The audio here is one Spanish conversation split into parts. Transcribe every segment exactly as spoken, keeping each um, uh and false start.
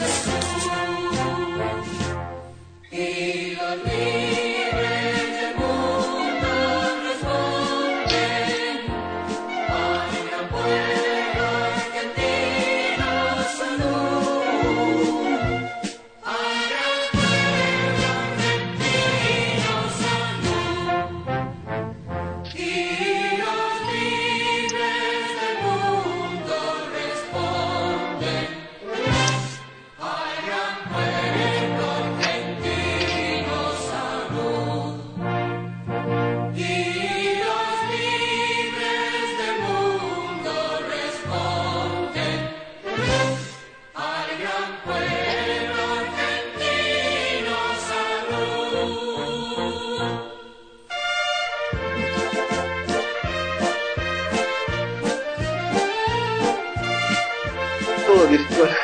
Virtual.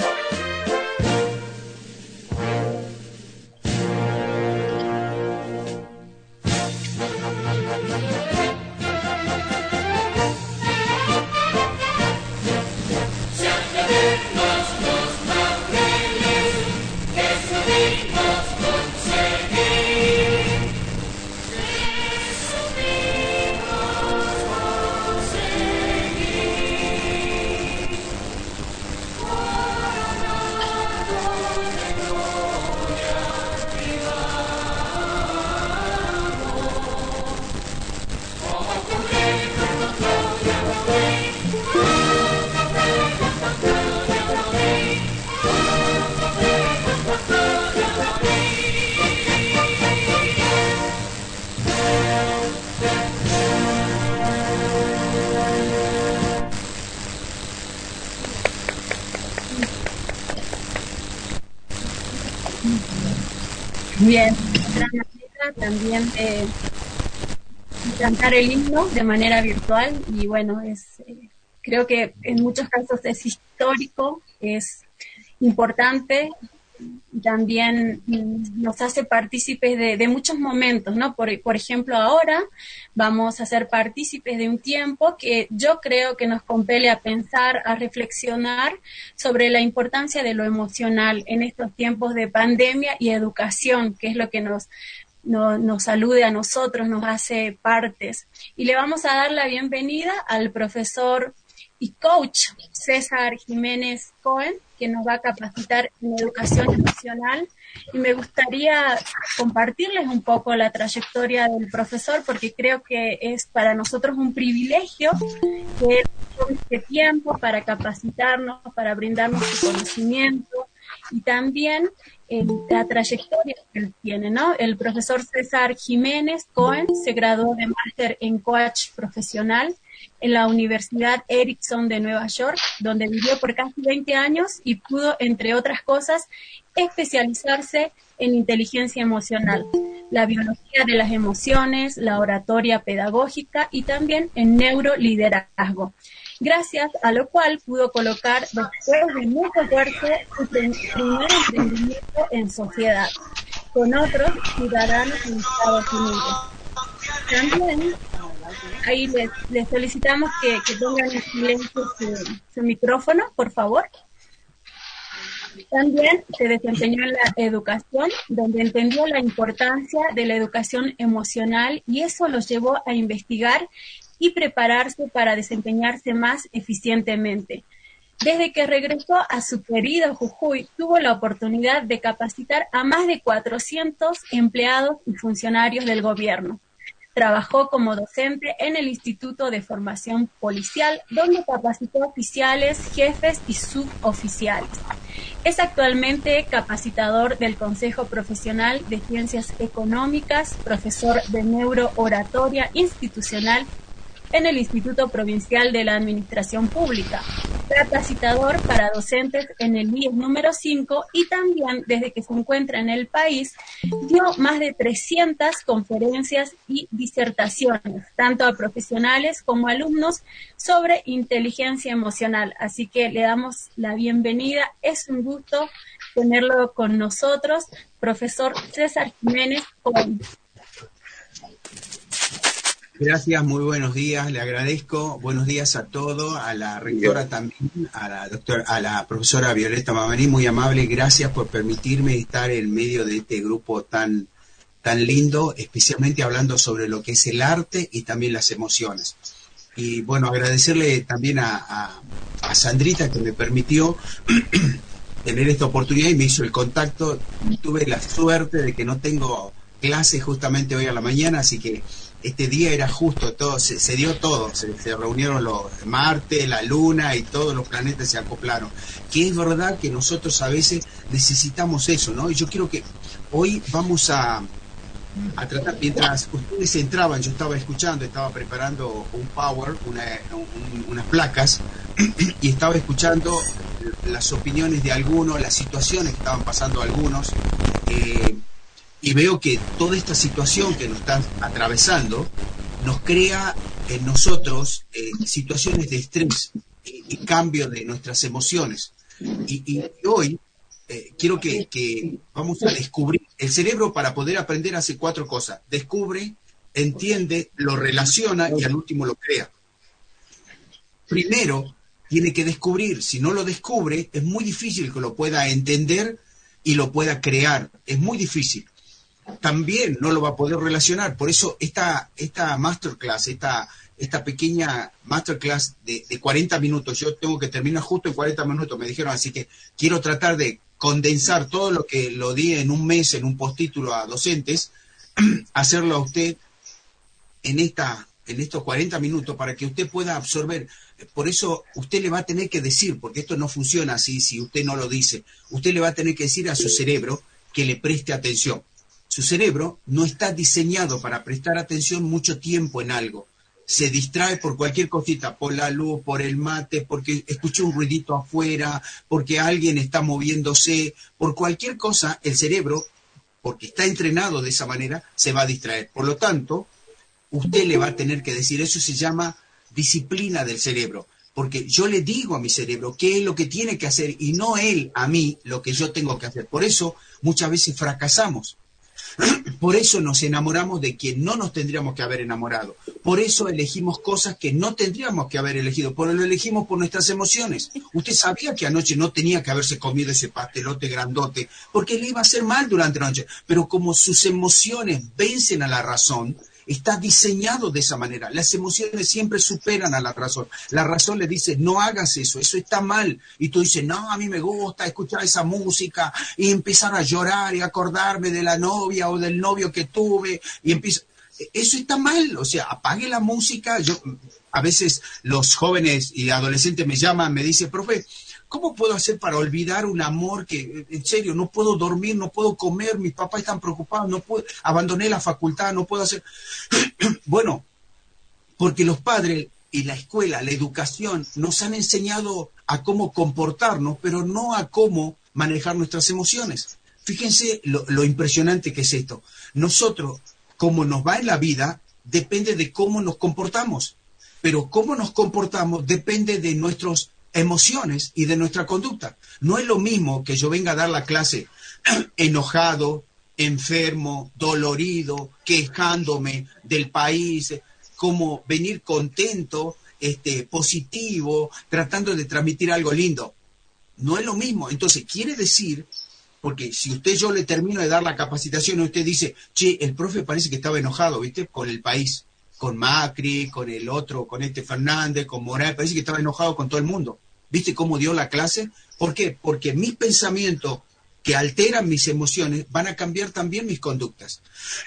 Bien, también eh, cantar el himno de manera virtual y bueno, es eh, creo que en muchos casos es histórico, es importante y también mm, nos hace partícipes de, de muchos momentos, ¿no? Por, por ejemplo, ahora vamos a ser partícipes de un tiempo que yo creo que nos compele a pensar, a reflexionar sobre la importancia de lo emocional en estos tiempos de pandemia y educación, que es lo que nos, no, nos alude a nosotros, nos hace partes. Y le vamos a dar la bienvenida al profesor y coach César Jiménez Cohen, que nos va a capacitar en educación emocional. Y me gustaría compartirles un poco la trayectoria del profesor, porque creo que es para nosotros un privilegio que él tome este tiempo para capacitarnos, para brindarnos su conocimiento y también eh, la trayectoria que él tiene, ¿no? El profesor César Jiménez Cohen se graduó de máster en coach profesional en la Universidad Erickson de Nueva York, donde vivió por casi veinte años y pudo, entre otras cosas, especializarse en inteligencia emocional, la biología de las emociones, la oratoria pedagógica y también en neuroliderazgo. Gracias a lo cual pudo colocar, después de mucho esfuerzo, su primer emprendimiento en sociedad, con otros ciudadanos en Estados Unidos. También ahí les, les solicitamos que, que pongan en silencio su, su micrófono, por favor. También se desempeñó en la educación, donde entendió la importancia de la educación emocional y eso los llevó a investigar y prepararse para desempeñarse más eficientemente. Desde que regresó a su querido Jujuy, tuvo la oportunidad de capacitar a más de cuatrocientos empleados y funcionarios del gobierno. Trabajó como docente en el Instituto de Formación Policial, donde capacitó oficiales, jefes y suboficiales. Es actualmente capacitador del Consejo Profesional de Ciencias Económicas, profesor de Neurooratoria Institucional en el Instituto Provincial de la Administración Pública, capacitador para docentes en el I E S número cinco y también, desde que se encuentra en el país, dio más de trescientas conferencias y disertaciones, tanto a profesionales como a alumnos, sobre inteligencia emocional. Así que le damos la bienvenida. Es un gusto tenerlo con nosotros, profesor César Jiménez Cohen. Gracias, muy buenos días, le agradezco. Buenos días a todos, a la rectora también, a la doctora, a la profesora Violeta Mamaní, muy amable. Gracias por permitirme estar en medio de este grupo tan, tan lindo, especialmente hablando sobre lo que es el arte y también las emociones. Y bueno, agradecerle también a, a, a Sandrita que me permitió tener esta oportunidad y me hizo el contacto. Tuve la suerte de que no tengo clase justamente hoy a la mañana, así que este día era justo, todo se, se dio todo, se, se reunieron los Marte, la Luna y todos los planetas se acoplaron. Que es verdad que nosotros a veces necesitamos eso, ¿no? Y yo quiero que hoy vamos a, a tratar, mientras ustedes entraban, yo estaba escuchando, estaba preparando un power, una, un, unas placas, y estaba escuchando las opiniones de algunos, las situaciones que estaban pasando algunos, eh, y veo que toda esta situación que nos está atravesando nos crea en nosotros eh, situaciones de estrés y, y cambio de nuestras emociones. Y, y hoy eh, quiero que, que vamos a descubrir. El cerebro, para poder aprender, hace cuatro cosas. Descubre, entiende, lo relaciona y al último lo crea. Primero, tiene que descubrir. Si no lo descubre, es muy difícil que lo pueda entender y lo pueda crear. Es muy difícil. También no lo va a poder relacionar. Por eso esta, esta masterclass, esta, esta pequeña masterclass de, de cuarenta minutos, yo tengo que terminar justo en cuarenta minutos, me dijeron, así que quiero tratar de condensar todo lo que lo di en un mes, en un postítulo a docentes, hacerlo a usted en, esta, en estos cuarenta minutos para que usted pueda absorber. Por eso usted le va a tener que decir, porque esto no funciona así si usted no lo dice, usted le va a tener que decir a su cerebro que le preste atención. Su cerebro no está diseñado para prestar atención mucho tiempo en algo. Se distrae por cualquier cosita, por la luz, por el mate, porque escuché un ruidito afuera, porque alguien está moviéndose, por cualquier cosa, el cerebro, porque está entrenado de esa manera, se va a distraer. Por lo tanto, usted le va a tener que decir, eso se llama disciplina del cerebro, porque yo le digo a mi cerebro qué es lo que tiene que hacer y no él a mí lo que yo tengo que hacer. Por eso muchas veces fracasamos. Por eso nos enamoramos de quien no nos tendríamos que haber enamorado. Por eso elegimos cosas que no tendríamos que haber elegido. Por lo elegimos por nuestras emociones. Usted sabía que anoche no tenía que haberse comido ese pastelote grandote, porque le iba a hacer mal durante la noche. Pero como sus emociones vencen a la razón, está diseñado de esa manera. Las emociones siempre superan a la razón. La razón le dice, no hagas eso, eso está mal. Y tú dices, no, a mí me gusta escuchar esa música y empezar a llorar y acordarme de la novia o del novio que tuve. Y empiezo, eso está mal. O sea, apague la música. Yo, a veces los jóvenes y adolescentes me llaman, me dicen, profe, ¿cómo puedo hacer para olvidar un amor que, en serio, no puedo dormir, no puedo comer, mis papás están preocupados, no puedo, abandoné la facultad, no puedo hacer... Bueno, porque los padres y la escuela, la educación, nos han enseñado a cómo comportarnos, pero no a cómo manejar nuestras emociones. Fíjense lo, lo impresionante que es esto. Nosotros, como nos va en la vida, depende de cómo nos comportamos, pero cómo nos comportamos depende de nuestros emociones y de nuestra conducta. No es lo mismo que yo venga a dar la clase enojado, enfermo, dolorido, quejándome del país, como venir contento, este, positivo, tratando de transmitir algo lindo. No es lo mismo. Entonces, quiere decir, porque si usted yo le termino de dar la capacitación y usted dice, che, el profe parece que estaba enojado, ¿viste? Con el país, con Macri, con el otro, con este Fernández, con Morales, parece que estaba enojado con todo el mundo. ¿Viste cómo dio la clase? ¿Por qué? Porque mis pensamientos que alteran mis emociones van a cambiar también mis conductas.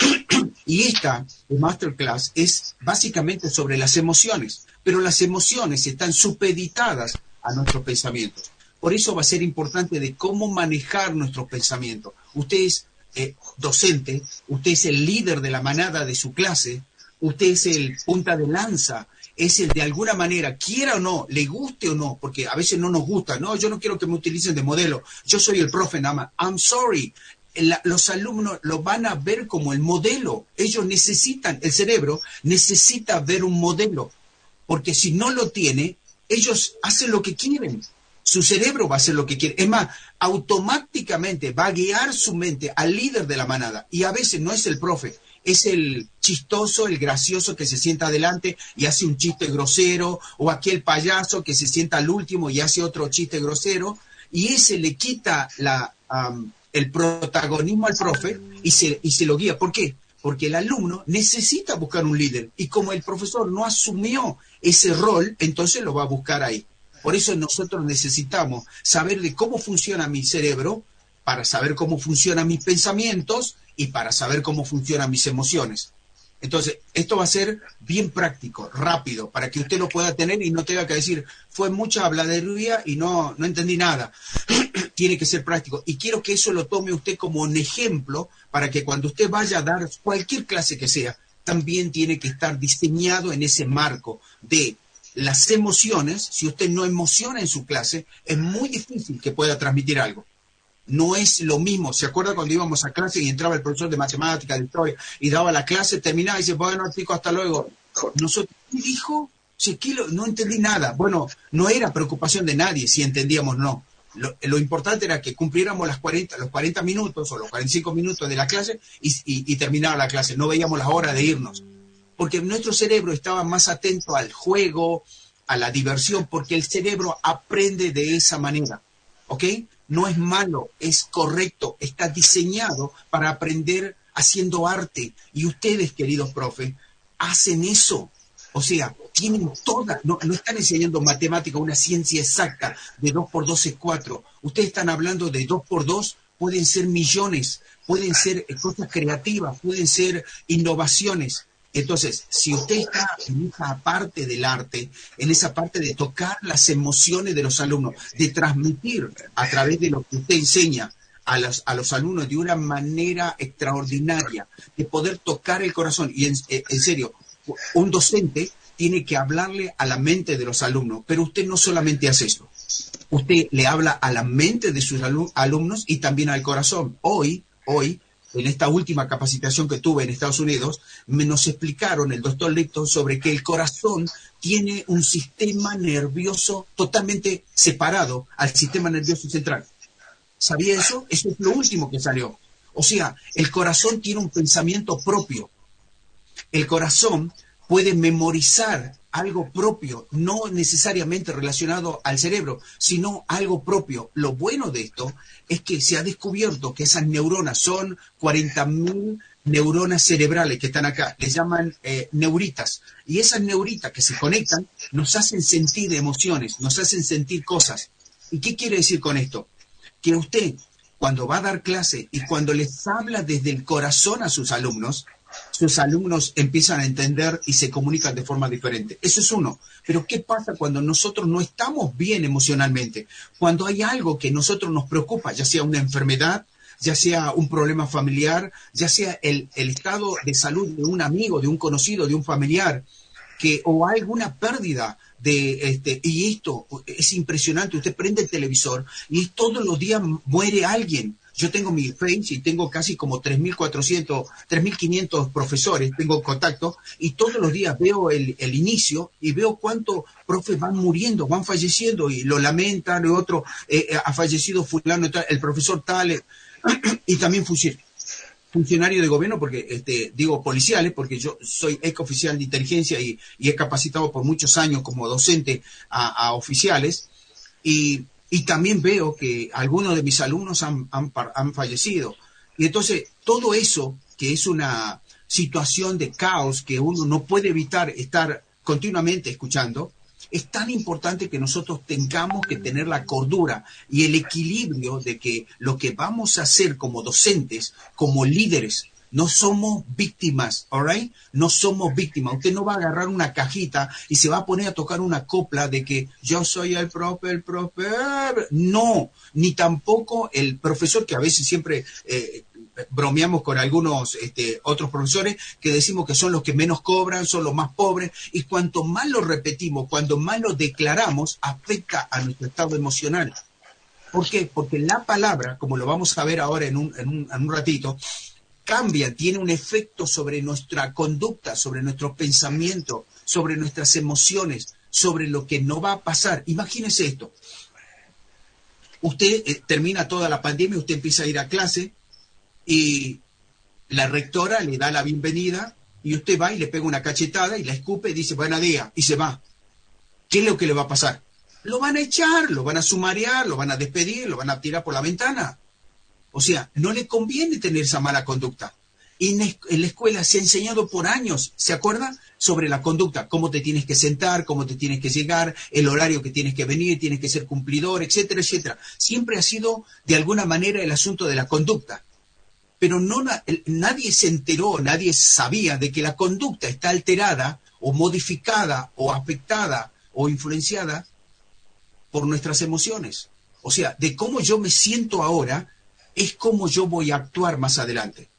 Y esta masterclass es básicamente sobre las emociones, pero las emociones están supeditadas a nuestros pensamientos. Por eso va a ser importante de cómo manejar nuestros pensamientos. Usted es eh, docente, usted es el líder de la manada de su clase, usted es el punta de lanza, es el de alguna manera, quiera o no, le guste o no, porque a veces no nos gusta, no, yo no quiero que me utilicen de modelo, yo soy el profe nada más, I'm sorry, La, los alumnos lo van a ver como el modelo, ellos necesitan, el cerebro necesita ver un modelo, porque si no lo tiene, ellos hacen lo que quieren, su cerebro va a hacer lo que quiere, es más, automáticamente va a guiar su mente al líder de la manada, y a veces no es el profe, es el chistoso, el gracioso que se sienta adelante y hace un chiste grosero, o aquel payaso que se sienta al último y hace otro chiste grosero, y ese le quita la, um, el protagonismo al profe y se, y se lo guía. ¿Por qué? Porque el alumno necesita buscar un líder, y como el profesor no asumió ese rol, entonces lo va a buscar ahí. Por eso nosotros necesitamos saber de cómo funciona mi cerebro, para saber cómo funcionan mis pensamientos y para saber cómo funcionan mis emociones. Entonces, esto va a ser bien práctico, rápido, para que usted lo pueda tener y no tenga que decir, fue mucha habladería y no, no entendí nada. Tiene que ser práctico. Y quiero que eso lo tome usted como un ejemplo para que cuando usted vaya a dar cualquier clase que sea, también tiene que estar diseñado en ese marco de las emociones. Si usted no emociona en su clase, es muy difícil que pueda transmitir algo. No es lo mismo. ¿Se acuerda cuando íbamos a clase y entraba el profesor de matemáticas, de historia, y daba la clase, terminaba y dice, bueno, chicos, hasta luego? Nosotros, ¿qué dijo? Chiquilo, no entendí nada. Bueno, no era preocupación de nadie si entendíamos o no. Lo, lo importante era que cumpliéramos las cuarenta, los cuarenta minutos o los cuarenta y cinco minutos de la clase y, y, y terminaba la clase. No veíamos las horas de irnos. Porque nuestro cerebro estaba más atento al juego, a la diversión, porque el cerebro aprende de esa manera. ¿Ok? No es malo, es correcto, está diseñado para aprender haciendo arte. Y ustedes, queridos profes, hacen eso. O sea, tienen toda, no, no están enseñando matemática, una ciencia exacta de dos por dos es cuatro. Ustedes están hablando de dos por dos, pueden ser millones, pueden ser cosas creativas, pueden ser innovaciones. Entonces, si usted está en esa parte del arte, en esa parte de tocar las emociones de los alumnos, de transmitir a través de lo que usted enseña a los, a los alumnos de una manera extraordinaria, de poder tocar el corazón, y en, en serio, un docente tiene que hablarle a la mente de los alumnos, pero usted no solamente hace esto, usted le habla a la mente de sus alumnos y también al corazón. Hoy, hoy, en esta última capacitación que tuve en Estados Unidos, me nos explicaron el doctor Licton sobre que el corazón tiene un sistema nervioso totalmente separado al sistema nervioso central. ¿Sabía eso? Eso es lo último que salió. O sea, el corazón tiene un pensamiento propio. El corazón puede memorizar algo propio, no necesariamente relacionado al cerebro, sino algo propio. Lo bueno de esto es que se ha descubierto que esas neuronas son cuarenta mil neuronas cerebrales que están acá, les llaman eh, neuritas. Y esas neuritas que se conectan nos hacen sentir emociones, nos hacen sentir cosas. ¿Y qué quiere decir con esto? Que usted, cuando va a dar clase y cuando les habla desde el corazón a sus alumnos, sus alumnos empiezan a entender y se comunican de forma diferente. Eso es uno. Pero ¿qué pasa cuando nosotros no estamos bien emocionalmente? Cuando hay algo que a nosotros nos preocupa, ya sea una enfermedad, ya sea un problema familiar, ya sea el, el estado de salud de un amigo, de un conocido, de un familiar, que, o alguna pérdida de este, y esto es impresionante. Usted prende el televisor y todos los días muere alguien. Yo tengo mi Face y tengo casi como tres mil cuatrocientos, tres mil quinientos profesores, tengo contacto, y todos los días veo el, el inicio y veo cuántos profes van muriendo, van falleciendo, y lo lamentan, y otro, eh, ha fallecido fulano, el profesor tal, eh, y también funcionario. funcionario de gobierno, porque este, digo policiales, porque yo soy ex oficial de inteligencia y, y he capacitado por muchos años como docente a, a oficiales, y, y también veo que algunos de mis alumnos han, han, han fallecido. Y entonces todo eso, que es una situación de caos que uno no puede evitar estar continuamente escuchando, es tan importante que nosotros tengamos que tener la cordura y el equilibrio de que lo que vamos a hacer como docentes, como líderes, no somos víctimas, ¿all right? No somos víctimas. Usted no va a agarrar una cajita y se va a poner a tocar una copla de que yo soy el profe, el profe. No, ni tampoco el profesor, que a veces siempre eh, bromeamos con algunos este, otros profesores que decimos que son los que menos cobran, son los más pobres, y cuanto más lo repetimos, cuanto más lo declaramos, afecta a nuestro estado emocional. ¿Por qué? Porque la palabra, como lo vamos a ver ahora en un, en un, en un ratito, cambia, tiene un efecto sobre nuestra conducta, sobre nuestros pensamientos, sobre nuestras emociones, sobre lo que no va a pasar. Imagínese esto. Usted eh, termina toda la pandemia, usted empieza a ir a clase y la rectora le da la bienvenida y usted va y le pega una cachetada y la escupe y dice buenos días y se va. ¿Qué es lo que le va a pasar? Lo van a echar, lo van a sumariar, lo van a despedir, lo van a tirar por la ventana. O sea, no le conviene tener esa mala conducta. Y en la escuela se ha enseñado por años, ¿se acuerda? Sobre la conducta, cómo te tienes que sentar, cómo te tienes que llegar, el horario que tienes que venir, tienes que ser cumplidor, etcétera, etcétera. Siempre ha sido, de alguna manera, el asunto de la conducta. Pero no, nadie se enteró, nadie sabía de que la conducta está alterada o modificada o afectada o influenciada por nuestras emociones. O sea, de cómo yo me siento ahora es cómo yo voy a actuar más adelante.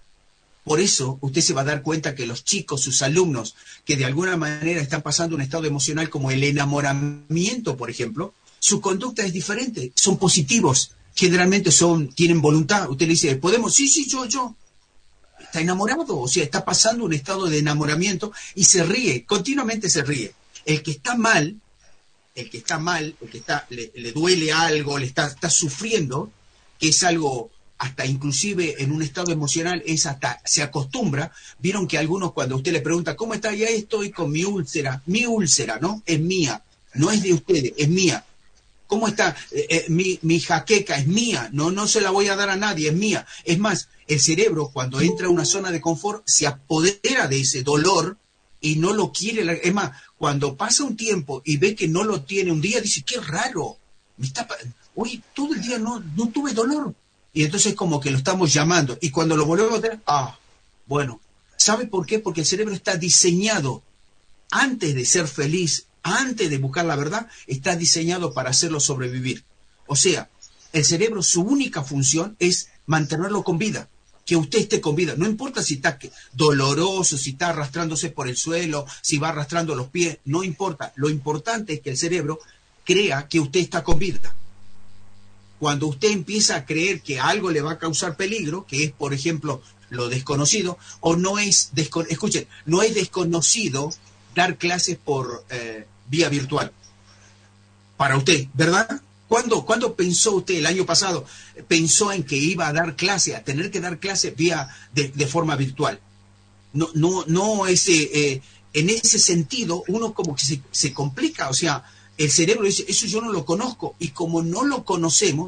Por eso usted se va a dar cuenta que los chicos, sus alumnos, que de alguna manera están pasando un estado emocional como el enamoramiento, por ejemplo, su conducta es diferente, son positivos, generalmente son, tienen voluntad. Usted le dice, ¿podemos? Sí, sí, yo, yo. Está enamorado, o sea, está pasando un estado de enamoramiento y se ríe, continuamente se ríe. El que está mal, el que está mal, el que está, le, le duele algo, le está, está sufriendo, que es algo hasta inclusive en un estado emocional, es hasta se acostumbra. Vieron que algunos cuando usted le pregunta, ¿cómo está? Ya estoy con mi úlcera, mi úlcera, ¿no? Es mía, no es de ustedes, es mía. ¿Cómo está? Eh, eh, mi, mi jaqueca es mía, no, no se la voy a dar a nadie, es mía. Es más, el cerebro cuando entra a una zona de confort se apodera de ese dolor y no lo quiere. Es más, cuando pasa un tiempo y ve que no lo tiene un día, dice, qué raro, me está, hoy todo el día no, no tuve dolor. Y entonces como que lo estamos llamando. Y cuando lo volvemos a tener, ah, bueno. ¿Sabe por qué? Porque el cerebro está diseñado, antes de ser feliz, antes de buscar la verdad, está diseñado para hacerlo sobrevivir. O sea, el cerebro, su única función es mantenerlo con vida. Que usted esté con vida. No importa si está doloroso, si está arrastrándose por el suelo, si va arrastrando los pies, no importa. Lo importante es que el cerebro crea que usted está con vida. Cuando usted empieza a creer que algo le va a causar peligro, que es, por ejemplo, lo desconocido, o no es, desco- escuchen, no es desconocido dar clases por eh, vía virtual. Para usted, ¿verdad? ¿Cuándo, ¿Cuándo pensó usted el año pasado? Pensó en que iba a dar clase, a tener que dar clase vía de, de forma virtual. No, no, no ese, eh, en ese sentido, uno como que se, se complica, o sea, el cerebro dice, eso yo no lo conozco, y como no lo conocemos,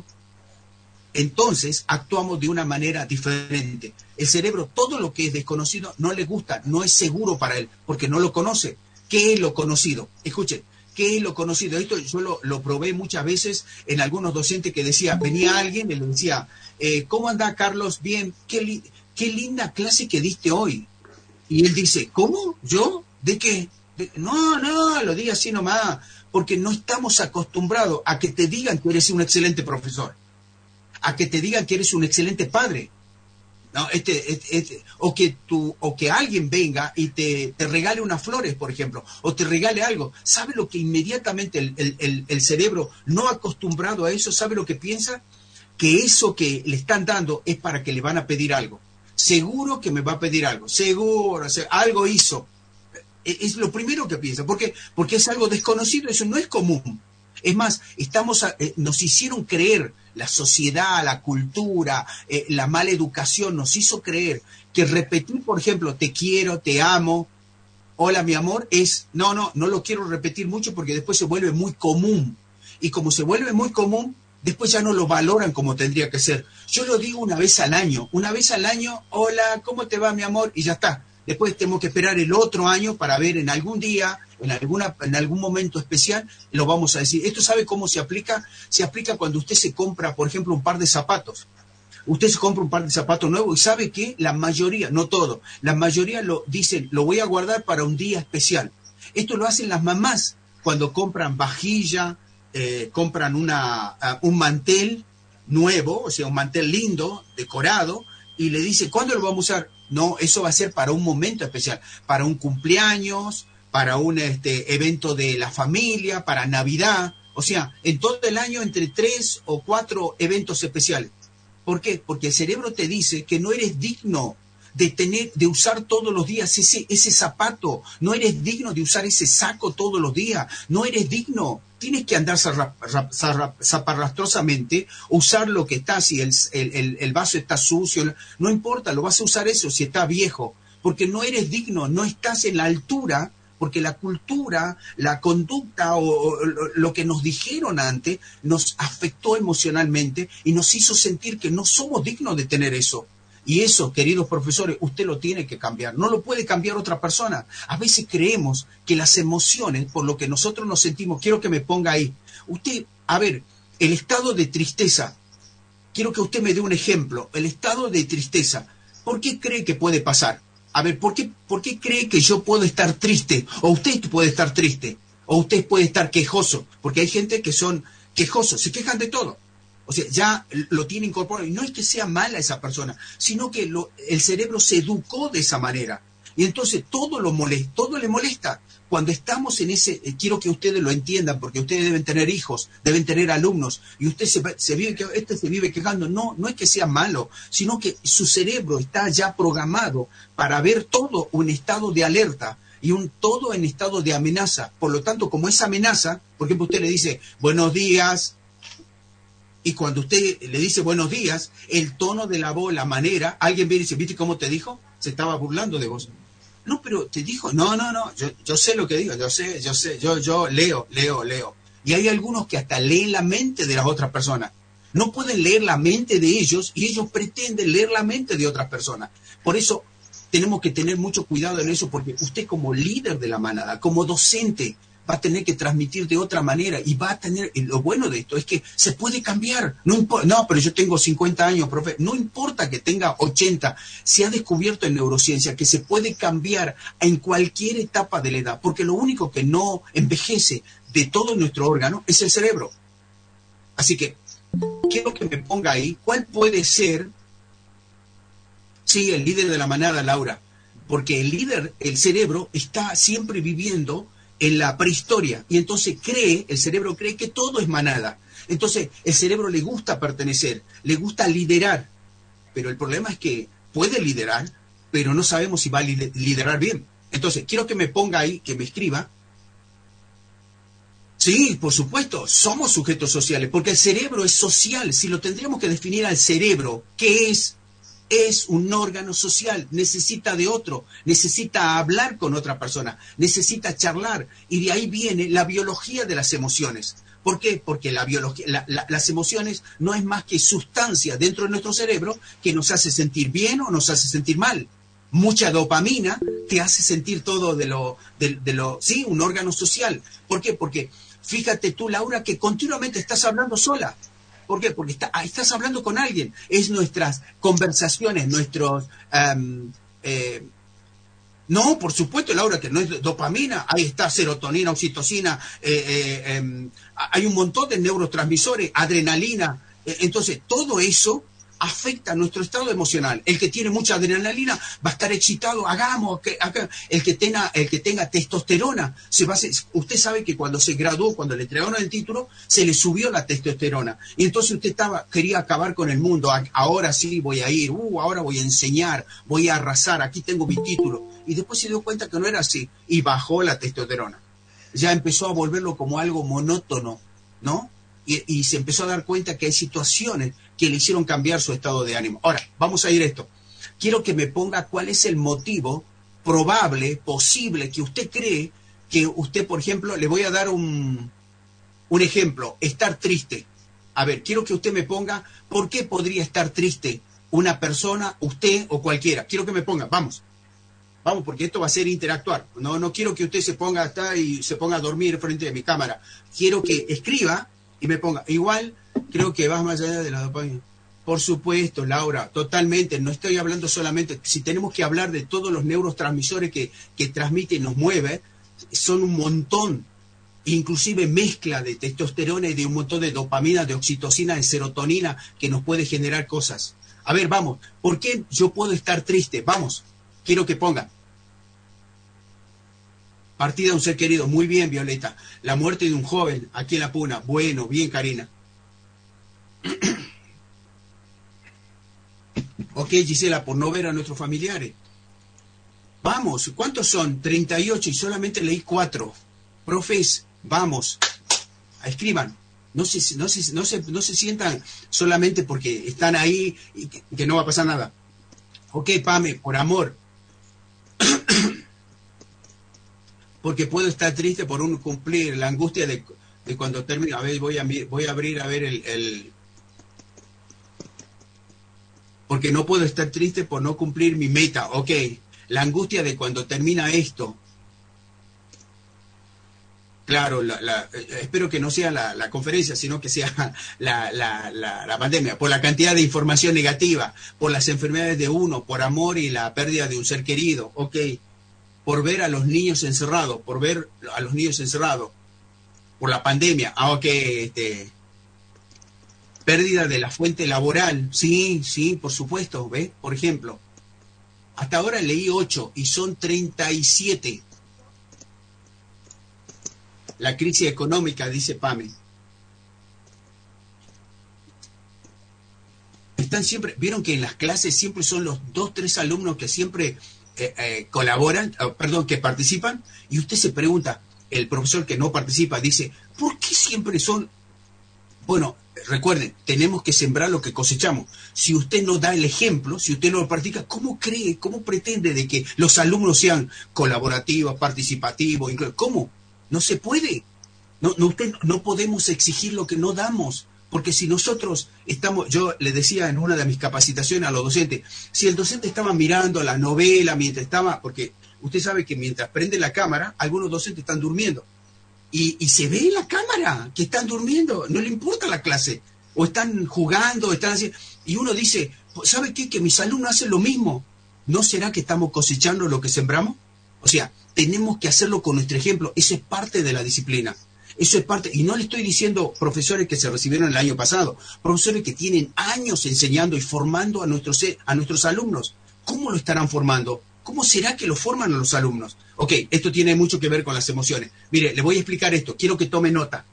entonces actuamos de una manera diferente. El cerebro, todo lo que es desconocido, no le gusta, no es seguro para él, porque no lo conoce. ¿Qué es lo conocido? Escuchen, ¿qué es lo conocido? Esto yo lo, lo probé muchas veces en algunos docentes que decía, venía alguien y le decía, eh, ¿cómo anda Carlos? Bien, qué, li qué linda clase que diste hoy. Y él dice, ¿cómo? ¿Yo? ¿De qué? De no, no, lo diga así nomás. Porque no estamos acostumbrados a que te digan que eres un excelente profesor, a que te digan que eres un excelente padre, ¿no? Este, este, este, o, que tú, o que alguien venga y te, te regale unas flores, por ejemplo, o te regale algo. ¿Sabe lo que inmediatamente el, el, el, el cerebro, no acostumbrado a eso, sabe lo que piensa? Que eso que le están dando es para que le van a pedir algo. Seguro que me va a pedir algo, seguro, o sea, algo hizo. Es lo primero que piensa. ¿Por qué? Porque es algo desconocido, eso no es común. Es más, estamos a, eh, nos hicieron creer, la sociedad, la cultura, eh, la mala educación nos hizo creer que repetir, por ejemplo, te quiero, te amo, hola mi amor, es, no, no, no lo quiero repetir mucho porque después se vuelve muy común. Y como se vuelve muy común, después ya no lo valoran como tendría que ser. Yo lo digo una vez al año, una vez al año, hola, ¿cómo te va mi amor? Y ya está. Después tenemos que esperar el otro año para ver en algún día, en, alguna, en algún momento especial, lo vamos a decir. ¿Esto sabe cómo se aplica? Se aplica cuando usted se compra, por ejemplo, un par de zapatos. Usted se compra un par de zapatos nuevos y sabe que la mayoría, no todo, la mayoría lo dicen, lo voy a guardar para un día especial. Esto lo hacen las mamás cuando compran vajilla, eh, compran una, uh, un mantel nuevo, o sea, un mantel lindo, decorado, y le dice, ¿cuándo lo vamos a usar? No, eso va a ser para un momento especial, para un cumpleaños, para un este, evento de la familia, para Navidad. O sea, en todo el año entre tres o cuatro eventos especiales. ¿Por qué? Porque el cerebro te dice que no eres digno de tener, de usar todos los días ese, ese zapato. No eres digno de usar ese saco todos los días. No eres digno. Tienes que andar zaparrastrosamente, usar lo que está, si el, el, el vaso está sucio, no importa, lo vas a usar eso si está viejo, porque no eres digno, no estás en la altura, porque la cultura, la conducta o, o lo que nos dijeron antes nos afectó emocionalmente y nos hizo sentir que no somos dignos de tener eso. Y eso, queridos profesores, usted lo tiene que cambiar. No lo puede cambiar otra persona. A veces creemos que las emociones, por lo que nosotros nos sentimos, quiero que me ponga ahí. Usted, a ver, el estado de tristeza, quiero que usted me dé un ejemplo. El estado de tristeza, ¿por qué cree que puede pasar? A ver, ¿por qué, por qué cree que yo puedo estar triste? O usted puede estar triste. O usted puede estar quejoso. Porque hay gente que son quejosos, se quejan de todo. O sea, ya lo tiene incorporado. Y no es que sea mala esa persona, sino que lo, el cerebro se educó de esa manera. Y entonces todo, lo molesta, todo le molesta. Cuando estamos en ese... Eh, quiero que ustedes lo entiendan, porque ustedes deben tener hijos, deben tener alumnos, y usted se, se vive, este se vive quejando. No, no es que sea malo, sino que su cerebro está ya programado para ver todo un estado de alerta y un todo en estado de amenaza. Por lo tanto, como esa amenaza, por ejemplo, usted le dice, buenos días... Y cuando usted le dice buenos días, el tono de la voz, la manera, alguien viene y dice, ¿viste cómo te dijo? Se estaba burlando de vos. No, pero te dijo, no, no, no, yo, yo sé lo que digo, yo sé, yo sé, yo, yo leo, leo, leo. Y hay algunos que hasta leen la mente de las otras personas. No pueden leer la mente de ellos y ellos pretenden leer la mente de otras personas. Por eso tenemos que tener mucho cuidado en eso, porque usted como líder de la manada, como docente, va a tener que transmitir de otra manera y va a tener, y lo bueno de esto es que se puede cambiar, no importa, no, pero yo tengo cincuenta años, profe, no importa que tenga ochenta, se ha descubierto en neurociencia que se puede cambiar en cualquier etapa de la edad, porque lo único que no envejece de todo nuestro órgano es el cerebro. Así que, quiero que me ponga ahí, ¿cuál puede ser, sí, el líder de la manada, Laura? Porque el líder, el cerebro, está siempre viviendo en la prehistoria, y entonces cree, el cerebro cree que todo es manada. Entonces, el cerebro le gusta pertenecer, le gusta liderar, pero el problema es que puede liderar, pero no sabemos si va a liderar bien. Entonces, quiero que me ponga ahí, que me escriba. Sí, por supuesto, somos sujetos sociales, porque el cerebro es social. Si lo tendríamos que definir al cerebro, ¿qué es? Es un órgano social, necesita de otro, necesita hablar con otra persona, necesita charlar, y de ahí viene la biología de las emociones. ¿Por qué? Porque la biología, la, la, las emociones no es más que sustancia dentro de nuestro cerebro que nos hace sentir bien o nos hace sentir mal. Mucha dopamina te hace sentir todo de lo, de, de lo, sí, un órgano social. ¿Por qué? Porque fíjate tú, Laura, que continuamente estás hablando sola. ¿Por qué? Porque está, estás hablando con alguien. Es nuestras conversaciones, nuestros... Um, eh, no, por supuesto, Laura, que no es dopamina. Ahí está serotonina, oxitocina. Eh, eh, eh, hay un montón de neurotransmisores, adrenalina. Eh, entonces, todo eso afecta nuestro estado emocional. El que tiene mucha adrenalina va a estar excitado, hagamos, que, haga. El que tenga, el que tenga testosterona, se va a hacer, usted sabe que cuando se graduó, cuando le entregaron el título, se le subió la testosterona. Y entonces usted estaba, quería acabar con el mundo, ahora sí voy a ir, uh, ahora voy a enseñar, voy a arrasar, aquí tengo mi título. Y después se dio cuenta que no era así, y bajó la testosterona. Ya empezó a volverlo como algo monótono, ¿no? Y, y se empezó a dar cuenta que hay situaciones que le hicieron cambiar su estado de ánimo. Ahora, vamos a ir a esto. Quiero que me ponga cuál es el motivo probable, posible, que usted cree que usted, por ejemplo, le voy a dar un, un ejemplo, estar triste. A ver, quiero que usted me ponga por qué podría estar triste una persona, usted o cualquiera. Quiero que me ponga, vamos. Vamos, porque esto va a ser interactuar. No, no quiero que usted se ponga hasta y se ponga a dormir frente a mi cámara. Quiero que escriba y me ponga. Igual, creo que vas más allá de la dopamina. Por supuesto, Laura, totalmente. No estoy hablando solamente, si tenemos que hablar de todos los neurotransmisores que, que transmite y nos mueve, son un montón. Inclusive mezcla de testosterona y de un montón de dopamina, de oxitocina, de serotonina, que nos puede generar cosas. A ver, vamos, ¿por qué yo puedo estar triste? Vamos, quiero que pongan. Partida de un ser querido. Muy bien, Violeta. La muerte de un joven aquí en La Puna. Bueno, bien, Karina. Ok, Gisela, por no ver a nuestros familiares. Vamos, ¿cuántos son? treinta y ocho y solamente leí cuatro. Profes, vamos, escriban. No se, no, se, no, se, no se sientan solamente porque están ahí y que, que no va a pasar nada. Ok, Pame, por amor. Porque puedo estar triste por un cumplir, la angustia de, de cuando termino. A ver, voy a, voy a abrir a ver el, el... Porque no puedo estar triste por no cumplir mi meta. Ok, la angustia de cuando termina esto. Claro, la, la, espero que no sea la, la conferencia, sino que sea la, la, la, la pandemia, por la cantidad de información negativa, por las enfermedades de uno, por amor y la pérdida de un ser querido, ok, por ver a los niños encerrados, por ver a los niños encerrados, por la pandemia, ah, ok, este, pérdida de la fuente laboral, sí, sí, por supuesto, ¿ves? Por ejemplo, hasta ahora leí ocho y son treinta y siete. La crisis económica, dice Pame. Están siempre, vieron que en las clases siempre son los dos, tres alumnos que siempre eh, eh, colaboran, oh, perdón, que participan, y usted se pregunta, el profesor que no participa dice, ¿por qué siempre son? Bueno, recuerden, tenemos que sembrar lo que cosechamos. Si usted no da el ejemplo, si usted no lo practica, ¿cómo cree, cómo pretende de que los alumnos sean colaborativos, participativos? ¿Cómo? No se puede. No, no, usted, no podemos exigir lo que no damos. Porque si nosotros estamos, yo le decía en una de mis capacitaciones a los docentes, si el docente estaba mirando la novela mientras estaba, porque usted sabe que mientras prende la cámara, algunos docentes están durmiendo. Y, y se ve en la cámara que están durmiendo, no le importa la clase. O están jugando, están haciendo... Y uno dice, ¿sabe qué? Que mis alumnos hacen lo mismo. ¿No será que estamos cosechando lo que sembramos? O sea, tenemos que hacerlo con nuestro ejemplo. Eso es parte de la disciplina. Eso es parte, y no le estoy diciendo profesores que se recibieron el año pasado, profesores que tienen años enseñando y formando a nuestros, a nuestros alumnos. ¿Cómo lo estarán formando? ¿Cómo será que lo forman a los alumnos? Ok, esto tiene mucho que ver con las emociones. Mire, le voy a explicar esto, quiero que tome nota.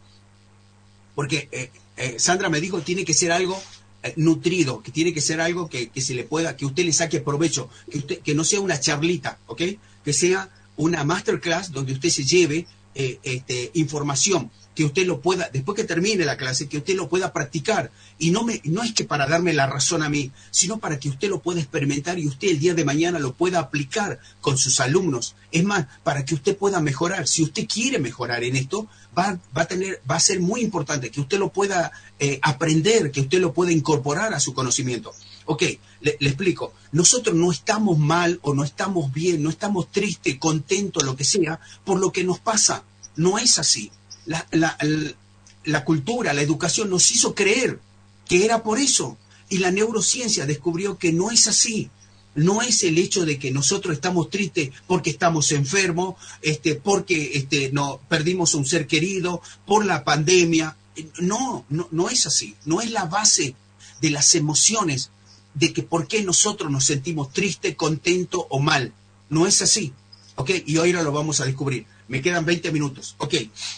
Porque eh, eh, Sandra me dijo que tiene que ser algo eh, nutrido, que tiene que ser algo que, que se le pueda, que usted le saque provecho, que, usted, que no sea una charlita, ¿ok? Que sea una masterclass donde usted se lleve Eh, este, información, que usted lo pueda, después que termine la clase, que usted lo pueda practicar. Y no, me, no es que para darme la razón a mí, sino para que usted lo pueda experimentar y usted el día de mañana lo pueda aplicar con sus alumnos. Es más, para que usted pueda mejorar. Si usted quiere mejorar en esto, va, va, a, tener, va a ser muy importante que usted lo pueda eh, aprender, que usted lo pueda incorporar a su conocimiento. Ok, le, le explico. Nosotros no estamos mal o no estamos bien, no estamos tristes, contentos, lo que sea, por lo que nos pasa. No es así. La, la, la, la cultura, la educación nos hizo creer que era por eso. Y la neurociencia descubrió que no es así. No es el hecho de que nosotros estamos tristes porque estamos enfermos, este, porque este, no, perdimos un ser querido, por la pandemia. No, no, no es así. No es la base de las emociones de que por qué nosotros nos sentimos tristes, contentos o mal. No es así. ¿Ok? Y hoy lo vamos a descubrir. Me quedan veinte minutos. Ok.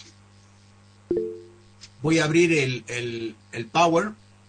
Voy a abrir el, el, el Power.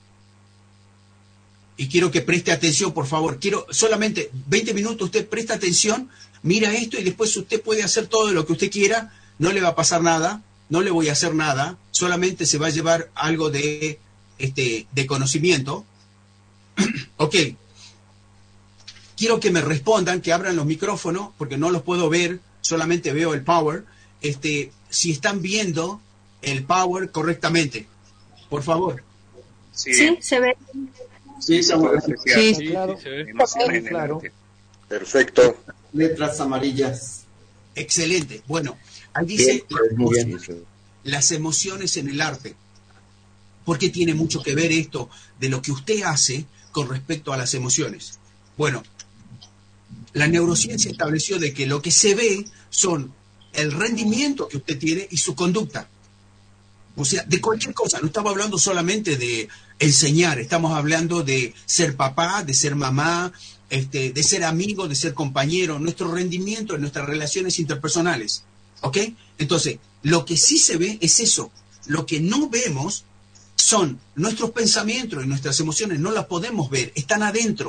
Y quiero que preste atención, por favor. Quiero solamente veinte minutos. Usted presta atención, mira esto y después usted puede hacer todo lo que usted quiera. No le va a pasar nada. No le voy a hacer nada. Solamente se va a llevar algo de, este, de conocimiento. Ok, quiero que me respondan, que abran los micrófonos, porque no los puedo ver, solamente veo el Power, este, si están viendo el Power correctamente, por favor. Sí, sí se ve. Sí, se ve. Sí, sí, claro. Sí, se ve. Sí, claro. Perfecto. Letras amarillas. Excelente. Bueno, ahí dice bien, las, bien. las emociones en el arte. ¿Por qué tiene mucho que ver esto de lo que usted hace con respecto a las emociones? Bueno, la neurociencia estableció de que lo que se ve son el rendimiento que usted tiene y su conducta. O sea, de cualquier cosa. No estamos hablando solamente de enseñar, estamos hablando de ser papá, de ser mamá, este, de ser amigo, de ser compañero, nuestro rendimiento en nuestras relaciones interpersonales. ¿Ok? Entonces, lo que sí se ve es eso. Lo que no vemos son nuestros pensamientos y nuestras emociones, no las podemos ver, están adentro.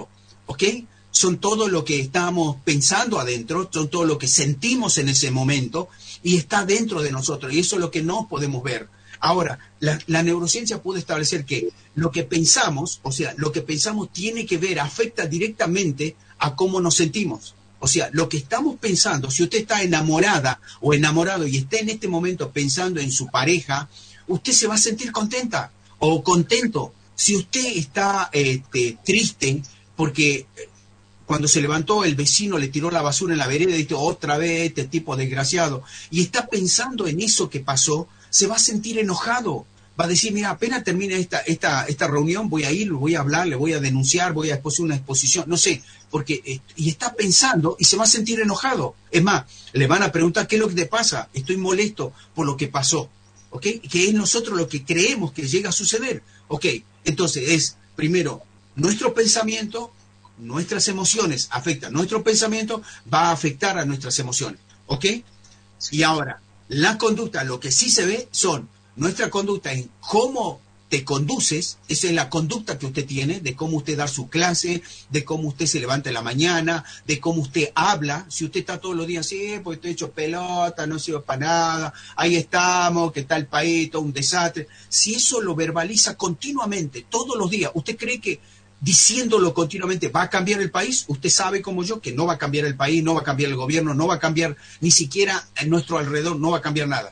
¿ok? Son todo lo que estamos pensando adentro, son todo lo que sentimos en ese momento y está dentro de nosotros, y eso es lo que no podemos ver. Ahora, la, la neurociencia puede establecer que lo que pensamos, o sea, lo que pensamos tiene que ver, afecta directamente a cómo nos sentimos. O sea, lo que estamos pensando, si usted está enamorada o enamorado y está en este momento pensando en su pareja, usted se va a sentir contenta o contento. Si usted está este, triste porque cuando se levantó el vecino le tiró la basura en la vereda y dijo otra vez este tipo desgraciado, y está pensando en eso que pasó, se va a sentir enojado. Va a decir, mira, apenas termine esta, esta, esta reunión, voy a ir, voy a hablar, le voy a denunciar, voy a hacer una exposición, no sé, porque, eh, y está pensando y se va a sentir enojado. Es más, le van a preguntar, ¿qué es lo que te pasa? Estoy molesto por lo que pasó, ¿ok? Que es nosotros lo que creemos que llega a suceder, ¿ok? Entonces es, primero, nuestro pensamiento, nuestras emociones afectan nuestro pensamiento, va a afectar a nuestras emociones, ¿ok? Y ahora, la conducta, lo que sí se ve son nuestra conducta en cómo te conduces, esa es la conducta que usted tiene, de cómo usted da su clase, de cómo usted se levanta en la mañana, de cómo usted habla. Si usted está todos los días así, pues estoy hecho pelota, no sirvo para nada, ahí estamos, que está el país, todo un desastre. Si eso lo verbaliza continuamente, todos los días, ¿usted cree que diciéndolo continuamente va a cambiar el país? Usted sabe como yo que no va a cambiar el país, no va a cambiar el gobierno, no va a cambiar ni siquiera en nuestro alrededor, no va a cambiar nada.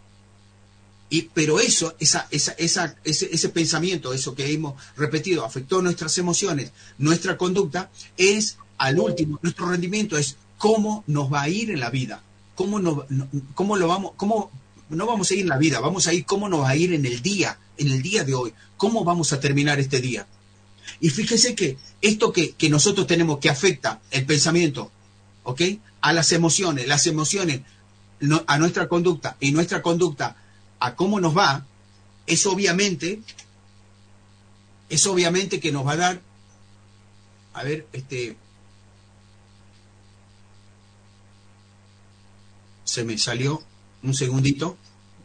Y, pero eso, esa, esa, esa, ese, ese pensamiento, eso que hemos repetido, afectó nuestras emociones, nuestra conducta, es al último, nuestro rendimiento es cómo nos va a ir en la vida, cómo, no, cómo, lo vamos, cómo no vamos a ir en la vida, vamos a ir cómo nos va a ir en el día, en el día de hoy, cómo vamos a terminar este día. Y fíjese que esto que, que nosotros tenemos que afecta el pensamiento, ¿ok? A las emociones, las emociones no, a nuestra conducta y nuestra conducta a cómo nos va, es obviamente, es obviamente que nos va a dar, a ver, este, se me salió un segundito,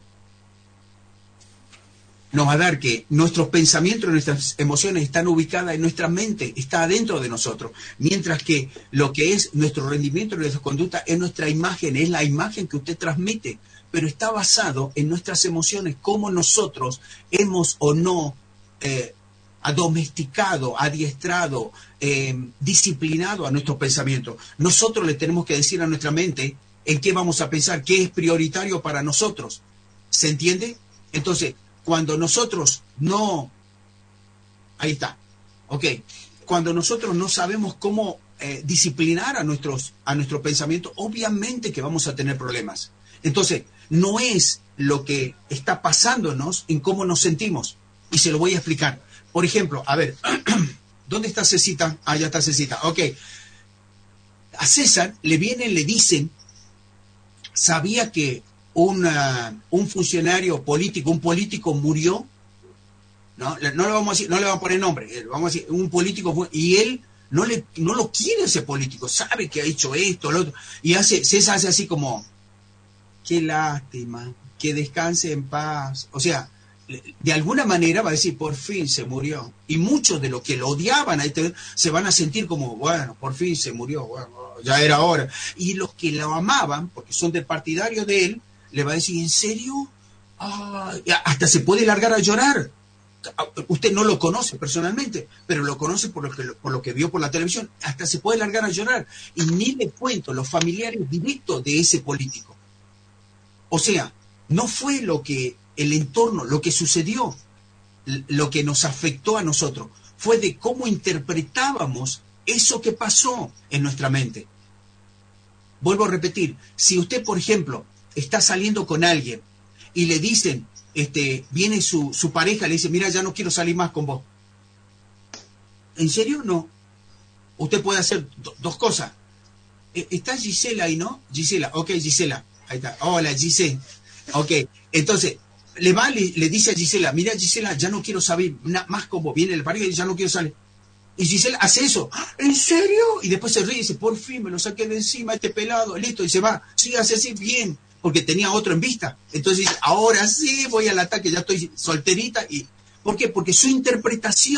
nos va a dar que nuestros pensamientos y nuestras emociones están ubicadas en nuestra mente, está adentro de nosotros, mientras que lo que es nuestro rendimiento y nuestra conducta es nuestra imagen, es la imagen que usted transmite, pero está basado en nuestras emociones, cómo nosotros hemos o no eh, domesticado, adiestrado, eh, disciplinado a nuestros pensamientos. Nosotros le tenemos que decir a nuestra mente en qué vamos a pensar, qué es prioritario para nosotros. ¿Se entiende? Entonces, cuando nosotros no... Ahí está. Ok. Cuando nosotros no sabemos cómo eh, disciplinar a nuestros, a nuestro pensamiento, obviamente que vamos a tener problemas. Entonces, no es lo que está pasándonos en cómo nos sentimos. Y se lo voy a explicar. Por ejemplo, a ver, ¿dónde está Cecita? Ah, ya está Cecita. Ok. A César le vienen, le dicen, ¿sabía que una, un funcionario político, un político murió? No, no le vamos a decir, no le vamos a poner nombre, vamos a decir, un político fue, y él no, le, no lo quiere ese político, sabe que ha hecho esto, lo otro, y hace, César hace así como... Qué lástima, que descanse en paz. O sea, de alguna manera va a decir, por fin se murió. Y muchos de los que lo odiaban a este, se van a sentir como, bueno, por fin se murió, bueno, ya era hora. Y los que lo amaban, porque son del partidario de él, le va a decir, ¿en serio? Ah, hasta se puede largar a llorar. Usted no lo conoce personalmente, pero lo conoce por lo, que, por lo que vio por la televisión. Hasta se puede largar a llorar. Y ni le cuento los familiares directos de ese político. O sea, no fue lo que el entorno, lo que sucedió, lo que nos afectó a nosotros, fue de cómo interpretábamos eso que pasó en nuestra mente. Vuelvo a repetir, si usted, por ejemplo, está saliendo con alguien y le dicen, este, viene su, su pareja, le dice, mira, ya no quiero salir más con vos. ¿En serio? No. Usted puede hacer do, dos cosas. ¿Está Gisela ahí, no? Gisela, ok, Gisela. Ahí está. Hola, Gisela. Ok. Entonces, le va, le, le dice a Gisela, mira, Gisela, ya no quiero saber más con vos. Viene el pareja y ya no quiero salir. Y Gisela hace eso. ¿En serio? Y después se ríe y dice, por fin me lo saqué de encima este pelado. Listo. Y se va. Sí, hace así bien. Porque tenía otro en vista. Entonces dice, ahora sí voy al ataque. Ya estoy solterita. Y ¿por qué? Porque su interpretación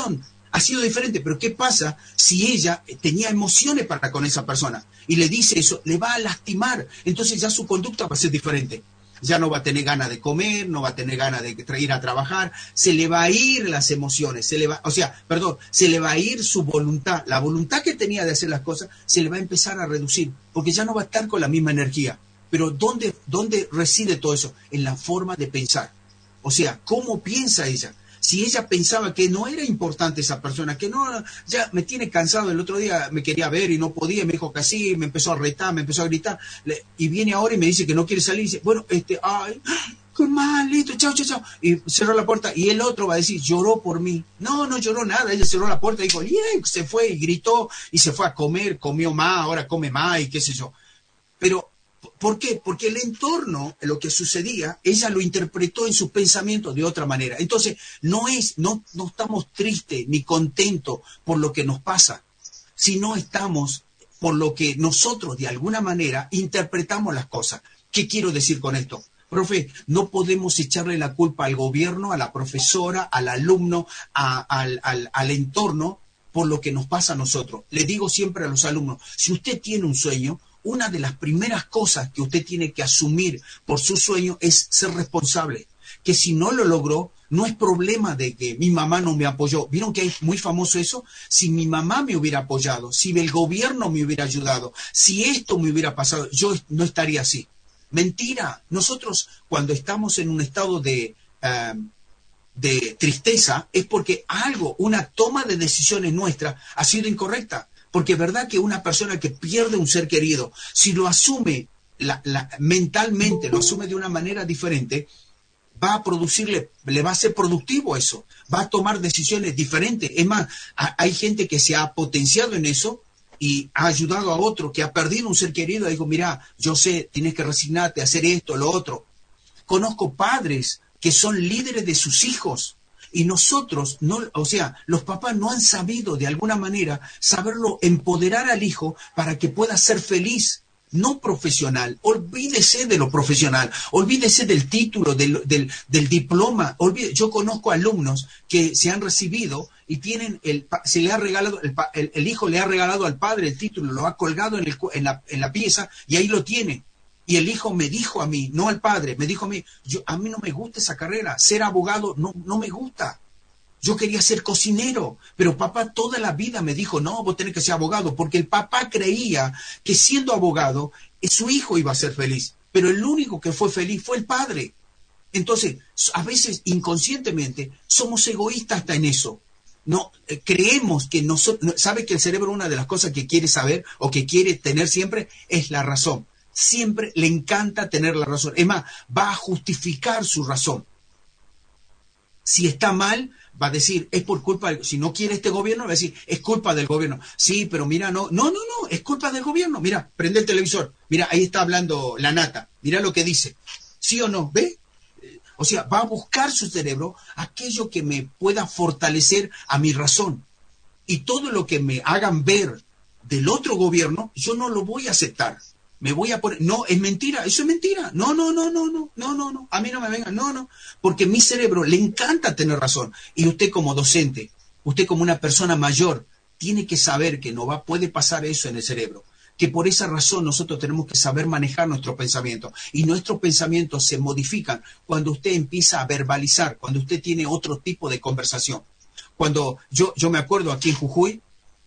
Ha sido diferente, pero ¿qué pasa si ella tenía emociones para con esa persona y le dice eso? Le va a lastimar, entonces ya su conducta va a ser diferente. Ya no va a tener ganas de comer, no va a tener ganas de ir a trabajar, se le va a ir las emociones, se le va, o sea, perdón, se le va a ir su voluntad, la voluntad que tenía de hacer las cosas se le va a empezar a reducir, porque ya no va a estar con la misma energía. Pero ¿dónde, dónde reside todo eso? En la forma de pensar. O sea, ¿cómo piensa ella? Si ella pensaba que no era importante esa persona, que no, ya me tiene cansado, el otro día me quería ver y no podía, me dijo que así, me empezó a retar, me empezó a gritar, le, y viene ahora y me dice que no quiere salir, y dice, bueno, este, ay, qué mal, listo, chao, chao, chao, y cerró la puerta, y el otro va a decir, lloró por mí. No, no lloró nada, ella cerró la puerta y dijo, yeah, se fue y gritó, y se fue a comer, comió más, ahora come más, y qué sé yo. Pero, ¿por qué? Porque el entorno, lo que sucedía, ella lo interpretó en sus pensamientos de otra manera. Entonces, no es, no, no estamos tristes ni contentos por lo que nos pasa, sino estamos por lo que nosotros de alguna manera interpretamos las cosas. ¿Qué quiero decir con esto? Profe, no podemos echarle la culpa al gobierno, a la profesora, al alumno, a, al, al, al entorno por lo que nos pasa a nosotros. Le digo siempre a los alumnos, si usted tiene un sueño, una de las primeras cosas que usted tiene que asumir por su sueño es ser responsable. Que si no lo logró, no es problema de que mi mamá no me apoyó. ¿Vieron que es muy famoso eso? Si mi mamá me hubiera apoyado, si el gobierno me hubiera ayudado, si esto me hubiera pasado, yo no estaría así. Mentira. Nosotros cuando estamos en un estado de, uh, de tristeza es porque algo, una toma de decisiones nuestra ha sido incorrecta. Porque es verdad que una persona que pierde un ser querido, si lo asume la, la, mentalmente, lo asume de una manera diferente, va a producirle, le va a ser productivo eso, va a tomar decisiones diferentes. Es más, a, hay gente que se ha potenciado en eso y ha ayudado a otro que ha perdido un ser querido. Y digo, mira, yo sé, tienes que resignarte a hacer esto, lo otro. Conozco padres que son líderes de sus hijos. Y nosotros, no, o sea, los papás no han sabido de alguna manera saberlo empoderar al hijo para que pueda ser feliz, no profesional. Olvídese de lo profesional, olvídese del título, del, del, del diploma. Olvídese. Yo conozco alumnos que se han recibido y tienen, el, se le ha regalado, el, el, el hijo le ha regalado al padre el título, lo ha colgado en, el, en, la, en la pieza y ahí lo tiene. Y el hijo me dijo a mí, no al padre, me dijo a mí, yo, a mí no me gusta esa carrera, ser abogado no, no me gusta. Yo quería ser cocinero, pero papá toda la vida me dijo, no, vos tenés que ser abogado, porque el papá creía que siendo abogado, su hijo iba a ser feliz, pero el único que fue feliz fue el padre. Entonces, a veces inconscientemente somos egoístas hasta en eso. No, eh, creemos que nosotros, sabe que el cerebro una de las cosas que quiere saber o que quiere tener siempre es la razón. Siempre le encanta tener la razón. Es más, va a justificar su razón. Si está mal, va a decir, es por culpa, de, si no quiere este gobierno, va a decir, es culpa del gobierno. Sí, pero mira, no, no, no, no, es culpa del gobierno. Mira, prende el televisor. Mira, ahí está hablando la nata. Mira lo que dice. ¿Sí o no? ¿Ve? O sea, va a buscar su cerebro aquello que me pueda fortalecer a mi razón. Y todo lo que me hagan ver del otro gobierno, yo no lo voy a aceptar. Me voy a poner, no, es mentira, eso es mentira. No, no, no, no, no, no, no, no, a mí no me venga, no, no. Porque mi cerebro le encanta tener razón. Y usted como docente, usted como una persona mayor, tiene que saber que no va, puede pasar eso en el cerebro. Que por esa razón nosotros tenemos que saber manejar nuestros pensamientos. Y nuestros pensamientos se modifican cuando usted empieza a verbalizar, cuando usted tiene otro tipo de conversación. Cuando yo, yo me acuerdo aquí en Jujuy,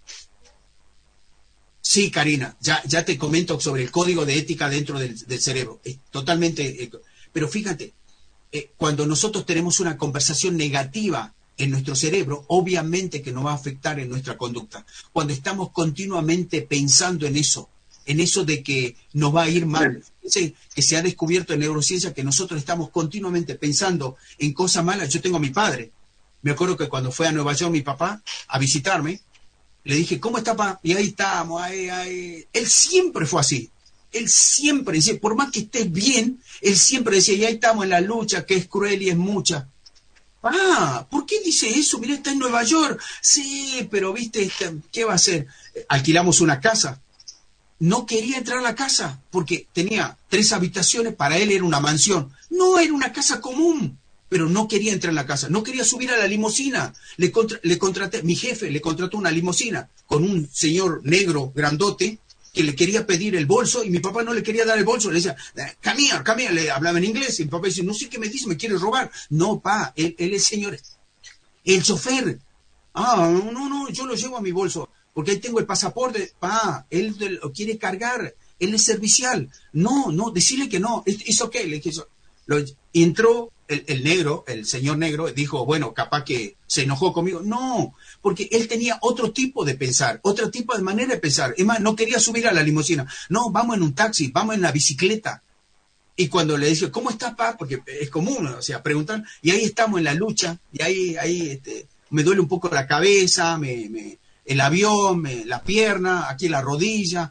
sí, Karina, ya, ya te comento sobre el código de ética dentro del, del cerebro. Es totalmente, eh, pero fíjate, eh, cuando nosotros tenemos una conversación negativa en nuestro cerebro, obviamente que nos va a afectar en nuestra conducta. Cuando estamos continuamente pensando en eso, en eso de que nos va a ir mal, sí, que se ha descubierto en neurociencia que nosotros estamos continuamente pensando en cosas malas. Yo tengo a mi padre. Me acuerdo que cuando fue a Nueva York mi papá a visitarme, le dije, ¿cómo está, papá? Y ahí estamos, ahí, ahí. Él siempre fue así. Él siempre decía, por más que estés bien, él siempre decía, y ahí estamos en la lucha, que es cruel y es mucha. Ah, ¿por qué dice eso? Mira, está en Nueva York. Sí, pero viste, ¿qué va a hacer? Alquilamos una casa. No quería entrar a la casa porque tenía tres habitaciones, para él era una mansión. No, era una casa común. pero no quería entrar en la casa, no quería subir a la limusina. Le, contra, le contraté, mi jefe le contrató una limusina con un señor negro grandote que le quería pedir el bolso y mi papá no le quería dar el bolso. Le decía, come here, come here. Le hablaba en inglés y mi papá dice, no sé qué me dice, me quiere robar. No, pa, él, él es señor, el chofer. Ah, no, no, yo lo llevo a mi bolso porque ahí tengo el pasaporte. Pa, él lo quiere cargar, él es servicial. No, no, decirle que no, es ok. Le dije, lo, entró el, el negro, el señor negro, dijo, bueno, capaz que se enojó conmigo. No, porque él tenía otro tipo de pensar, otro tipo de manera de pensar. Es más, no quería subir a la limusina. No, vamos en un taxi, vamos en la bicicleta. Y cuando le dije, ¿cómo estás, pa? Porque es común, o sea, preguntan, y ahí estamos en la lucha, y ahí, ahí este, me duele un poco la cabeza, me, me, el avión, me, la pierna, aquí la rodilla.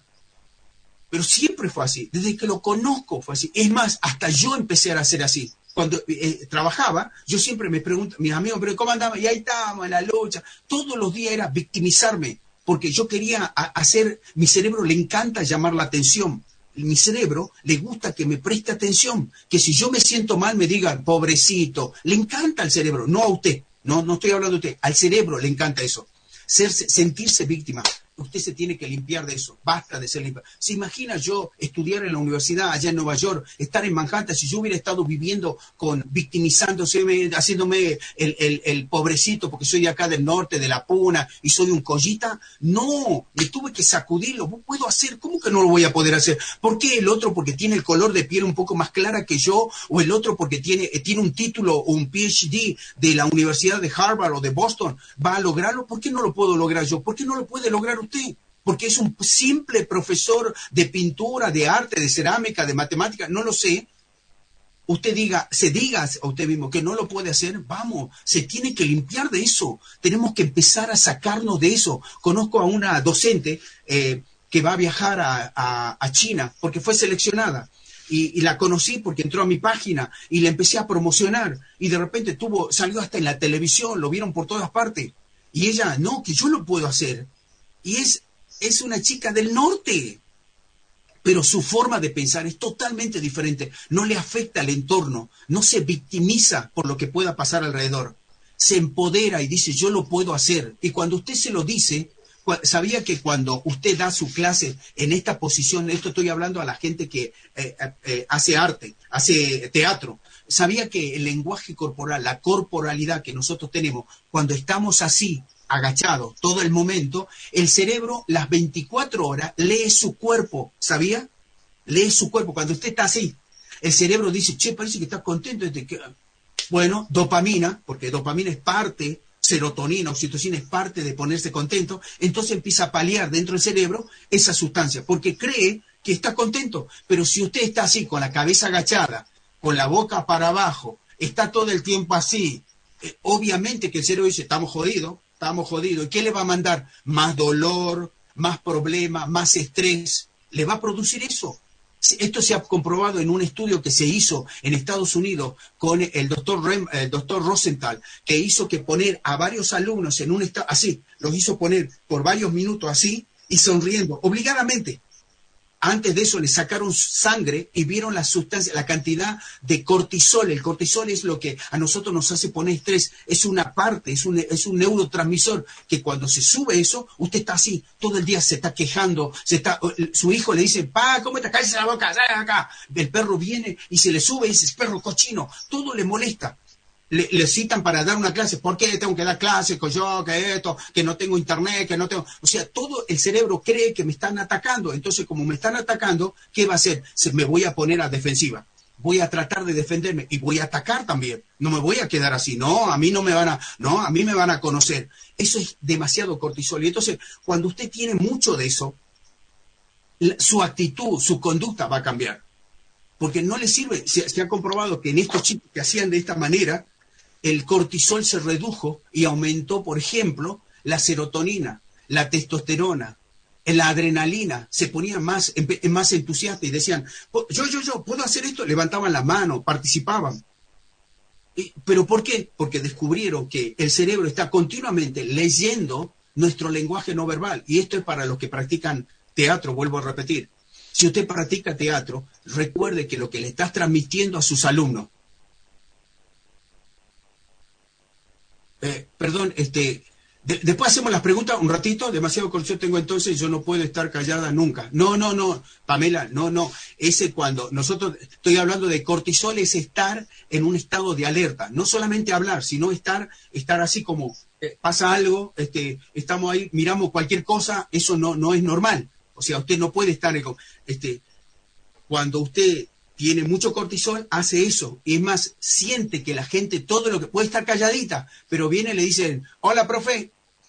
Pero siempre fue así, desde que lo conozco fue así. Es más, hasta yo empecé a hacer así. Cuando eh, trabajaba, yo siempre me pregunto, mis amigos, pero ¿cómo andamos? Y ahí estábamos en la lucha. Todos los días era victimizarme, porque yo quería a, hacer, mi cerebro le encanta llamar la atención. Mi cerebro le gusta que me preste atención, que si yo me siento mal me digan, pobrecito. Le encanta al cerebro, no a usted, no, no estoy hablando de usted, al cerebro le encanta eso. Ser, sentirse víctima. Usted se tiene que limpiar de eso, basta de ser limpio. ¿Se imagina yo estudiar en la universidad allá en Nueva York, estar en Manhattan, si yo hubiera estado viviendo con, victimizándose, haciéndome el, el, el pobrecito porque soy de acá del norte, de la Puna, y soy un collita? No, me tuve que sacudirlo. ¿Cómo puedo hacer? ¿Cómo que no lo voy a poder hacer? ¿Por qué el otro porque tiene el color de piel un poco más clara que yo? ¿O el otro porque tiene, tiene un título o un P H D de la Universidad de Harvard o de Boston? ¿Va a lograrlo? ¿Por qué no lo puedo lograr yo? ¿Por qué no lo puede lograr usted? Porque es un simple profesor de pintura, de arte, de cerámica, de matemática, no lo sé. Usted diga, se diga a usted mismo que no lo puede hacer, vamos, se tiene que limpiar de eso. Tenemos que empezar a sacarnos de eso. Conozco a una docente eh, que va a viajar a, a, a China porque fue seleccionada. Y, y la conocí porque entró a mi página y la empecé a promocionar. Y de repente tuvo, salió hasta en la televisión, lo vieron por todas partes. Y ella, no, que yo lo puedo hacer. Y es, es una chica del norte. Pero su forma de pensar es totalmente diferente. No le afecta al entorno, no se victimiza por lo que pueda pasar alrededor. Se empodera y dice, yo lo puedo hacer. Y cuando usted se lo dice, sabía que cuando usted da su clase en esta posición, esto estoy hablando a la gente que eh, eh, hace arte, hace teatro, sabía que el lenguaje corporal, la corporalidad que nosotros tenemos, cuando estamos así, agachado todo el momento, el cerebro las veinticuatro horas lee su cuerpo, ¿sabía? Lee su cuerpo. Cuando usted está así, el cerebro dice, che, parece que está contento. Bueno, dopamina, porque dopamina es parte, serotonina, oxitocina es parte de ponerse contento, entonces empieza a paliar dentro del cerebro esa sustancia, porque cree que está contento. Pero si usted está así, con la cabeza agachada, con la boca para abajo, está todo el tiempo así, eh, obviamente que el cerebro dice, estamos jodidos, estamos jodidos. ¿Y qué le va a mandar? Más dolor, más problemas, más estrés. Le va a producir eso. Esto se ha comprobado en un estudio que se hizo en Estados Unidos con el doctor, Rem, el doctor Rosenthal, que hizo que poner a varios alumnos en un estado así, los hizo poner por varios minutos así y sonriendo, obligadamente. Antes de eso le sacaron sangre y vieron la sustancia, la cantidad de cortisol. El cortisol es lo que a nosotros nos hace poner estrés. Es una parte, es un, es un neurotransmisor que cuando se sube eso, usted está así, todo el día se está quejando, se está, su hijo le dice, pa, ¿cómo te caes en la boca? ¡Sal acá! El perro viene y se le sube y dice, perro cochino, todo le molesta. Le, le citan para dar una clase. ¿Por qué tengo que dar clases? Que yo, que esto, que no tengo internet, que no tengo... O sea, todo el cerebro cree que me están atacando. Entonces, como me están atacando, ¿qué va a hacer? Se, me voy a poner a defensiva. Voy a tratar de defenderme y voy a atacar también. No me voy a quedar así. No, a mí no me van a... No, a mí me van a conocer. Eso es demasiado cortisol. Y entonces, cuando usted tiene mucho de eso, la, su actitud, su conducta va a cambiar. Porque no le sirve. Se, se ha comprobado que en estos chicos que hacían de esta manera, el cortisol se redujo y aumentó, por ejemplo, la serotonina, la testosterona, la adrenalina, se ponían más, más entusiastas y decían, yo, yo, yo, ¿puedo hacer esto? Levantaban la mano, participaban. ¿Pero por qué? Porque descubrieron que el cerebro está continuamente leyendo nuestro lenguaje no verbal. Y esto es para los que practican teatro, vuelvo a repetir. Si usted practica teatro, recuerde que lo que le estás transmitiendo a sus alumnos, Eh, perdón, este, de, después hacemos las preguntas un ratito, demasiado cortisol tengo entonces, yo no puedo estar callada nunca. No, no, no, Pamela, no, no. Ese cuando nosotros, estoy hablando de cortisol, es estar en un estado de alerta. No solamente hablar, sino estar, estar así como, eh, pasa algo, este, estamos ahí, miramos cualquier cosa, eso no, no es normal. O sea, usted no puede estar, este, cuando usted tiene mucho cortisol, hace eso. Y es más, siente que la gente, todo lo que puede estar calladita, pero viene y le dicen, hola, profe.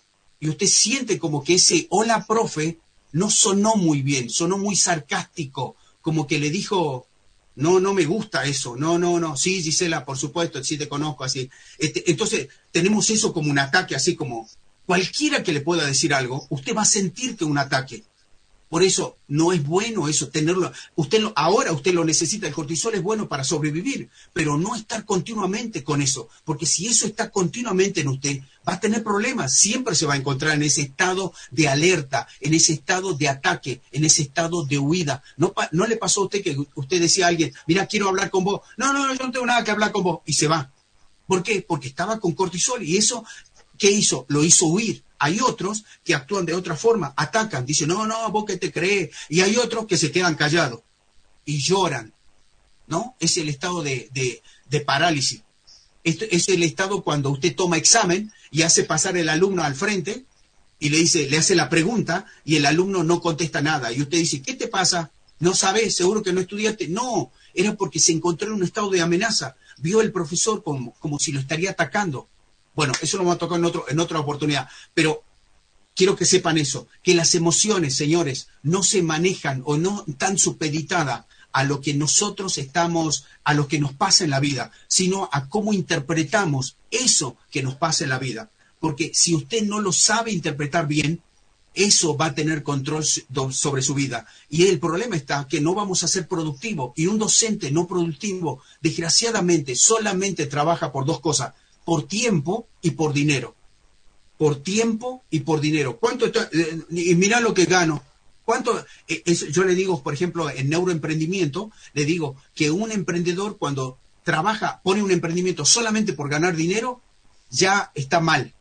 Y usted siente como que ese hola, profe, no sonó muy bien, sonó muy sarcástico, como que le dijo, no, no me gusta eso, no, no, no, sí, Gisela, por supuesto, sí te conozco, así. Este, entonces, tenemos eso como un ataque, así como cualquiera que le pueda decir algo, usted va a sentir que un ataque. Por eso no es bueno eso, tenerlo. Usted lo, ahora usted lo necesita, el cortisol es bueno para sobrevivir, pero no estar continuamente con eso, porque si eso está continuamente en usted, va a tener problemas, siempre se va a encontrar en ese estado de alerta, en ese estado de ataque, en ese estado de huida. ¿No, no le pasó a usted que usted decía a alguien, mira, quiero hablar con vos? No, no, no, yo no tengo nada que hablar con vos, y se va. ¿Por qué? Porque estaba con cortisol, y eso, ¿qué hizo? Lo hizo huir. Hay otros que actúan de otra forma, atacan, dicen, no, no, vos qué te crees. Y hay otros que se quedan callados y lloran, ¿no? Es el estado de, de, de parálisis. Esto es el estado cuando usted toma examen y hace pasar el alumno al frente y le dice, le hace la pregunta y el alumno no contesta nada. Y usted dice, ¿qué te pasa? ¿No sabes? ¿Seguro que no estudiaste? No, era porque se encontró en un estado de amenaza. Vio el profesor como, como si lo estaría atacando. Bueno, eso lo vamos a tocar en, otro, en otra oportunidad, pero quiero que sepan eso, que las emociones, señores, no se manejan o no están supeditadas a lo que nosotros estamos, a lo que nos pasa en la vida, sino a cómo interpretamos eso que nos pasa en la vida. Porque si usted no lo sabe interpretar bien, eso va a tener control sobre su vida. Y el problema está que no vamos a ser productivos. Y un docente no productivo, desgraciadamente, solamente trabaja por dos cosas. Por tiempo y por dinero. Por tiempo y por dinero. ¿Cuánto está? Eh, y mirá lo que gano. ¿Cuánto? Eh, es, yo le digo, por ejemplo, en neuroemprendimiento, le digo que un emprendedor cuando trabaja, pone un emprendimiento solamente por ganar dinero, ya está mal.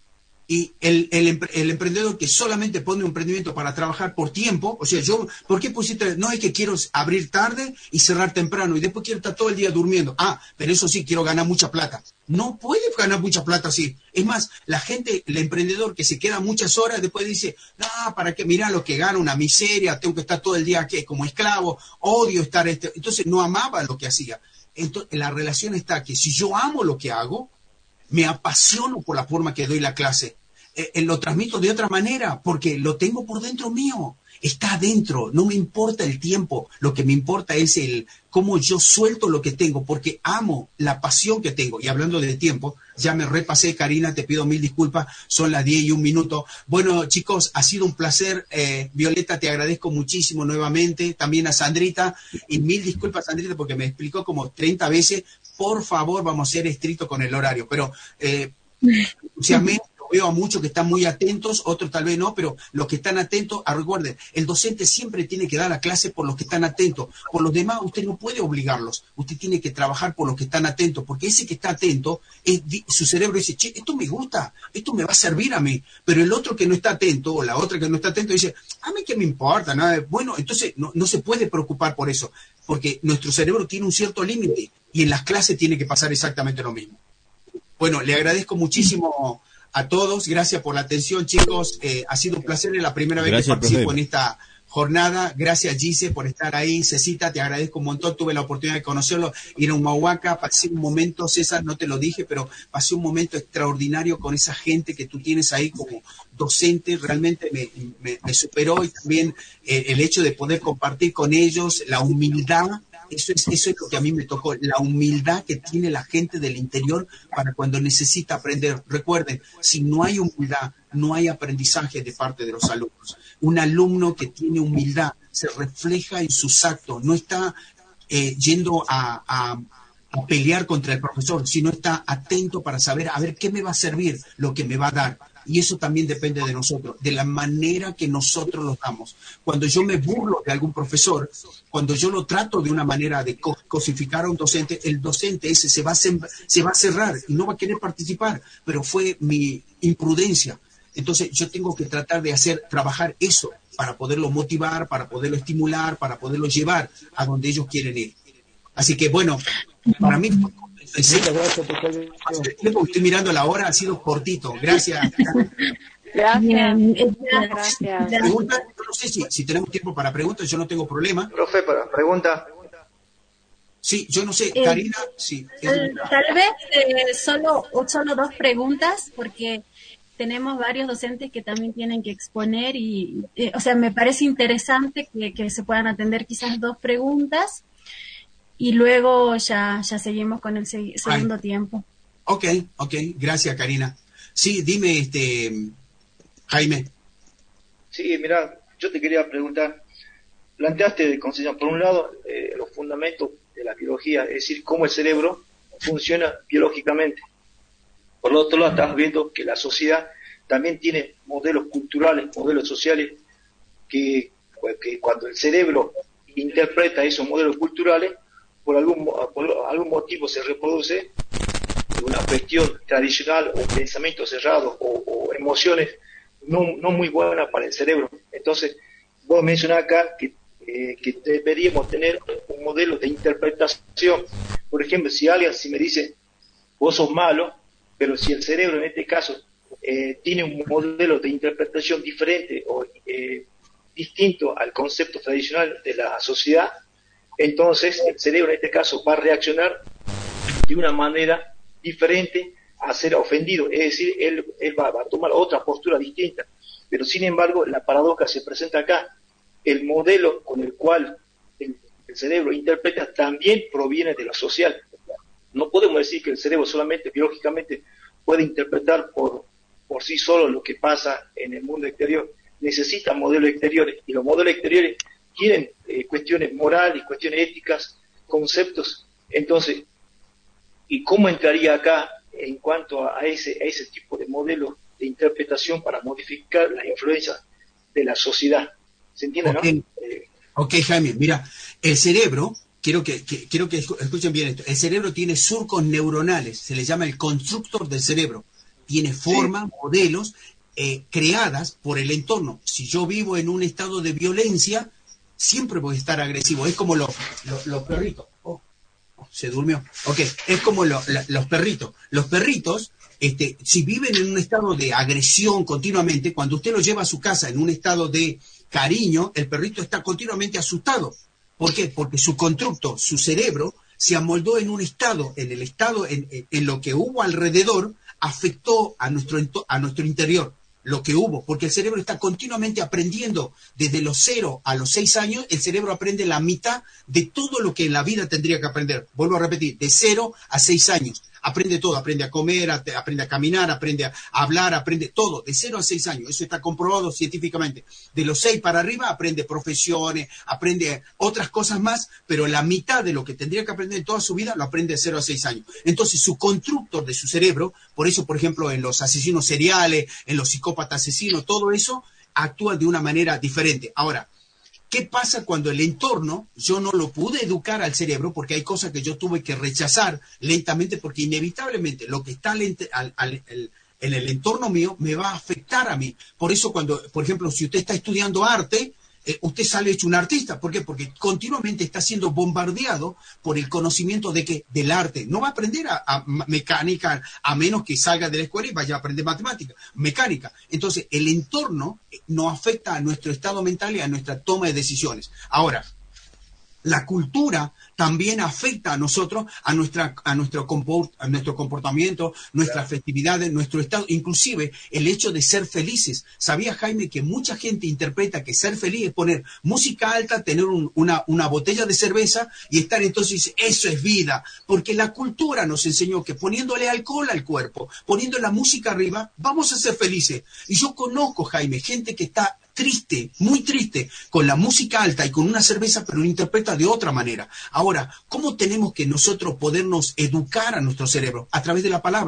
Y el, el, el emprendedor que solamente pone un emprendimiento para trabajar por tiempo, o sea, yo, ¿por qué pusiste? No es que quiero abrir tarde y cerrar temprano y después quiero estar todo el día durmiendo. Ah, pero eso sí, quiero ganar mucha plata. No puedes ganar mucha plata así. Es más, la gente, el emprendedor que se queda muchas horas, después dice, no, ¿para qué? Mirá lo que gano, una miseria, tengo que estar todo el día aquí como esclavo, odio estar... este Entonces no amaba lo que hacía. Entonces, la relación está que si yo amo lo que hago, me apasiono por la forma que doy la clase. Eh, lo transmito de otra manera porque lo tengo por dentro mío. Está adentro, no me importa el tiempo, lo que me importa es el cómo yo suelto lo que tengo, porque amo la pasión que tengo. Y hablando de tiempo, ya me repasé, Karina, te pido mil disculpas, son las diez y un minuto. Bueno, chicos, ha sido un placer. Eh, Violeta, te agradezco muchísimo nuevamente, también a Sandrita, y mil disculpas, Sandrita, porque me explicó como treinta veces. Por favor, vamos a ser estrictos con el horario, pero eh, entusiasme. Veo a muchos que están muy atentos, otros tal vez no, pero los que están atentos, ah, recuerden, el docente siempre tiene que dar la clase por los que están atentos. Por los demás, usted no puede obligarlos. Usted tiene que trabajar por los que están atentos, porque ese que está atento, es, su cerebro dice, che, esto me gusta, esto me va a servir a mí. Pero el otro que no está atento, o la otra que no está atento, dice, a mí qué me importa, nada. Bueno, entonces no, no se puede preocupar por eso, porque nuestro cerebro tiene un cierto límite, y en las clases tiene que pasar exactamente lo mismo. Bueno, le agradezco muchísimo a todos, gracias por la atención, chicos. Eh, ha sido un placer, es la primera vez gracias, que participo profe. en esta jornada. Gracias, Gise, por estar ahí. Cecita, te agradezco un montón. Tuve la oportunidad de conocerlo, ir a Humahuaca. Pasé un momento, César, no te lo dije, pero pasé un momento extraordinario con esa gente que tú tienes ahí como docente. Realmente me, me, me superó y también eh, el hecho de poder compartir con ellos la humildad. Eso es, eso es lo que a mí me tocó, la humildad que tiene la gente del interior para cuando necesita aprender. Recuerden, si no hay humildad, no hay aprendizaje de parte de los alumnos. Un alumno que tiene humildad se refleja en sus actos, no está eh, yendo a, a, a pelear contra el profesor, sino está atento para saber, a ver, ¿qué me va a servir lo que me va a dar? Y eso también depende de nosotros, de la manera que nosotros lo damos. Cuando yo me burlo de algún profesor, cuando yo lo trato de una manera de co- cosificar a un docente, el docente ese se va, a sem- se va a cerrar y no va a querer participar, pero fue mi imprudencia. Entonces yo tengo que tratar de hacer, trabajar eso para poderlo motivar, para poderlo estimular, para poderlo llevar a donde ellos quieren ir. Así que bueno, para mí... Sí, estoy mirando la hora, ha sido cortito. Gracias. Gracias. Gracias. Pregunta, no sé si, si tenemos tiempo para preguntas, yo no tengo problema. Profe, para pregunta. Sí, yo no sé, Eh, Karina, sí. Tal, tal vez eh, solo, o solo dos preguntas, porque tenemos varios docentes que también tienen que exponer y, eh, o sea, me parece interesante que, que se puedan atender quizás dos preguntas y luego ya, ya seguimos con el se- segundo Ay. tiempo. Ok, ok, gracias, Karina. Sí, dime, este, Jaime. Sí, mira, yo te quería preguntar, planteaste, Concepción, por un lado, eh, los fundamentos de la biología, es decir, cómo el cerebro funciona biológicamente. Por lo otro lado, estás viendo que la sociedad también tiene modelos culturales, modelos sociales, que, que cuando el cerebro interpreta esos modelos culturales, por algún, por algún motivo se reproduce una cuestión tradicional o pensamientos cerrados o, o emociones no, no muy buenas para el cerebro. Entonces, vos mencionás acá que, eh, que deberíamos tener un modelo de interpretación. Por ejemplo, si alguien si me dice, vos sos malo, pero si el cerebro en este caso eh, tiene un modelo de interpretación diferente o eh, distinto al concepto tradicional de la sociedad, entonces el cerebro en este caso va a reaccionar de una manera diferente a ser ofendido, es decir, él, él va, va a tomar otra postura distinta. Pero sin embargo, la paradoja se presenta acá. El modelo con el cual el, el cerebro interpreta también proviene de lo social. No podemos decir que el cerebro solamente biológicamente puede interpretar por, por sí solo lo que pasa en el mundo exterior. Necesita modelos exteriores, y los modelos exteriores tienen eh, cuestiones morales, cuestiones éticas, conceptos. Entonces, ¿y cómo entraría acá en cuanto a ese, a ese tipo de modelos de interpretación para modificar la influencia de la sociedad? ¿Se entiende, okay. no? Eh, ok, Jaime, mira, el cerebro, quiero que, que, quiero que escuchen bien esto, el cerebro tiene surcos neuronales, se le llama el constructor del cerebro, tiene formas, sí. modelos eh, creadas por el entorno. Si yo vivo en un estado de violencia, siempre voy a estar agresivo, es como los, los, los perritos. Oh. Se durmió. Ok, es como lo, la, los perritos. Los perritos, este, si viven en un estado de agresión continuamente, cuando usted lo lleva a su casa en un estado de cariño, el perrito está continuamente asustado. ¿Por qué? Porque su constructo, su cerebro, se amoldó en un estado, en el estado, en, en, en lo que hubo alrededor, afectó a nuestro, a nuestro interior. Lo que hubo, porque el cerebro está continuamente aprendiendo desde los cero a los seis años, el cerebro aprende la mitad de todo lo que en la vida tendría que aprender. Vuelvo a repetir, de cero a seis años. Aprende todo, aprende a comer, a, aprende a caminar, aprende a hablar, aprende todo, de cero a seis años. Eso está comprobado científicamente. De los seis para arriba aprende profesiones, aprende otras cosas más, pero la mitad de lo que tendría que aprender en toda su vida lo aprende de cero a seis años. Entonces su constructor de su cerebro, por eso, por ejemplo, en los asesinos seriales, en los psicópatas asesinos, todo eso actúa de una manera diferente. Ahora, ¿qué pasa cuando el entorno, yo no lo pude educar al cerebro, porque hay cosas que yo tuve que rechazar lentamente, porque inevitablemente lo que está lente, al, al, el, en el entorno mío me va a afectar a mí? Por eso cuando, por ejemplo, si usted está estudiando arte, eh, usted sale hecho un artista. ¿Por qué? Porque continuamente está siendo bombardeado por el conocimiento de que del arte. No va a aprender a, a mecánica a menos que salga de la escuela y vaya a aprender matemática, mecánica. Entonces, el entorno nos afecta a nuestro estado mental y a nuestra toma de decisiones. Ahora, la cultura también afecta a nosotros, a, nuestra, a, nuestro, comport, a nuestro comportamiento, nuestras claro. festividades, nuestro estado, inclusive el hecho de ser felices. ¿Sabía, Jaime, que mucha gente interpreta que ser feliz es poner música alta, tener un, una, una botella de cerveza y estar entonces, eso es vida? Porque la cultura nos enseñó que poniéndole alcohol al cuerpo, poniendo la música arriba, vamos a ser felices. Y yo conozco, Jaime, gente que está triste, muy triste, con la música alta y con una cerveza, pero lo interpreta de otra manera. Ahora, ¿cómo tenemos que nosotros podernos educar a nuestro cerebro? A través de la palabra.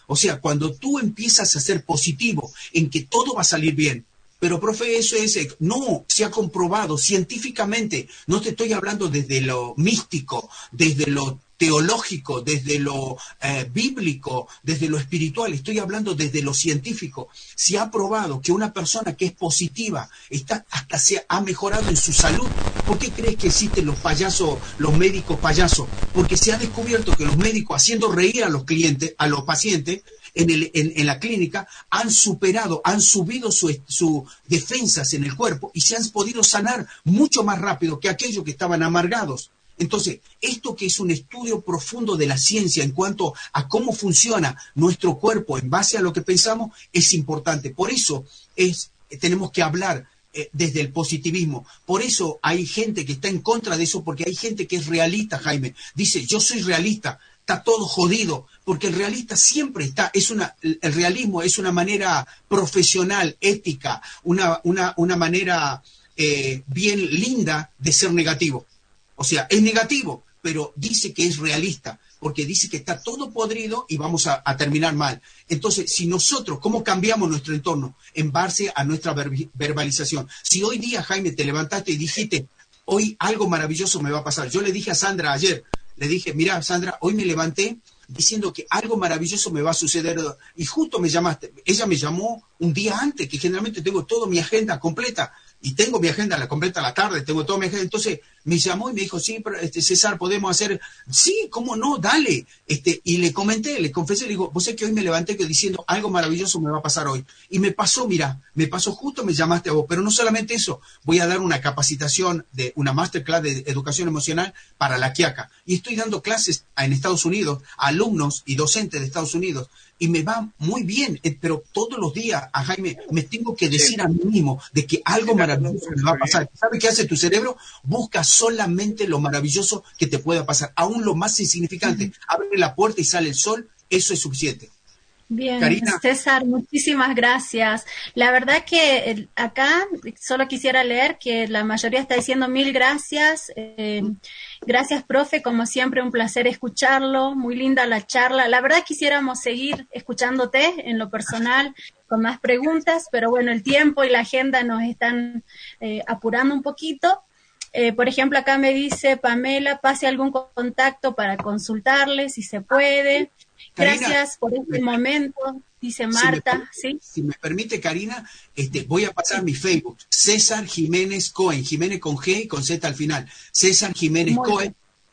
O sea, cuando tú empiezas a ser positivo en que todo va a salir bien, pero profe, eso es, no, se ha comprobado científicamente, no te estoy hablando desde lo místico, desde lo teológico, desde lo eh, bíblico, desde lo espiritual, estoy hablando desde lo científico. Se ha probado que una persona que es positiva está, hasta se ha mejorado en su salud. ¿Por qué crees que existen los payasos, los médicos payasos? Porque se ha descubierto que los médicos, haciendo reír a los clientes, a los pacientes, en, el, en, en la clínica, han superado, han subido sus su defensas en el cuerpo y se han podido sanar mucho más rápido que aquellos que estaban amargados. Entonces, esto que es un estudio profundo de la ciencia en cuanto a cómo funciona nuestro cuerpo en base a lo que pensamos, es importante. Por eso es, tenemos que hablar eh, desde el positivismo. Por eso hay gente que está en contra de eso, porque hay gente que es realista, Jaime. Dice, yo soy realista, está todo jodido, porque el realista siempre está, es una, el realismo es una manera profesional, ética, una, una, una manera eh, bien linda de ser negativo. O sea, es negativo, pero dice que es realista, porque dice que está todo podrido y vamos a, a terminar mal. Entonces, si nosotros, ¿cómo cambiamos nuestro entorno? En base a nuestra ver, verbalización. Si hoy día, Jaime, te levantaste y dijiste, hoy algo maravilloso me va a pasar. Yo le dije a Sandra ayer, le dije, mira, Sandra, hoy me levanté diciendo que algo maravilloso me va a suceder. Y justo me llamaste. Ella me llamó un día antes, que generalmente tengo toda mi agenda completa. Y tengo mi agenda la completa a la tarde, tengo toda mi agenda. Entonces me llamó y me dijo, sí, pero, este, César, podemos hacer, sí, cómo no, dale. Este, y le comenté, le confesé, le digo, vos sé que hoy me levanté que diciendo algo maravilloso me va a pasar hoy. Y me pasó, mira, me pasó justo, me llamaste a vos. Pero no solamente eso, voy a dar una capacitación, de una masterclass de educación emocional para la Quiaca. Y estoy dando clases en Estados Unidos, a alumnos y docentes de Estados Unidos. Y me va muy bien, pero todos los días, a Jaime, me tengo que decir sí. a mí mismo de que algo maravilloso me va a pasar. ¿Sabes qué hace tu cerebro? Busca solamente lo maravilloso que te pueda pasar, aún lo más insignificante. Uh-huh. Abre la puerta y sale el sol, eso es suficiente. Bien, Karina. César, muchísimas gracias. La verdad que acá solo quisiera leer que la mayoría está diciendo mil gracias. Eh, gracias, profe, como siempre un placer escucharlo, muy linda la charla. La verdad quisiéramos seguir escuchándote en lo personal con más preguntas, pero bueno, el tiempo y la agenda nos están eh, apurando un poquito. Eh, por ejemplo, acá me dice Pamela, pase algún contacto para consultarle si se puede. Gracias Karina, por este me, momento, dice Marta. Si me, ¿sí? si me permite, Karina, este, voy a pasar mi Facebook, César Jiménez Cohen, Jiménez con G y con Z al final, César Jiménez Muy Cohen.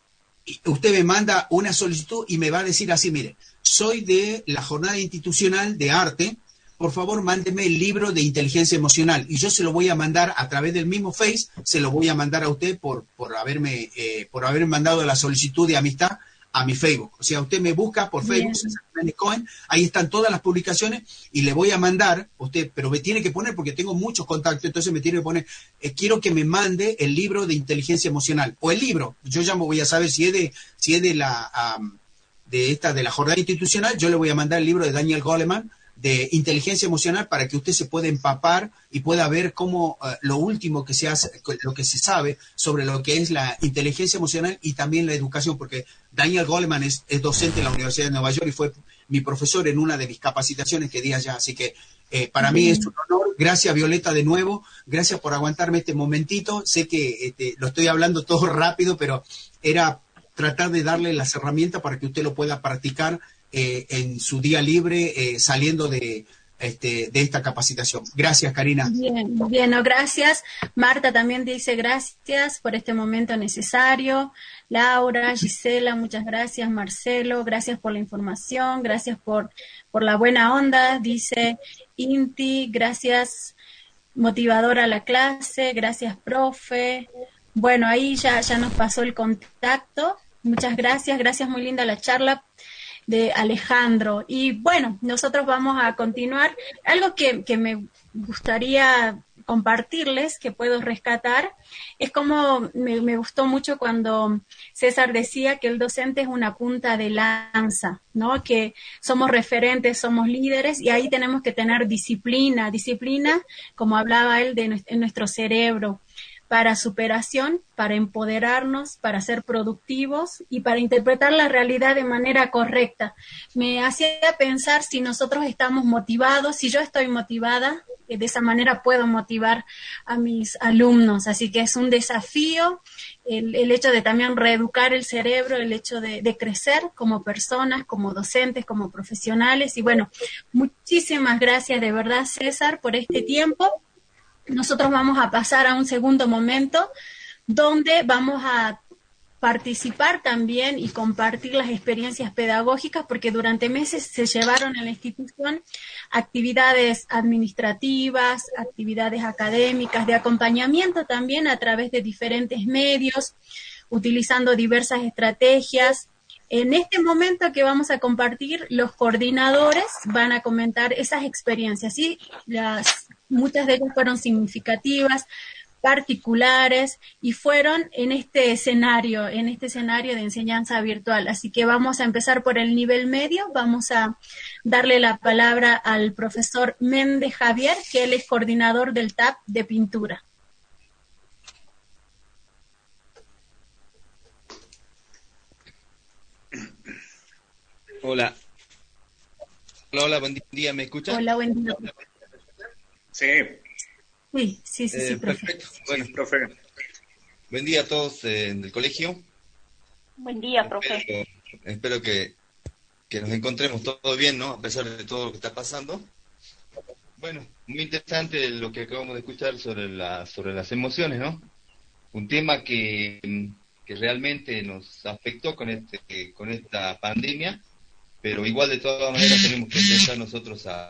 Y usted me manda una solicitud y me va a decir así, mire, soy de la Jornada Institucional de Arte, por favor mándeme el libro de inteligencia emocional y yo se lo voy a mandar a través del mismo Face, se lo voy a mandar a usted por, por, haberme, eh, por haberme mandado la solicitud de amistad a mi Facebook. O sea, usted me busca por Facebook, César Jiménez Cohen, ahí están todas las publicaciones y le voy a mandar, usted, pero me tiene que poner, porque tengo muchos contactos, entonces me tiene que poner, eh, quiero que me mande el libro de inteligencia emocional, o el libro, yo ya me voy a saber si es de, si es de la, um, de esta, de la jornada institucional, yo le voy a mandar el libro de Daniel Goleman, de inteligencia emocional, para que usted se pueda empapar y pueda ver cómo uh, lo último que se hace, lo que se sabe sobre lo que es la inteligencia emocional y también la educación, porque Daniel Goleman es, es docente en la Universidad de Nueva York y fue mi profesor en una de mis capacitaciones que di allá, así que eh, para mí es un honor. Gracias, Violeta, de nuevo, gracias por aguantarme este momentito, sé que este, lo estoy hablando todo rápido, pero era tratar de darle las herramientas para que usted lo pueda practicar Eh, en su día libre, eh, saliendo de, este, de esta capacitación. Gracias, Karina. Bien, bien, no, gracias. Marta también dice gracias por este momento necesario. Laura, Gisela, muchas gracias. Marcelo, gracias por la información, gracias por, por la buena onda, dice Inti, gracias, motivadora la clase, gracias, profe. Bueno, ahí ya, ya nos pasó el contacto. Muchas gracias, gracias, muy linda la charla de Alejandro. Y bueno, nosotros vamos a continuar. Algo que, que me gustaría compartirles, que puedo rescatar, es como me, me gustó mucho cuando César decía que el docente es una punta de lanza, ¿no? Que somos referentes, somos líderes y ahí tenemos que tener disciplina, disciplina, como hablaba él, de en nuestro cerebro. para superación, para empoderarnos, para ser productivos y para interpretar la realidad de manera correcta. Me hacía pensar si nosotros estamos motivados, si yo estoy motivada, de esa manera puedo motivar a mis alumnos. Así que es un desafío el, el hecho de también reeducar el cerebro, el hecho de, de crecer como personas, como docentes, como profesionales. Y bueno, muchísimas gracias de verdad, César, por este tiempo. Nosotros vamos a pasar a un segundo momento donde vamos a participar también y compartir las experiencias pedagógicas, porque durante meses se llevaron en la institución actividades administrativas, actividades académicas, de acompañamiento también a través de diferentes medios, utilizando diversas estrategias. En este momento que vamos a compartir, los coordinadores van a comentar esas experiencias, ¿sí? Las, muchas de ellas fueron significativas, particulares, y fueron en este escenario, en este escenario de enseñanza virtual. Así que vamos a empezar por el nivel medio. Vamos a darle la palabra al profesor Méndez Javier, que él es coordinador del T A P de pintura. Hola. Hola, hola, buen día, ¿me escuchan? Hola, buen día. Sí. Sí, sí, sí, eh, sí, profe. Perfecto. Bueno, profe. Buen día a todos eh, del colegio. Buen día, profe. Espero, espero que, que nos encontremos todo bien, ¿no? A pesar de todo lo que está pasando. Bueno, muy interesante lo que acabamos de escuchar sobre, la, sobre las emociones, ¿no? Un tema que, que realmente nos afectó con, este, con esta pandemia, pero igual de todas maneras tenemos que empezar nosotros a...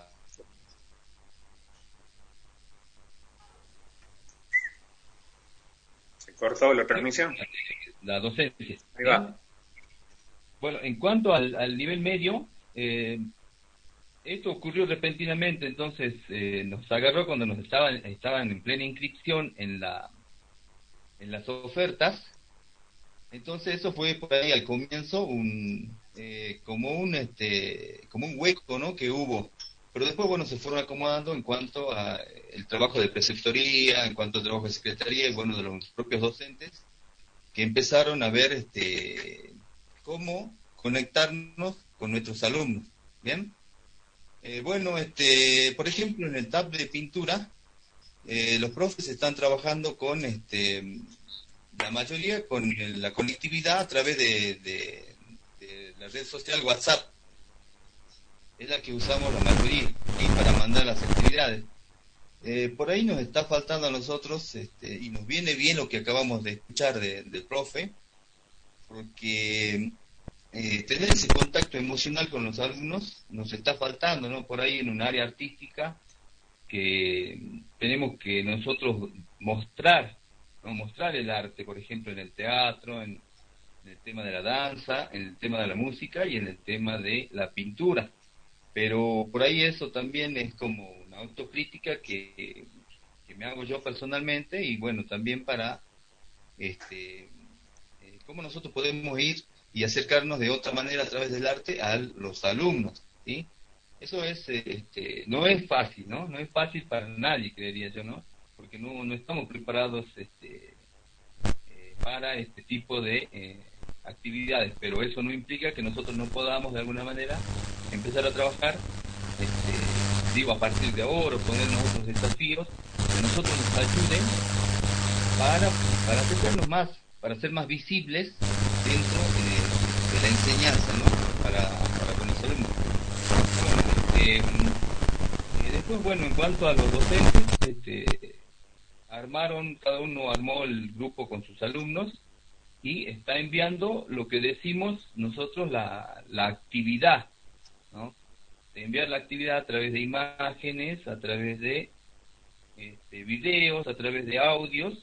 Cortó la transmisión. La docencia. Ahí va. Bueno, en cuanto al, al nivel medio, eh, esto ocurrió repentinamente, entonces eh, nos agarró cuando nos estaban, estaban en plena inscripción en la en las ofertas. Entonces eso fue por ahí al comienzo un eh, como un este como un hueco, ¿no?, que hubo. Pero después, bueno, se fueron acomodando en cuanto a el trabajo de preceptoría, en cuanto al trabajo de secretaría y, bueno, de los propios docentes, que empezaron a ver este cómo conectarnos con nuestros alumnos, ¿bien? Eh, bueno, este por ejemplo, en el T A P de pintura, eh, los profes están trabajando con, este la mayoría, con la conectividad a través de, de, de la red social WhatsApp. Es la que usamos la mayoría y para mandar las actividades. Eh, por ahí nos está faltando a nosotros, este, y nos viene bien lo que acabamos de escuchar de, del profe, porque eh, tener ese contacto emocional con los alumnos nos está faltando, ¿no? Por ahí en un área artística que tenemos que nosotros mostrar, ¿no? Mostrar el arte, por ejemplo, en el teatro, en, en el tema de la danza, en el tema de la música y en el tema de la pintura. Pero por ahí eso también es como una autocrítica que, que me hago yo personalmente, y bueno, también para este eh, cómo nosotros podemos ir y acercarnos de otra manera a través del arte a los alumnos, ¿sí? Eso es este, no es fácil, ¿no? No es fácil para nadie, creería yo, ¿no? Porque no, no estamos preparados este, eh, para este tipo de eh, actividades, pero eso no implica que nosotros no podamos de alguna manera empezar a trabajar, este, digo, a partir de ahora, ponernos otros desafíos que nosotros nos ayuden para, para acercarnos más, para ser más visibles dentro de, de la enseñanza, ¿no? Para, para con los alumnos. Bueno, eh, eh, después, bueno, en cuanto a los docentes, este, armaron, cada uno armó el grupo con sus alumnos y está enviando lo que decimos nosotros la, la actividad, ¿no? De enviar la actividad a través de imágenes, a través de este, videos, a través de audios,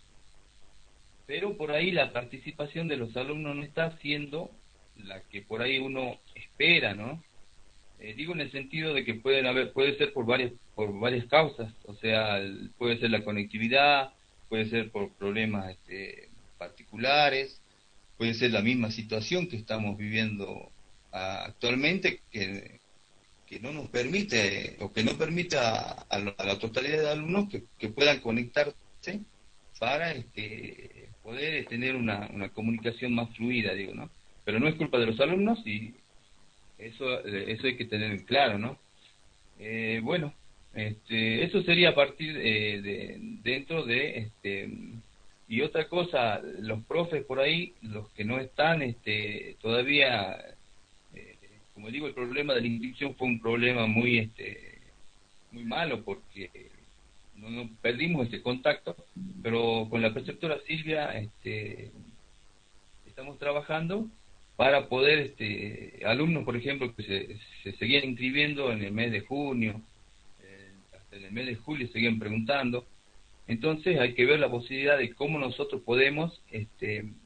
pero por ahí la participación de los alumnos no está siendo la que por ahí uno espera, ¿no? Eh, digo en el sentido de que pueden haber, puede ser por varias, por varias causas, o sea, puede ser la conectividad, puede ser por problemas este, particulares, puede ser la misma situación que estamos viviendo a, actualmente, que, que no nos permite, o que no permite a, a, la, a la totalidad de alumnos que, que puedan conectarse para este, poder tener una, una comunicación más fluida, digo, ¿no? Pero no es culpa de los alumnos y eso eso hay que tener claro, ¿no? Eh, bueno, este, eso sería a partir eh, de dentro de este y otra cosa, los profes por ahí, los que no están este todavía, eh, como digo, el problema de la inscripción fue un problema muy este muy malo porque no, no perdimos ese contacto, pero con la preceptora Silvia este estamos trabajando para poder, este, alumnos, por ejemplo, que se, se seguían inscribiendo en el mes de junio, eh, hasta en el mes de julio seguían preguntando. Entonces hay que ver la posibilidad de cómo nosotros podemos este, eh,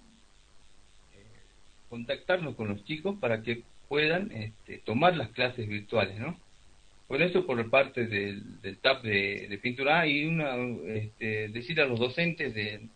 contactarnos con los chicos para que puedan este, tomar las clases virtuales, ¿no? Por eso, por parte del, del T A P de, de pintura, y una, este, decir a los docentes del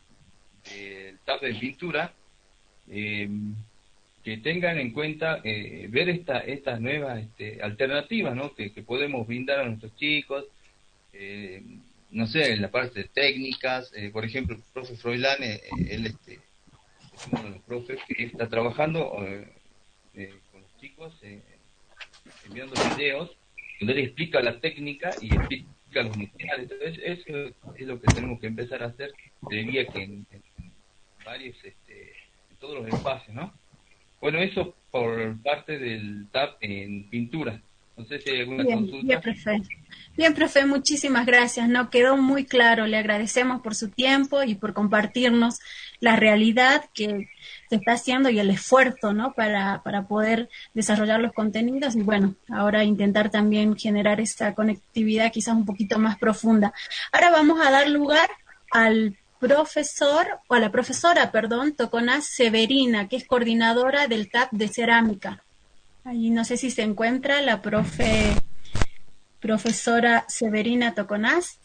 de, T A P de pintura, eh, que tengan en cuenta eh, ver esta, estas nuevas este, alternativas, ¿no? que, que podemos brindar a nuestros chicos, eh, no sé, en la parte de técnicas, eh, por ejemplo, el profe Froilán, eh, él este, es uno de los profes que está trabajando eh, eh, con los chicos, eh, enviando videos, donde él explica la técnica y explica los materiales. Entonces, eso es lo que tenemos que empezar a hacer, diría que en, en varios, este, en todos los espacios, ¿no? Bueno, eso por parte del T A P en pintura. No sé si hay alguna Bien, consulta. bien, profe. Bien, profe, muchísimas gracias. No quedó muy claro. Le agradecemos por su tiempo y por compartirnos la realidad que se está haciendo y el esfuerzo, ¿no? Para, para poder desarrollar los contenidos y, bueno, ahora intentar también generar esta conectividad quizás un poquito más profunda. Ahora vamos a dar lugar al profesor, o a la profesora, perdón, Toconaz Severina, que es coordinadora del T A P de cerámica. Ahí no sé si se encuentra la profe, profesora Severina Toconaz.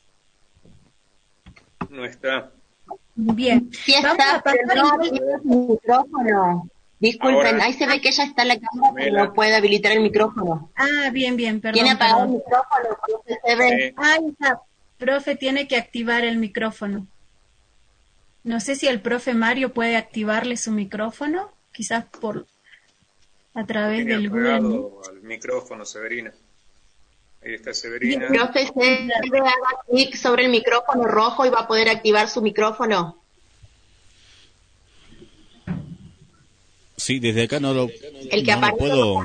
No está. Bien. Sí está, pero no habilita el micrófono. Disculpen, ahora, ahí se ve que ella está en la cámara, pero no puede habilitar el micrófono. Ah, bien, bien, perdón. Tiene apagado perdón. el micrófono, profe, se ve. Sí. Ahí está, profe, tiene que activar el micrófono. No sé si el profe Mario puede activarle su micrófono, quizás por a través Tiene del Google. apagado al micrófono, Severina. Ahí está Severina. Profe, se haga clic sobre el micrófono rojo y va a poder activar su micrófono. Sí, desde acá no lo, el que no lo puedo.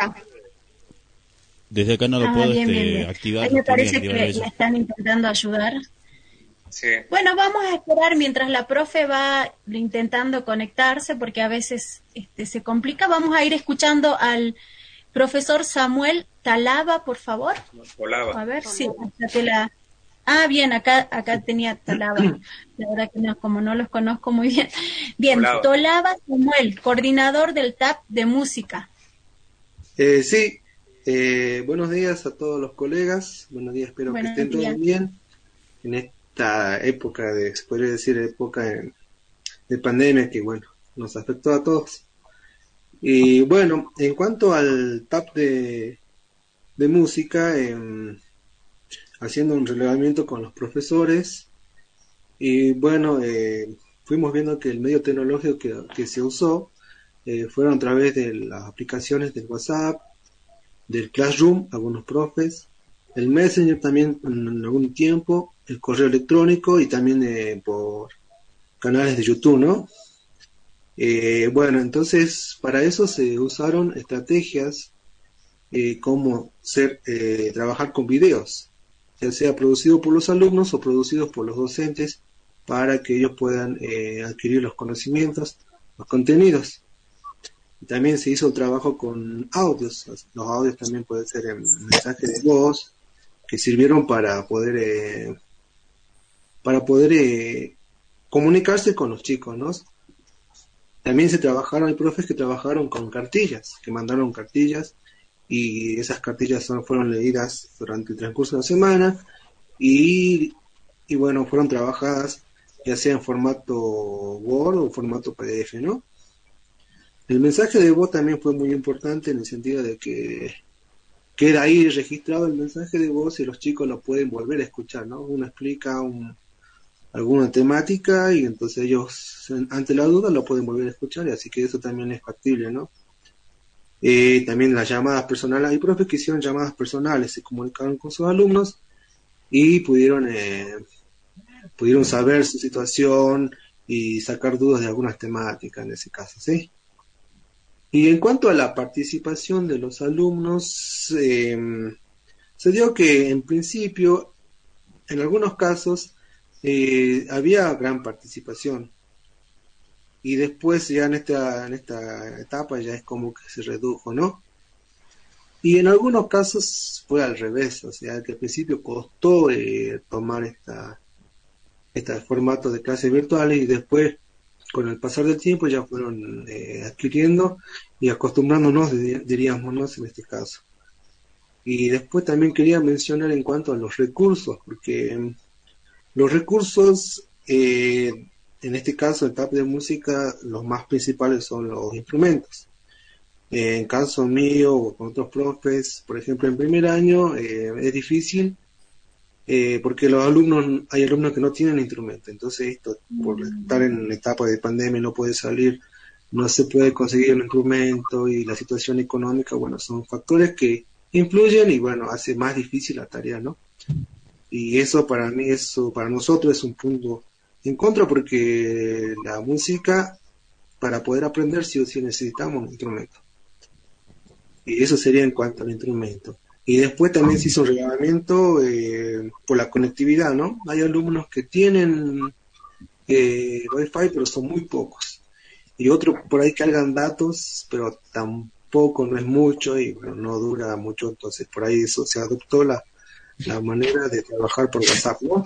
Desde acá no lo Ah, puedo bien, este, bien, bien. activar. Ahí me parece activar que eso. le están intentando ayudar. Sí. Bueno, vamos a esperar mientras la profe va intentando conectarse, porque a veces este, se complica. Vamos a ir escuchando al profesor Samuel Talaba, por favor. Volaba. A ver, sí, acá te la... Ah, bien, acá acá tenía Talaba. La verdad que no, como no los conozco muy bien. Bien, Tolaba. Tolaba Samuel, coordinador del T A P de música. Eh, sí, eh, buenos días a todos los colegas. Buenos días, espero Buenos que estén días. todos bien. En esta época de, se podría decir, época de, de pandemia que, bueno, nos afectó a todos. Y bueno, en cuanto al T A P de, de música, eh, haciendo un relevamiento con los profesores, y bueno, eh, fuimos viendo que el medio tecnológico que, que se usó eh, fueron a través de las aplicaciones del WhatsApp, del Classroom, algunos profes, el Messenger también en algún tiempo, el correo electrónico y también eh, por canales de YouTube, ¿no? Eh, bueno, entonces para eso se usaron estrategias eh, como ser, eh, trabajar con videos, ya sea producido por los alumnos o producidos por los docentes para que ellos puedan eh, adquirir los conocimientos, los contenidos. También se hizo el trabajo con audios, los audios también pueden ser en mensajes de voz que sirvieron para poder eh, para poder eh, comunicarse con los chicos, ¿no? También se trabajaron, hay profes que trabajaron con cartillas, que mandaron cartillas y esas cartillas son, fueron leídas durante el transcurso de la semana y, y bueno, fueron trabajadas ya sea en formato Word o formato P D F, ¿no? El mensaje de voz también fue muy importante en el sentido de que queda ahí registrado el mensaje de voz y los chicos lo pueden volver a escuchar, ¿no? Uno explica un, alguna temática y entonces ellos ante la duda lo pueden volver a escuchar, y así que eso también es factible, ¿no? Eh, también las llamadas personales, hay profes que hicieron llamadas personales, se comunicaron con sus alumnos y pudieron eh, pudieron saber su situación y sacar dudas de algunas temáticas en ese caso, ¿sí? Y en cuanto a la participación de los alumnos, eh, se dio que en principio, en algunos casos, eh, había gran participación. Y después ya en esta, en esta etapa ya es como que se redujo, ¿no? Y en algunos casos fue al revés, o sea, que al principio costó eh, tomar esta, este formato de clases virtuales y después, con el pasar del tiempo, ya fueron eh, adquiriendo y acostumbrándonos, diríamos, ¿no? En este caso. Y después también quería mencionar en cuanto a los recursos, porque eh, los recursos, eh, en este caso, en T A P de música, los más principales son los instrumentos. Eh, en caso mío o con otros profes, por ejemplo, en primer año, eh, es difícil eh, porque los alumnos, hay alumnos que no tienen instrumento. Entonces, esto, por estar en etapa de pandemia, no puede salir, no se puede conseguir un instrumento y la situación económica, bueno, son factores que influyen y, bueno, hace más difícil la tarea, ¿no? Y eso para mí, eso para nosotros es un punto en contra, porque la música, para poder aprender, sí o sí necesitamos un instrumento. Y eso sería en cuanto al instrumento. Y después también se hizo un reglamento eh, por la conectividad, ¿no? Hay alumnos que tienen eh, Wi-Fi, pero son muy pocos. Y otros por ahí cargan datos, pero tampoco, no es mucho y bueno, no dura mucho. Entonces por ahí eso se adoptó la, la manera de trabajar por WhatsApp, ¿no?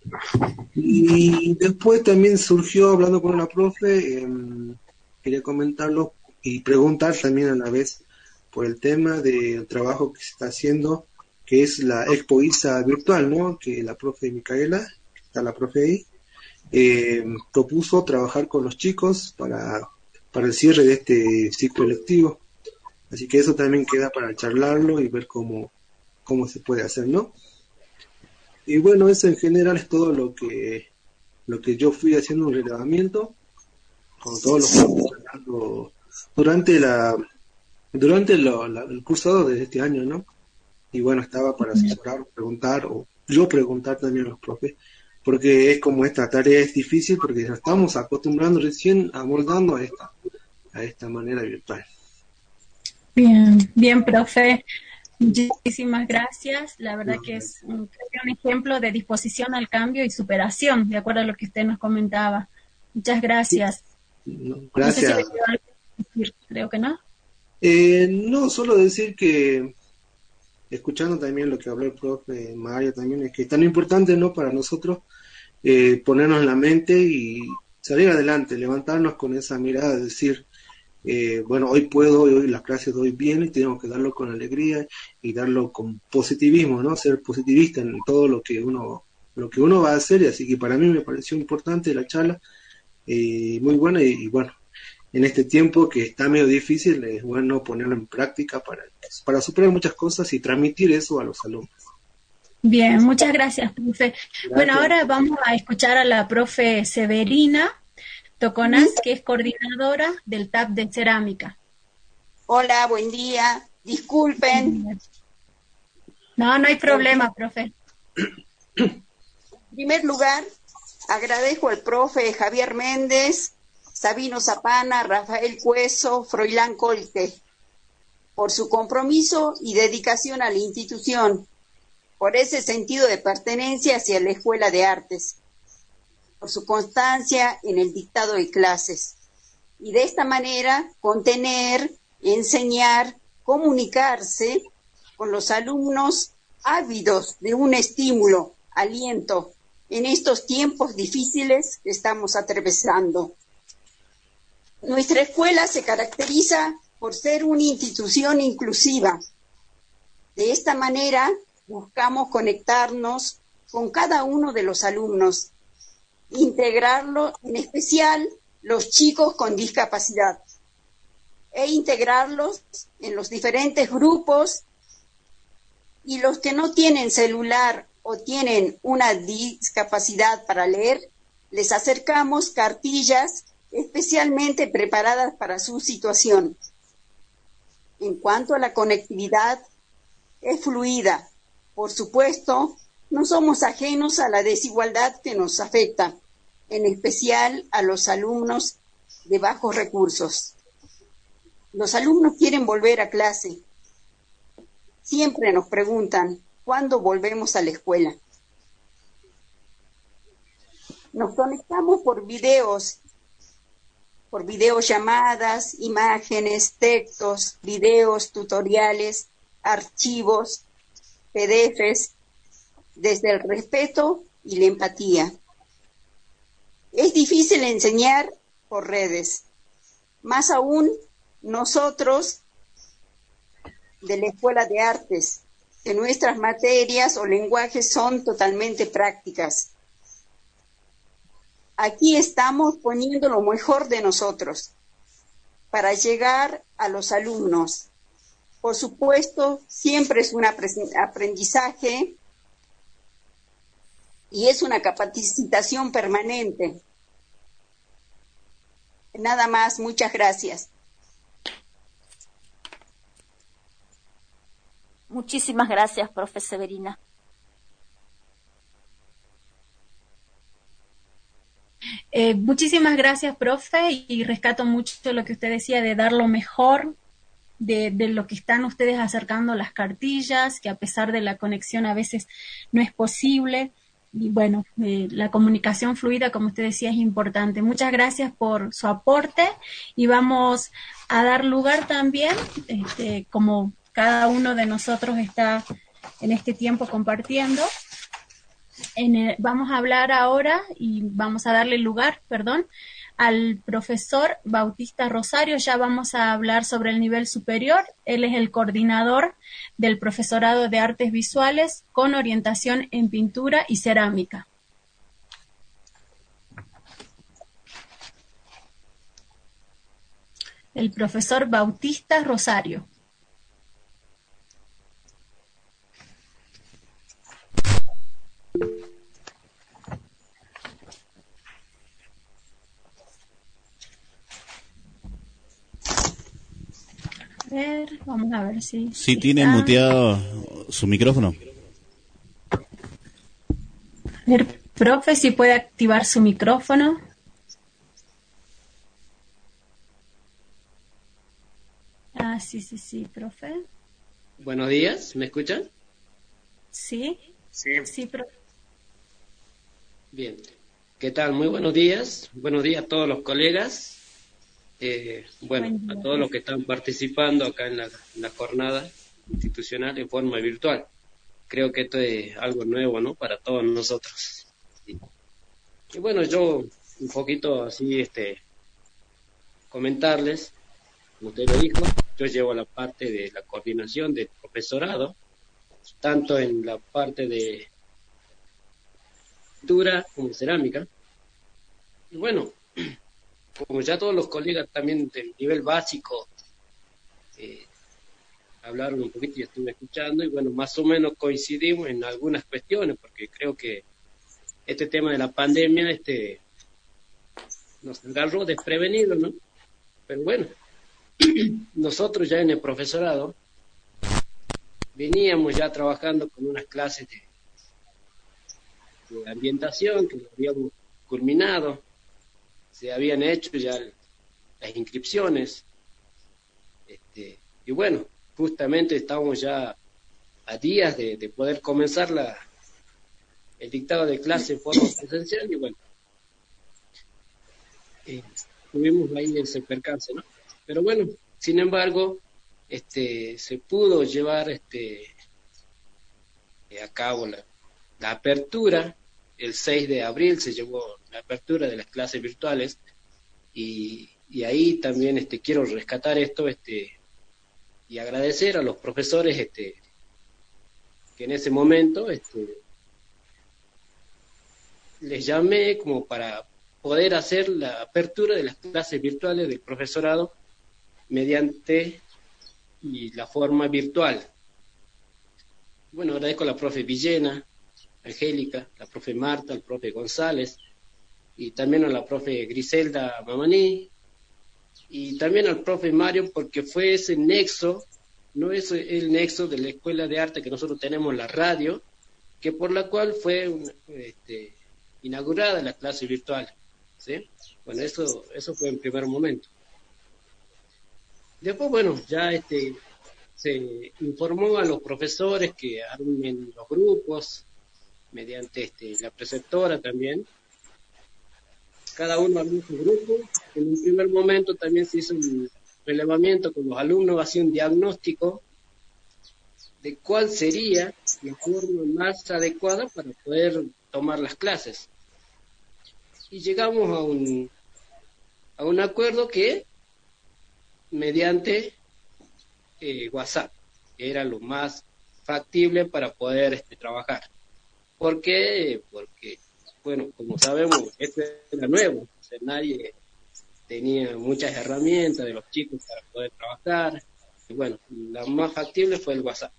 Y después también surgió, hablando con una profe, eh, quería comentarlo y preguntar también a la vez por el tema del trabajo que se está haciendo, que es la Expo I S A virtual, ¿no? Que la profe Micaela, está la profe ahí, eh, propuso trabajar con los chicos para, para el cierre de este ciclo lectivo. Así que eso también queda para charlarlo y ver cómo, cómo se puede hacer, ¿no? Y bueno, eso en general es todo lo que lo que yo fui haciendo un relevamiento con todos los profesores durante la durante lo, la, el cursado de este año, ¿no? Y bueno, estaba para asesorar, preguntar, o yo preguntar también a los profes, porque es como esta tarea es difícil, porque nos estamos acostumbrando recién, amoldando a esta, a esta manera virtual. Bien, bien, profe. Muchísimas gracias. La verdad que es un, un ejemplo de disposición al cambio y superación, de acuerdo a lo que usted nos comentaba. Muchas gracias. No, gracias. No sé si le algo que decir, creo que no. Eh, no, solo decir que, escuchando también lo que habló el profe Mario también, es que es tan importante, ¿no?, para nosotros eh, ponernos en la mente y salir adelante, levantarnos con esa mirada de decir, eh, bueno, hoy puedo, hoy las clases doy bien y tenemos que darlo con alegría y darlo con positivismo, ¿no? Ser positivista en todo lo que uno lo que uno va a hacer, y así que para mí me pareció importante la charla, eh, muy buena y, y bueno, en este tiempo que está medio difícil, es bueno ponerlo en práctica para, para superar muchas cosas y transmitir eso a los alumnos. Bien, muchas gracias, profe. Gracias. Bueno, ahora vamos a escuchar a la profe Severina Toconás, que es coordinadora del T A P de cerámica. Hola, buen día. Disculpen. No, no hay problema, profe. En primer lugar, agradezco al profe Javier Méndez, Sabino Zapana, Rafael Cueso, Froilán Colte, por su compromiso y dedicación a la institución, por ese sentido de pertenencia hacia la Escuela de Artes, por su constancia en el dictado de clases, y de esta manera contener, enseñar, comunicarse con los alumnos ávidos de un estímulo, aliento, en estos tiempos difíciles que estamos atravesando. Nuestra escuela se caracteriza por ser una institución inclusiva. De esta manera buscamos conectarnos con cada uno de los alumnos, integrarlo, en especial los chicos con discapacidad, e integrarlos en los diferentes grupos, y los que no tienen celular o tienen una discapacidad para leer, les acercamos cartillas especialmente preparadas para su situación. En cuanto a la conectividad, es fluida. Por supuesto, no somos ajenos a la desigualdad que nos afecta, en especial a los alumnos de bajos recursos. Los alumnos quieren volver a clase. Siempre nos preguntan, ¿cuándo volvemos a la escuela? Nos conectamos por videos, por videollamadas, imágenes, textos, videos, tutoriales, archivos, P D Efes, desde el respeto y la empatía. Es difícil enseñar por redes, más aún nosotros de la Escuela de Artes, que nuestras materias o lenguajes son totalmente prácticas. Aquí estamos poniendo lo mejor de nosotros para llegar a los alumnos. Por supuesto, siempre es un aprendizaje y es una capacitación permanente. Nada más, muchas gracias. Muchísimas gracias, profe Severina. Eh, muchísimas gracias, profe, y rescato mucho lo que usted decía de dar lo mejor, de, de lo que están ustedes acercando las cartillas, que a pesar de la conexión a veces no es posible. Y bueno, eh, la comunicación fluida, como usted decía, es importante. Muchas gracias por su aporte y vamos a dar lugar también, este, como cada uno de nosotros está en este tiempo compartiendo. En el, vamos a hablar ahora y vamos a darle lugar, perdón, al profesor Bautista Rosario. Ya vamos a hablar sobre el nivel superior. Él es el coordinador del profesorado de artes visuales con orientación en pintura y cerámica. El profesor Bautista Rosario. A ver, vamos a ver si... Si sí, tiene muteado su micrófono. A ver, profe, si puede activar su micrófono. Ah, sí, sí, sí, profe. Buenos días, ¿me escuchan? Sí. Sí. Sí, profe. Bien. ¿Qué tal? Muy buenos días. Buenos días a todos los colegas. Eh, bueno, a todos los que están participando acá en la, en la jornada institucional en forma virtual. Creo que esto es algo nuevo, ¿no? Para todos nosotros. Y, y bueno, yo un poquito así, este, comentarles, como usted lo dijo, yo llevo la parte de la coordinación del profesorado, tanto en la parte de pintura como cerámica. Y bueno, como ya todos los colegas también del nivel básico eh, hablaron un poquito y estuve escuchando, y bueno, más o menos coincidimos en algunas cuestiones, porque creo que este tema de la pandemia este nos agarró desprevenidos, ¿no? Pero bueno, nosotros ya en el profesorado veníamos ya trabajando con unas clases de, de ambientación que habíamos culminado. Se habían hecho ya las inscripciones, este, y bueno, justamente estamos ya a días de, de poder comenzar la, el dictado de clase en forma presencial, y bueno, eh, tuvimos ahí ese percance, ¿no? Pero bueno, sin embargo, este, se pudo llevar este, a cabo la, la apertura. El seis de abril se llevó la apertura de las clases virtuales, y, y ahí también este, quiero rescatar esto este, y agradecer a los profesores este, que en ese momento este, les llamé como para poder hacer la apertura de las clases virtuales del profesorado mediante y la forma virtual. Bueno, agradezco a la profe Villena, Angélica, la profe Marta, el profe González, y también a la profe Griselda Mamaní, y también al profe Mario, porque fue ese nexo, no es el nexo de la Escuela de Arte que nosotros tenemos, la radio, que por la cual fue este, inaugurada la clase virtual, ¿sí? Bueno, eso, eso fue en primer momento. Después, bueno, ya este, se informó a los profesores que armen los grupos, mediante este, la preceptora también. Cada uno armó su grupo. En un primer momento también se hizo un relevamiento con los alumnos, hacía un diagnóstico de cuál sería la forma más adecuada para poder tomar las clases. Y llegamos a un, a un acuerdo que mediante eh, WhatsApp, que era lo más factible para poder este, trabajar. ¿Por qué? Porque, bueno, como sabemos, esto era nuevo, o sea, nadie tenía muchas herramientas de los chicos para poder trabajar, y bueno, la más factible fue el WhatsApp.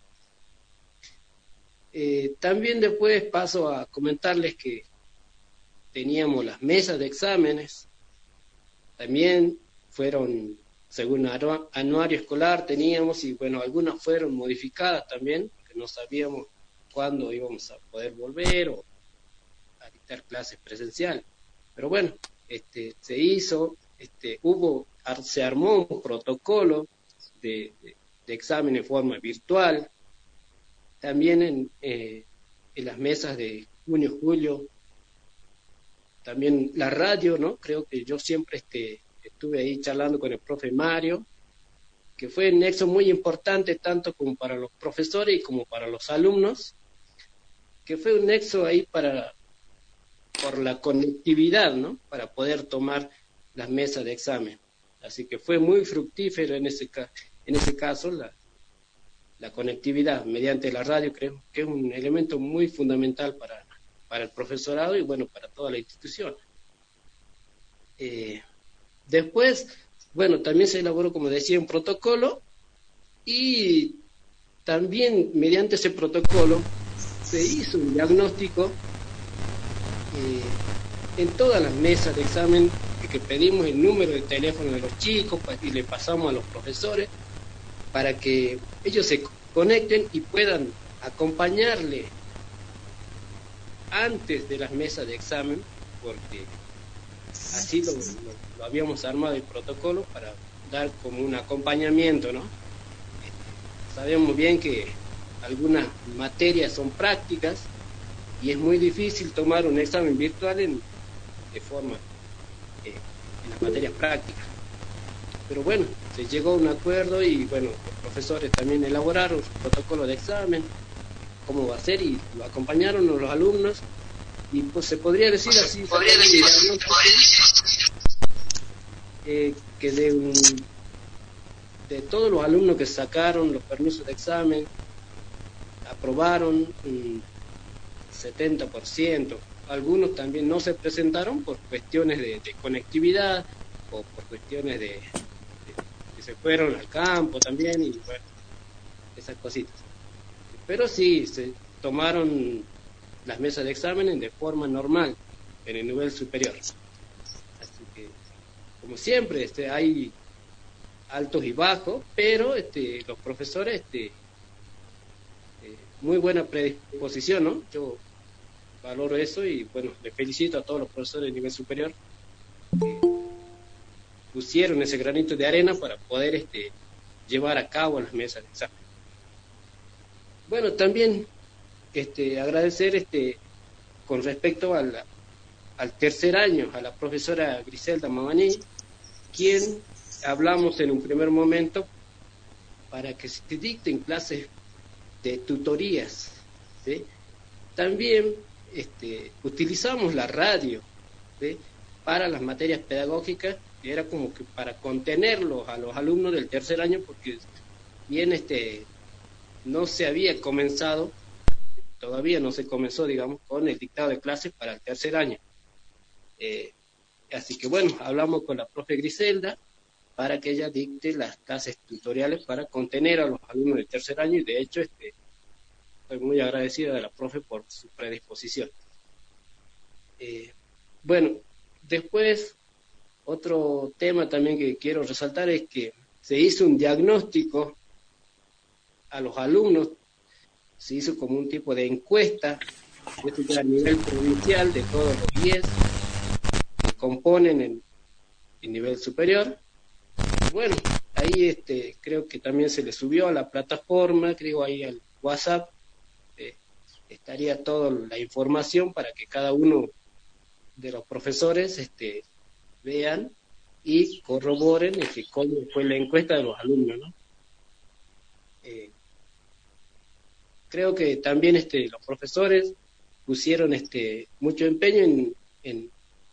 Eh, también después paso a comentarles que teníamos las mesas de exámenes, también fueron según anu- anuario escolar teníamos, y bueno, algunas fueron modificadas también, que no sabíamos cuándo íbamos a poder volver o a dictar clases presenciales. Pero bueno, este, se hizo, este, hubo, ar- se armó un protocolo de, de, de examen en forma virtual, también en, eh, en las mesas de junio, julio, también la radio, ¿no? Creo que yo siempre este, estuve ahí charlando con el profe Mario, que fue un nexo muy importante tanto como para los profesores y como para los alumnos, que fue un nexo ahí para, por la conectividad, ¿no? Para poder tomar las mesas de examen. Así que fue muy fructífero en ese, en ese caso la, la conectividad mediante la radio. Creo que es un elemento muy fundamental para, para el profesorado y bueno, para toda la institución. Eh, después, bueno, también se elaboró, como decía, un protocolo y también mediante ese protocolo se hizo un diagnóstico eh, en todas las mesas de examen, que, que pedimos el número de teléfono de los chicos y le pasamos a los profesores para que ellos se conecten y puedan acompañarle antes de las mesas de examen, porque así lo, lo, lo habíamos armado el protocolo para dar como un acompañamiento, ¿no? Sabemos bien que algunas materias son prácticas y es muy difícil tomar un examen virtual en, de forma eh, en las materias prácticas. Pero bueno, se llegó a un acuerdo y bueno, los profesores también elaboraron su protocolo de examen, cómo va a ser, y lo acompañaron los alumnos, y pues se podría decir así, podría decir, eh, que de, un, de todos los alumnos que sacaron los permisos de examen, aprobaron un setenta por ciento. Algunos también no se presentaron por cuestiones de, de conectividad o por cuestiones de, de que se fueron al campo también, y bueno, esas cositas. Pero sí, se tomaron las mesas de exámenes de forma normal en el nivel superior. Así que, como siempre, este, hay altos y bajos, pero este, los profesores, este, eh, muy buena predisposición, ¿no? Yo valoro eso y bueno, le felicito a todos los profesores de nivel superior que pusieron ese granito de arena para poder este, llevar a cabo las mesas de examen. Bueno, también este, agradecer este, con respecto a la, al tercer año a la profesora Griselda Mamaní, quien hablamos en un primer momento para que se dicten clases de tutorías, ¿sí? También este, utilizamos la radio, ¿sí? Para las materias pedagógicas, que era como que para contenerlos a los alumnos del tercer año, porque bien este no se había comenzado, todavía no se comenzó, digamos, con el dictado de clases para el tercer año. Eh, así que bueno, hablamos con la profe Griselda para que ella dicte las clases tutoriales para contener a los alumnos del tercer año, y de hecho este, estoy muy agradecido de la profe por su predisposición. Eh, bueno, después, otro tema también que quiero resaltar es que se hizo un diagnóstico a los alumnos, se hizo como un tipo de encuesta, esto ya a nivel provincial de todos los diez que componen el, el nivel superior. Bueno, ahí este, creo que también se le subió a la plataforma, creo ahí al WhatsApp, eh, estaría toda la información para que cada uno de los profesores este, vean y corroboren este, cómo fue la encuesta de los alumnos, ¿no? Eh, creo que también este, los profesores pusieron este, mucho empeño en, en,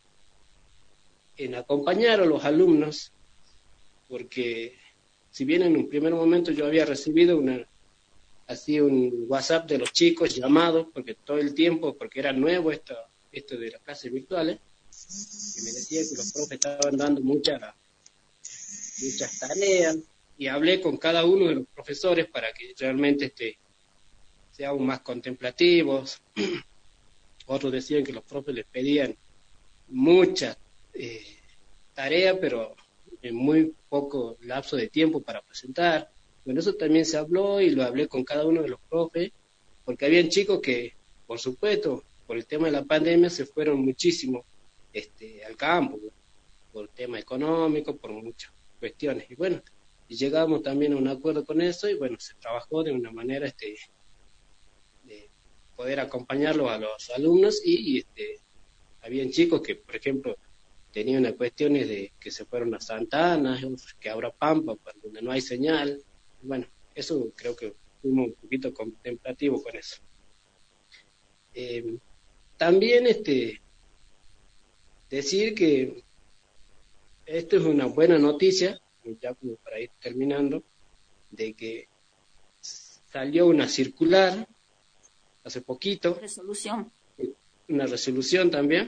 en acompañar a los alumnos, porque si bien en un primer momento yo había recibido una así un WhatsApp de los chicos llamados, porque todo el tiempo, porque era nuevo esto, esto de las clases virtuales, que me decían que los profes estaban dando muchas muchas tareas, y hablé con cada uno de los profesores para que realmente este, sean más contemplativos. Otros decían que los profes les pedían muchas eh, tareas, pero en muy poco lapso de tiempo para presentar. Bueno, eso también se habló y lo hablé con cada uno de los profes, porque habían chicos que, por supuesto, por el tema de la pandemia se fueron muchísimo este, al campo, por el tema económico, por muchas cuestiones. Y bueno, y llegamos también a un acuerdo con eso y bueno, se trabajó de una manera este, de poder acompañarlos a los alumnos y, y este, habían chicos que, por ejemplo, tenían unas cuestiones de que se fueron a Santa Ana, que ahora Pampa, donde no hay señal. Bueno, eso creo que fuimos un poquito contemplativos con eso. Eh, también este, decir que esto es una buena noticia, ya como para ir terminando, de que salió una circular hace poquito. Resolución. Una resolución también,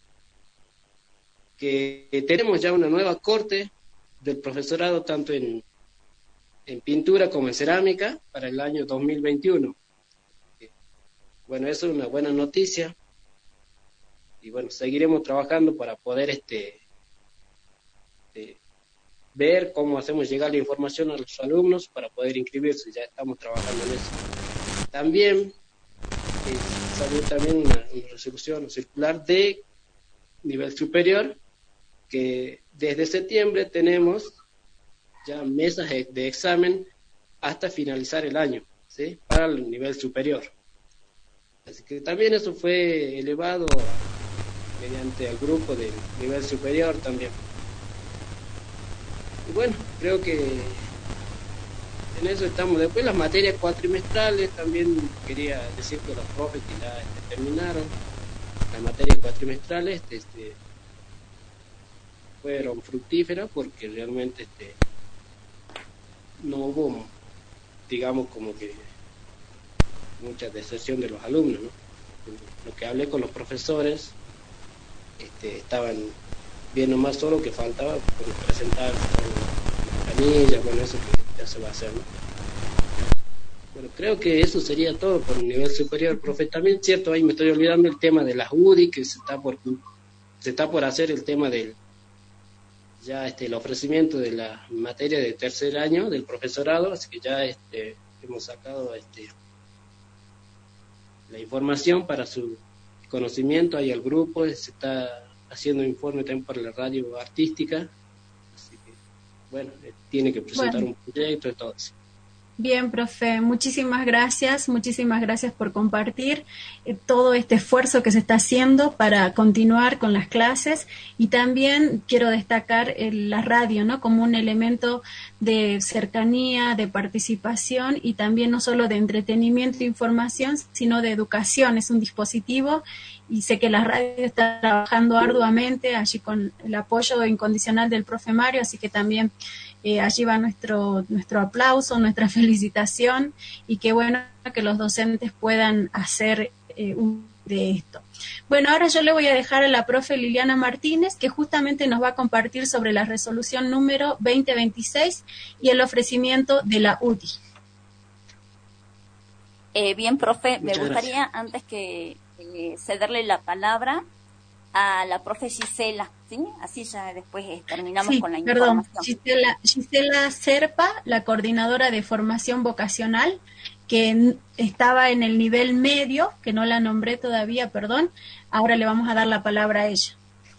que tenemos ya una nueva corte del profesorado tanto en, en pintura como en cerámica para el año dos mil veintiuno. Bueno, eso es una buena noticia y bueno, seguiremos trabajando para poder este, este ver cómo hacemos llegar la información a los alumnos para poder inscribirse. Ya estamos trabajando en eso. También eh, salió también una, una resolución circular de nivel superior, que desde septiembre tenemos ya mesas de examen hasta finalizar el año, ¿sí? Para el nivel superior. Así que también eso fue elevado mediante el grupo del nivel superior también. Y bueno, creo que en eso estamos. Después las materias cuatrimestrales, también quería decir que los profes que ya este, terminaron las materias cuatrimestrales este, este, fueron fructíferas porque realmente este, no hubo, digamos, como que mucha deserción de los alumnos, ¿no? Lo que hablé con los profesores, este, estaban viendo más solo que faltaba por presentar la planilla, bueno, eso que ya se va a hacer, ¿no? Bueno, creo que eso sería todo por el nivel superior, profe. También, cierto, ahí me estoy olvidando el tema de las U D I, que se está por se está por hacer el tema del ya este el ofrecimiento de la materia de tercer año del profesorado, así que ya este hemos sacado este la información para su conocimiento ahí al grupo. Se está haciendo informe también por la radio artística, así que bueno, tiene que presentar bueno. un proyecto y todo eso. Bien, profe, muchísimas gracias, muchísimas gracias por compartir eh, todo este esfuerzo que se está haciendo para continuar con las clases, y también quiero destacar eh, la radio, ¿no? Como un elemento de cercanía, de participación y también no solo de entretenimiento e información, sino de educación. Es un dispositivo y sé que la radio está trabajando arduamente allí con el apoyo incondicional del profe Mario, así que también Eh, allí va nuestro nuestro aplauso, nuestra felicitación, y qué bueno que los docentes puedan hacer eh, un de esto. Bueno, ahora yo le voy a dejar a la profe Liliana Martínez, que justamente nos va a compartir sobre la resolución número veinte veintiséis y el ofrecimiento de la U D I. Eh, bien, profe, me Muchas gustaría gracias. antes que eh, cederle la palabra a la profe Gisela, ¿sí? Así ya después eh, terminamos Sí, con la perdón, información. Gisela, Gisela Serpa, la coordinadora de formación vocacional, que n- estaba en el nivel medio, que no la nombré todavía, perdón. Ahora le vamos a dar la palabra a ella.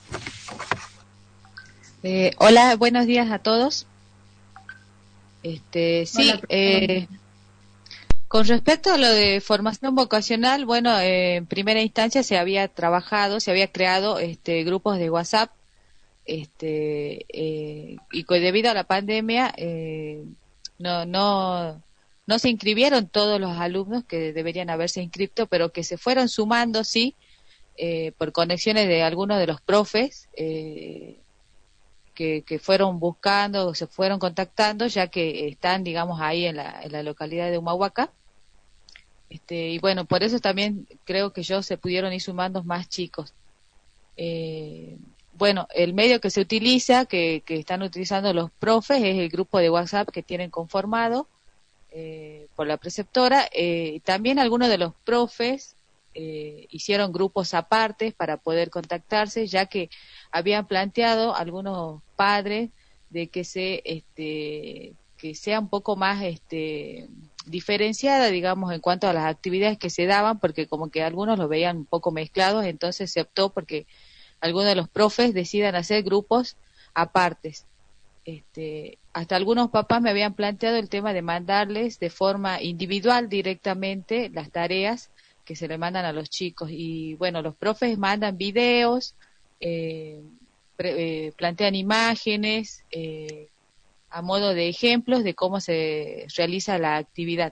Eh, hola, buenos días a todos. Este, sí, Hola, eh, con respecto a lo de formación vocacional, bueno, eh, en primera instancia se había trabajado, se había creado este, grupos de WhatsApp, este, eh, y co- debido a la pandemia eh, no, no, no se inscribieron todos los alumnos que deberían haberse inscrito, pero que se fueron sumando, sí, eh, por conexiones de algunos de los profes. Eh, que, que fueron buscando, se fueron contactando, ya que están, digamos, ahí en la, en la localidad de Humahuaca. Este, y bueno, por eso también creo que yo se pudieron ir sumando más chicos. Eh, bueno, el medio que se utiliza, que, que están utilizando los profes, es el grupo de WhatsApp que tienen conformado eh, por la preceptora. Eh, también algunos de los profes eh, hicieron grupos apartes para poder contactarse, ya que habían planteado algunos padres de que se este que sea un poco más este diferenciada, digamos, en cuanto a las actividades que se daban, porque como que algunos lo veían un poco mezclados, entonces se optó porque algunos de los profes decidan hacer grupos apartes. Este, hasta algunos papás me habían planteado el tema de mandarles de forma individual directamente las tareas que se le mandan a los chicos, y bueno, los profes mandan videos, eh, pre, eh, plantean imágenes eh, a modo de ejemplos de cómo se realiza la actividad.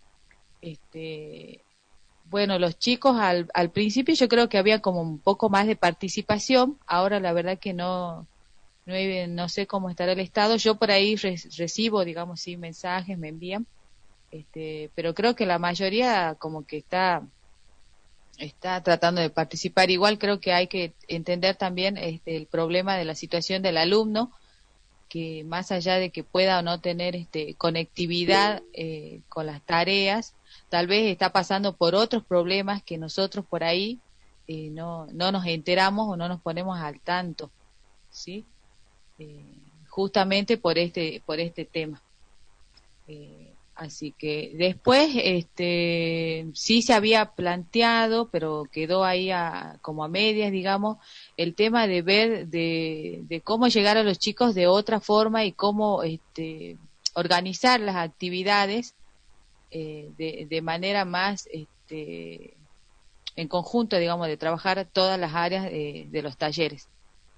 Este, bueno, los chicos al, al principio yo creo que había como un poco más de participación, ahora la verdad que no no, he- no sé cómo estará el estado. Yo por ahí re- recibo, digamos, sí, mensajes, me envían, este, pero creo que la mayoría como que está está tratando de participar. Igual creo que hay que entender también este, el problema de la situación del alumno, que más allá de que pueda o no tener este, conectividad eh, con las tareas, tal vez está pasando por otros problemas que nosotros por ahí eh, no, no nos enteramos o no nos ponemos al tanto, ¿sí? Eh, justamente por este, por este tema. Eh, así que después, este, sí se había planteado, pero quedó ahí a, como a medias, digamos, el tema de ver de, de cómo llegar a los chicos de otra forma y cómo este, organizar las actividades eh, de, de manera más este, en conjunto, digamos, de trabajar todas las áreas de, de los talleres.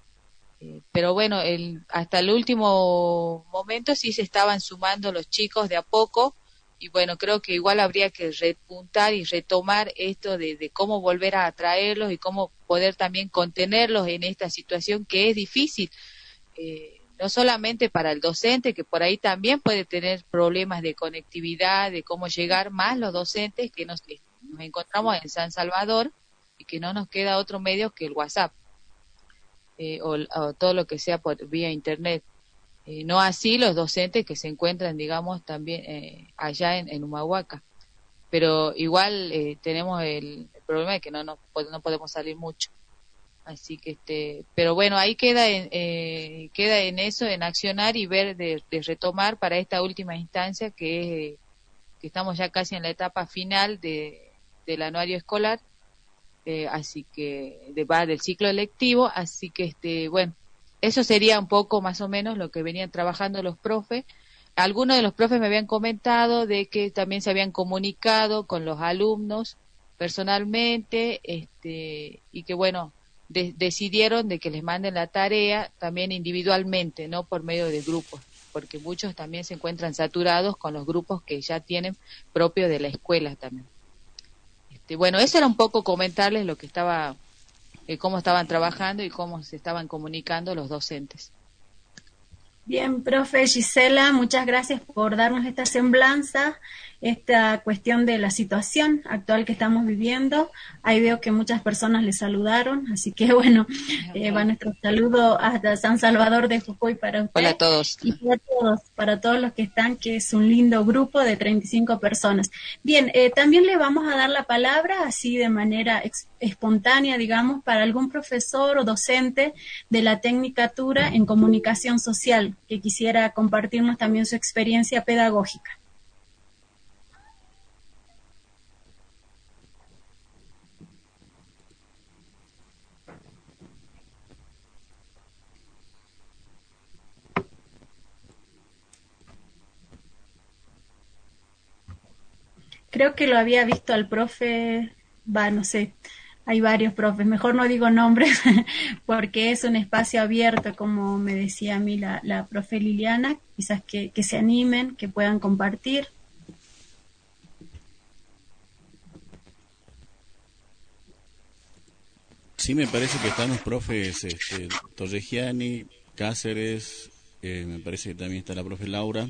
Eh, pero bueno, el, hasta el último momento sí se estaban sumando los chicos de a poco, y bueno, creo que igual habría que repuntar y retomar esto de, de cómo volver a atraerlos y cómo poder también contenerlos en esta situación que es difícil, eh, no solamente para el docente, que por ahí también puede tener problemas de conectividad, de cómo llegar, más los docentes que nos, que nos encontramos en San Salvador y que no nos queda otro medio que el WhatsApp. Eh, o, o todo lo que sea por vía internet. Eh, no así los docentes que se encuentran, digamos, también eh, allá en, en Humahuaca. Pero igual eh, tenemos el, el problema de que no, no, no podemos salir mucho. Así que, este, pero bueno, ahí queda en, eh, queda en eso, en accionar y ver de, de retomar para esta última instancia, que es que estamos ya casi en la etapa final de, del anuario escolar. Eh, así que de, va del ciclo lectivo, así que este bueno, eso sería un poco más o menos lo que venían trabajando los profes. Algunos de los profes me habían comentado de que también se habían comunicado con los alumnos personalmente, este, y que bueno, de, decidieron de que les manden la tarea también individualmente, no por medio de grupos, porque muchos también se encuentran saturados con los grupos que ya tienen propios de la escuela también. Este, bueno, eso era un poco comentarles lo que estaba, eh, cómo estaban trabajando y cómo se estaban comunicando los docentes. Bien, profe Gisela, muchas gracias por darnos esta semblanza esta cuestión de la situación actual que estamos viviendo. Ahí veo que muchas personas le saludaron, así que bueno, eh, va nuestro saludo hasta San Salvador de Jujuy para usted. Hola a todos. Y para todos, para todos los que están, que es un lindo grupo de treinta y cinco personas. Bien, eh, también le vamos a dar la palabra así de manera ex- espontánea, digamos, para algún profesor o docente de la Tecnicatura en Comunicación Social que quisiera compartirnos también su experiencia pedagógica. Creo que lo había visto al profe, va, no sé, hay varios profes, mejor no digo nombres porque es un espacio abierto, como me decía a mí la, la profe Liliana, quizás que, que se animen, que puedan compartir. Sí, me parece que están los profes este, Torregiani, Cáceres, eh, me parece que también está la profe Laura,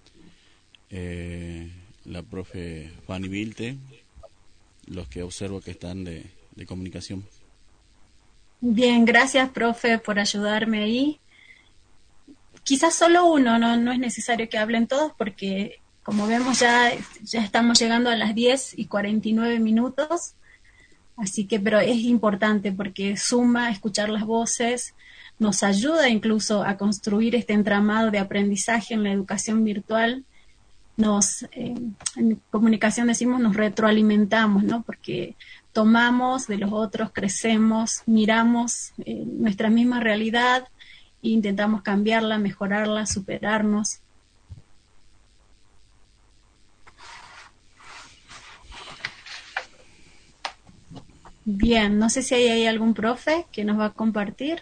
eh, la profe Fanny Vilte, los que observo que están de, de comunicación. Bien, gracias, profe, por ayudarme ahí. Quizás solo uno, no, no es necesario que hablen todos porque, como vemos, ya, ya estamos llegando a las diez y cuarenta y nueve minutos. Así que, pero es importante porque suma escuchar las voces, nos ayuda incluso a construir este entramado de aprendizaje en la educación virtual. Nos, eh, en comunicación decimos, nos retroalimentamos, ¿no? Porque tomamos de los otros, crecemos, miramos eh, nuestra misma realidad e intentamos cambiarla, mejorarla, superarnos. Bien, no sé si hay, hay algún profe que nos va a compartir.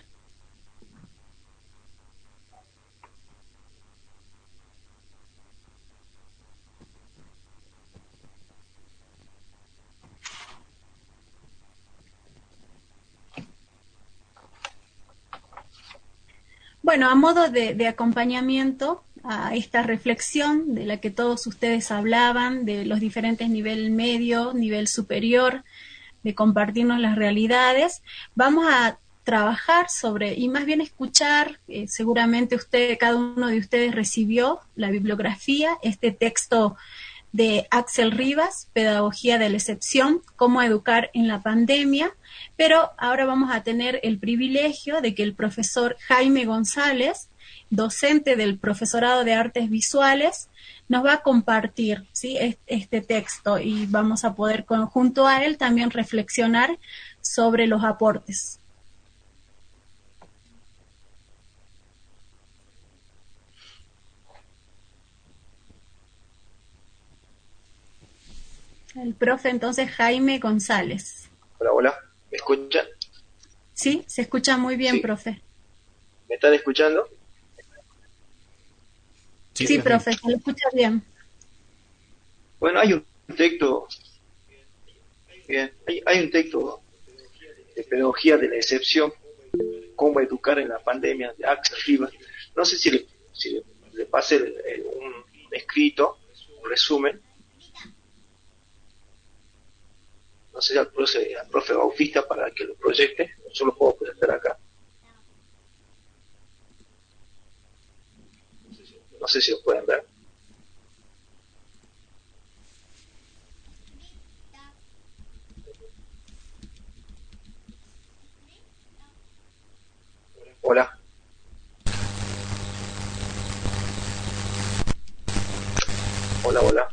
Bueno, a modo de, de acompañamiento a esta reflexión de la que todos ustedes hablaban, de los diferentes nivel medio, nivel superior, de compartirnos las realidades, vamos a trabajar sobre, y más bien escuchar, eh, seguramente usted, cada uno de ustedes recibió la bibliografía, este texto de Axel Rivas, Pedagogía de la Excepción, Cómo educar en la pandemia, pero ahora vamos a tener el privilegio de que el profesor Jaime González, docente del Profesorado de Artes Visuales, nos va a compartir, ¿sí?, este texto y vamos a poder junto a él también reflexionar sobre los aportes. El profe entonces Jaime González. Hola, hola, ¿me escuchan? Sí, se escucha muy bien, sí. Profe. ¿Me están escuchando? Sí, sí, profe, se lo escucha bien. Bueno, hay un texto, bien, hay, hay un texto de Pedagogía de la Excepción, Cómo educar en la pandemia, de Axel Rivas. No sé si le, si le, le pasé el, el, un escrito, un resumen. No sé si al profe, al profe Bautista para que lo proyecte, yo lo puedo proyectar acá. No sé si lo pueden ver. Hola. Hola, hola.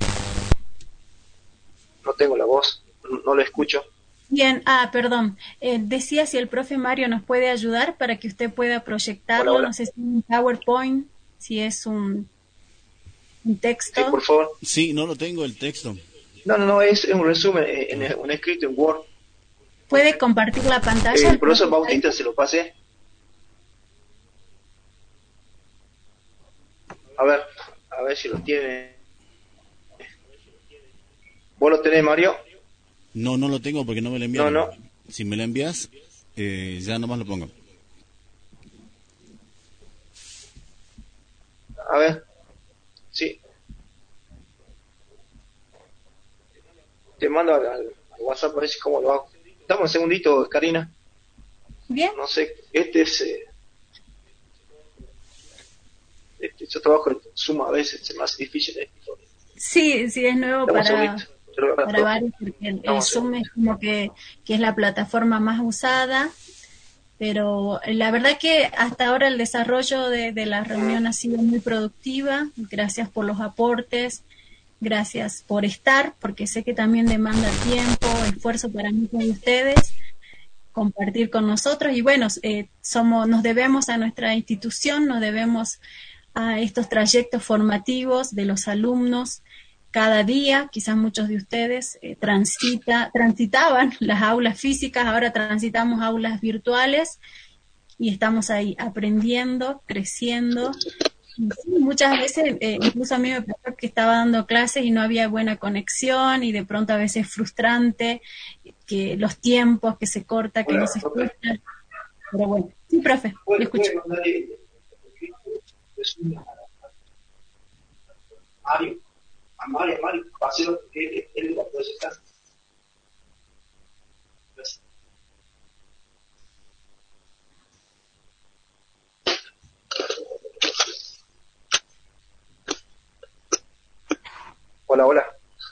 No tengo la voz, no, no la escucho. Bien, ah, perdón. Eh, decía si el profe Mario nos puede ayudar para que usted pueda proyectarlo. Hola, hola. No sé si es un PowerPoint, si es un, un texto. Sí, por favor. Sí, no lo tengo el texto. No, no, no, es, es un resumen, en, en, un escrito en Word. ¿Puede compartir la pantalla? Eh, el profesor Bautista se lo pasé. A ver, a ver si lo tiene. ¿Vos lo tenés, Mario? No, no lo tengo porque no me lo enviaron. No, no. Si me lo envías, eh, ya nomás lo pongo. A ver. Sí. te mando al, al WhatsApp a ver si cómo lo hago. Dame un segundito, Karina. Bien. No sé, este es... Eh, este, yo trabajo en Suma a veces, es más difícil. ¿eh? Sí, sí, es nuevo Dame un para, segundito. para varios, porque el, el Zoom es como que, que es la plataforma más usada, pero la verdad que hasta ahora el desarrollo de, de la reunión ha sido muy productiva. Gracias por los aportes, gracias por estar, porque sé que también demanda tiempo, esfuerzo para muchos de ustedes compartir con nosotros, y bueno, eh, somos, nos debemos a nuestra institución, nos debemos a estos trayectos formativos de los alumnos. Cada día, quizás muchos de ustedes eh, transita, transitaban las aulas físicas, ahora transitamos aulas virtuales y estamos ahí aprendiendo, creciendo. Y sí, muchas veces, eh, incluso a mí me pasó que estaba dando clases y no había buena conexión, y de pronto a veces es frustrante que los tiempos, que se corta, que no se escucha. Pero bueno, sí, profe, le escucho. Mario, a Mario, Mario, paseo, él, él va a poder estar. Hola, hola.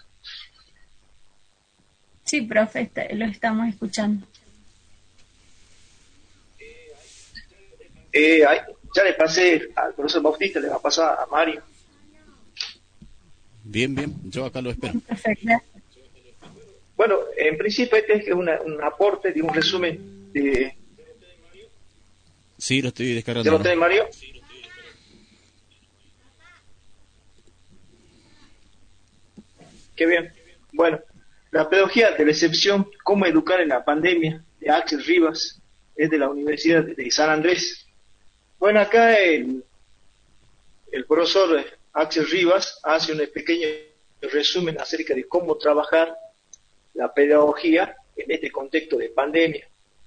Sí, profe, está, lo estamos escuchando. Eh, ahí, ya le pasé al profesor Bautista, le va a pasar a Mario. Bien, bien, yo acá lo espero. Perfecto. Bueno, en principio este es una, un aporte de un resumen de... Sí, lo estoy descargando. ¿Ya lo tenés, Mario? Qué bien. Bueno, la pedagogía de la excepción, cómo educar en la pandemia, de Axel Rivas, es de la Universidad de San Andrés. Bueno, acá el, el profesor Axel Rivas hace un pequeño resumen acerca de cómo trabajar la pedagogía en este contexto de pandemia.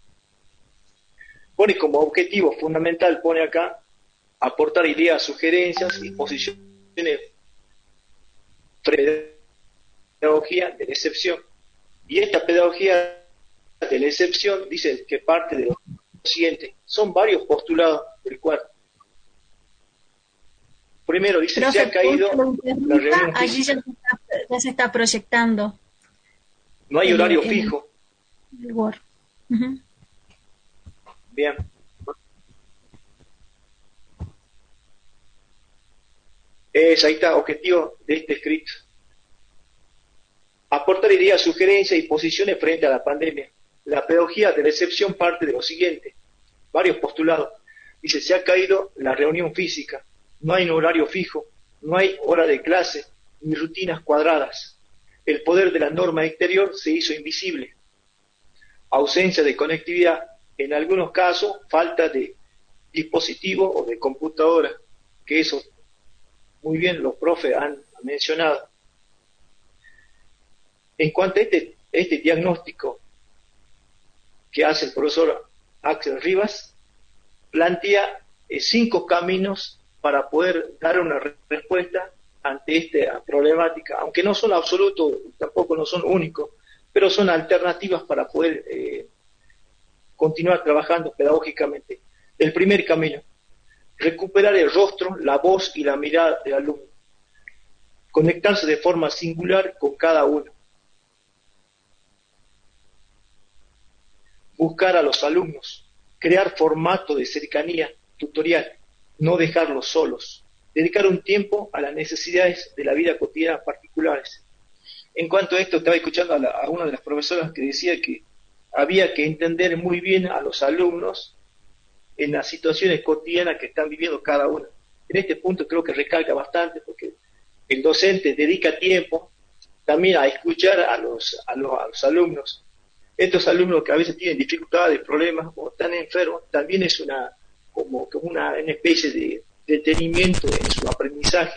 Pone como objetivo fundamental, pone acá, aportar ideas, sugerencias y posiciones pedagogía de la excepción. Y esta pedagogía de la excepción dice que parte de lo siguiente. Son varios postulados del cual primero dice que se ha caído la reunión allí ya se, está, ya se está proyectando. No hay el, horario el, fijo. El Word. Uh-huh. Bien. Es, ahí está, objetivo de este escrito. Aportar ideas, sugerencias y posiciones frente a la pandemia. La pedagogía de la excepción parte de lo siguiente. Varios postulados. Dice, se ha caído la reunión física. No hay un horario fijo. No hay hora de clase, ni rutinas cuadradas. El poder de la norma exterior se hizo invisible. Ausencia de conectividad. En algunos casos, falta de dispositivo o de computadora. Que eso, muy bien, los profes han mencionado. En cuanto a este, este diagnóstico que hace el profesor Axel Rivas, plantea eh, cinco caminos para poder dar una re- respuesta ante esta problemática, aunque no son absolutos, tampoco no son únicos, pero son alternativas para poder eh, continuar trabajando pedagógicamente. El primer camino, recuperar el rostro, la voz y la mirada del alumno, conectarse de forma singular con cada uno, buscar a los alumnos, crear formato de cercanía tutorial, no dejarlos solos, dedicar un tiempo a las necesidades de la vida cotidiana particulares. En cuanto a esto, estaba escuchando a, la, a una de las profesoras que decía que había que entender muy bien a los alumnos en las situaciones cotidianas que están viviendo cada uno. En este punto creo que recalca bastante porque el docente dedica tiempo también a escuchar a los, a los, a los alumnos. Estos alumnos que a veces tienen dificultades, problemas o están enfermos, también es una como, como una, una especie de detenimiento en su aprendizaje.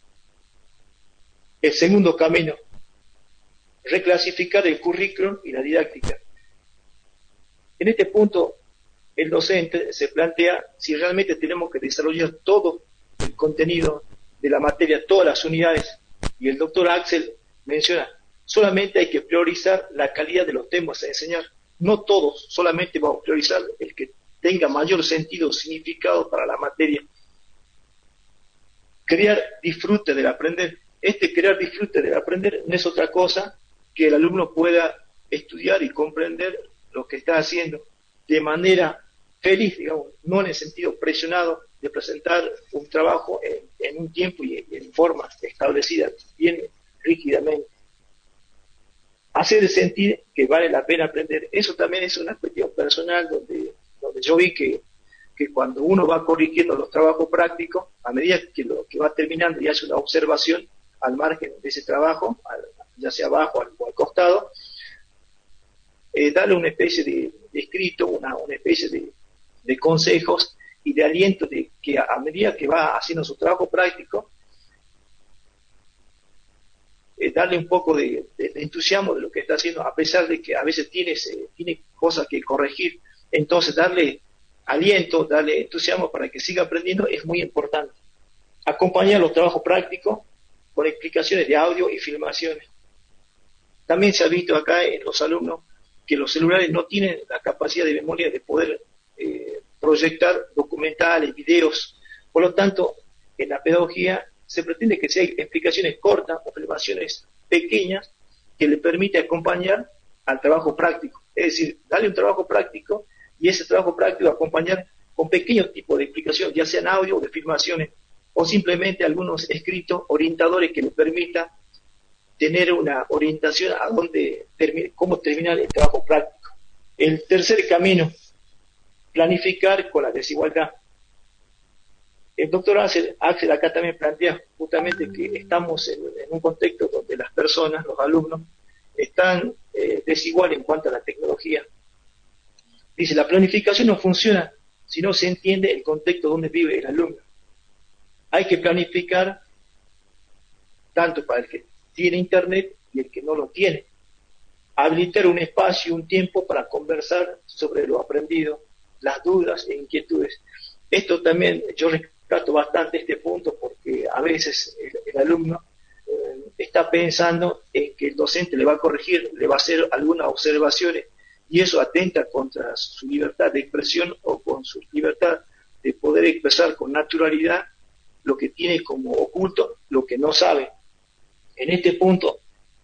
El segundo camino, reclasificar el currículum y la didáctica. En este punto, el docente se plantea si realmente tenemos que desarrollar todo el contenido de la materia, todas las unidades, y el doctor Axel menciona, solamente hay que priorizar la calidad de los temas a enseñar. No todos, solamente vamos a priorizar el que tenga mayor sentido o significado para la materia. Crear disfrute del aprender. Este crear disfrute del aprender no es otra cosa que el alumno pueda estudiar y comprender lo que está haciendo de manera feliz, digamos, no en el sentido presionado de presentar un trabajo en, en un tiempo y en forma establecida, bien rígidamente. Hacer sentir que vale la pena aprender. Eso también es una cuestión personal donde, donde yo vi que, que cuando uno va corrigiendo los trabajos prácticos, a medida que lo que va terminando y hace una observación al margen de ese trabajo, al, ya sea abajo o al costado, eh, darle una especie de, de escrito, una, una especie de, de consejos y de aliento de que a, a medida que va haciendo su trabajo práctico, eh, darle un poco de, de, de entusiasmo de lo que está haciendo, a pesar de que a veces tiene, eh, tiene cosas que corregir. Entonces darle aliento, darle entusiasmo para que siga aprendiendo es muy importante. Acompañar los trabajos prácticos con explicaciones de audio y filmaciones. También se ha visto acá en los alumnos que los celulares no tienen la capacidad de memoria de poder eh, proyectar documentales, videos. Por lo tanto, en la pedagogía se pretende que sean explicaciones cortas o filmaciones pequeñas que le permite acompañar al trabajo práctico. Es decir, darle un trabajo práctico y ese trabajo práctico acompañar con pequeños tipos de explicación, ya sean audio o de filmaciones, o simplemente algunos escritos orientadores que le permitan tener una orientación a dónde termine, cómo terminar el trabajo práctico. El tercer camino, planificar con la desigualdad. El doctor Axel, Axel acá también plantea justamente que estamos en, en un contexto donde las personas, los alumnos, están eh, desiguales en cuanto a la tecnología. Dice, la planificación no funciona si no se entiende el contexto donde vive el alumno. Hay que planificar tanto para el que tiene internet y el que no lo tiene. Habilitar un espacio, un tiempo para conversar sobre lo aprendido, las dudas e inquietudes. Esto también, yo rescato bastante este punto porque a veces el, el alumno eh, está pensando en que el docente le va a corregir, le va a hacer algunas observaciones y eso atenta contra su libertad de expresión o con su libertad de poder expresar con naturalidad lo que tiene como oculto, lo que no sabe. En este punto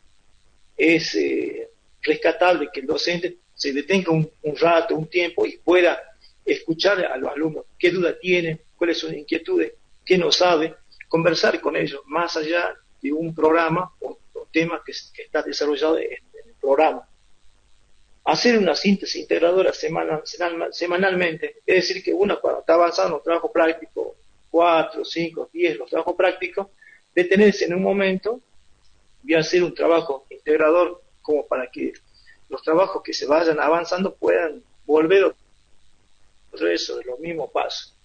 es eh, rescatable que el docente se detenga un, un rato, un tiempo y pueda escuchar a los alumnos qué dudas tienen, cuáles son sus inquietudes, qué no sabe, conversar con ellos más allá de un programa o, o tema que, que está desarrollado en, en el programa. Hacer una síntesis integradora semanal, semanalmente, es decir, que uno cuando está avanzando en los trabajos prácticos, cuatro, cinco, diez, los trabajos prácticos, detenerse en un momento y hacer un trabajo integrador como para que los trabajos que se vayan avanzando puedan volver otra vez sobre los mismos pasos.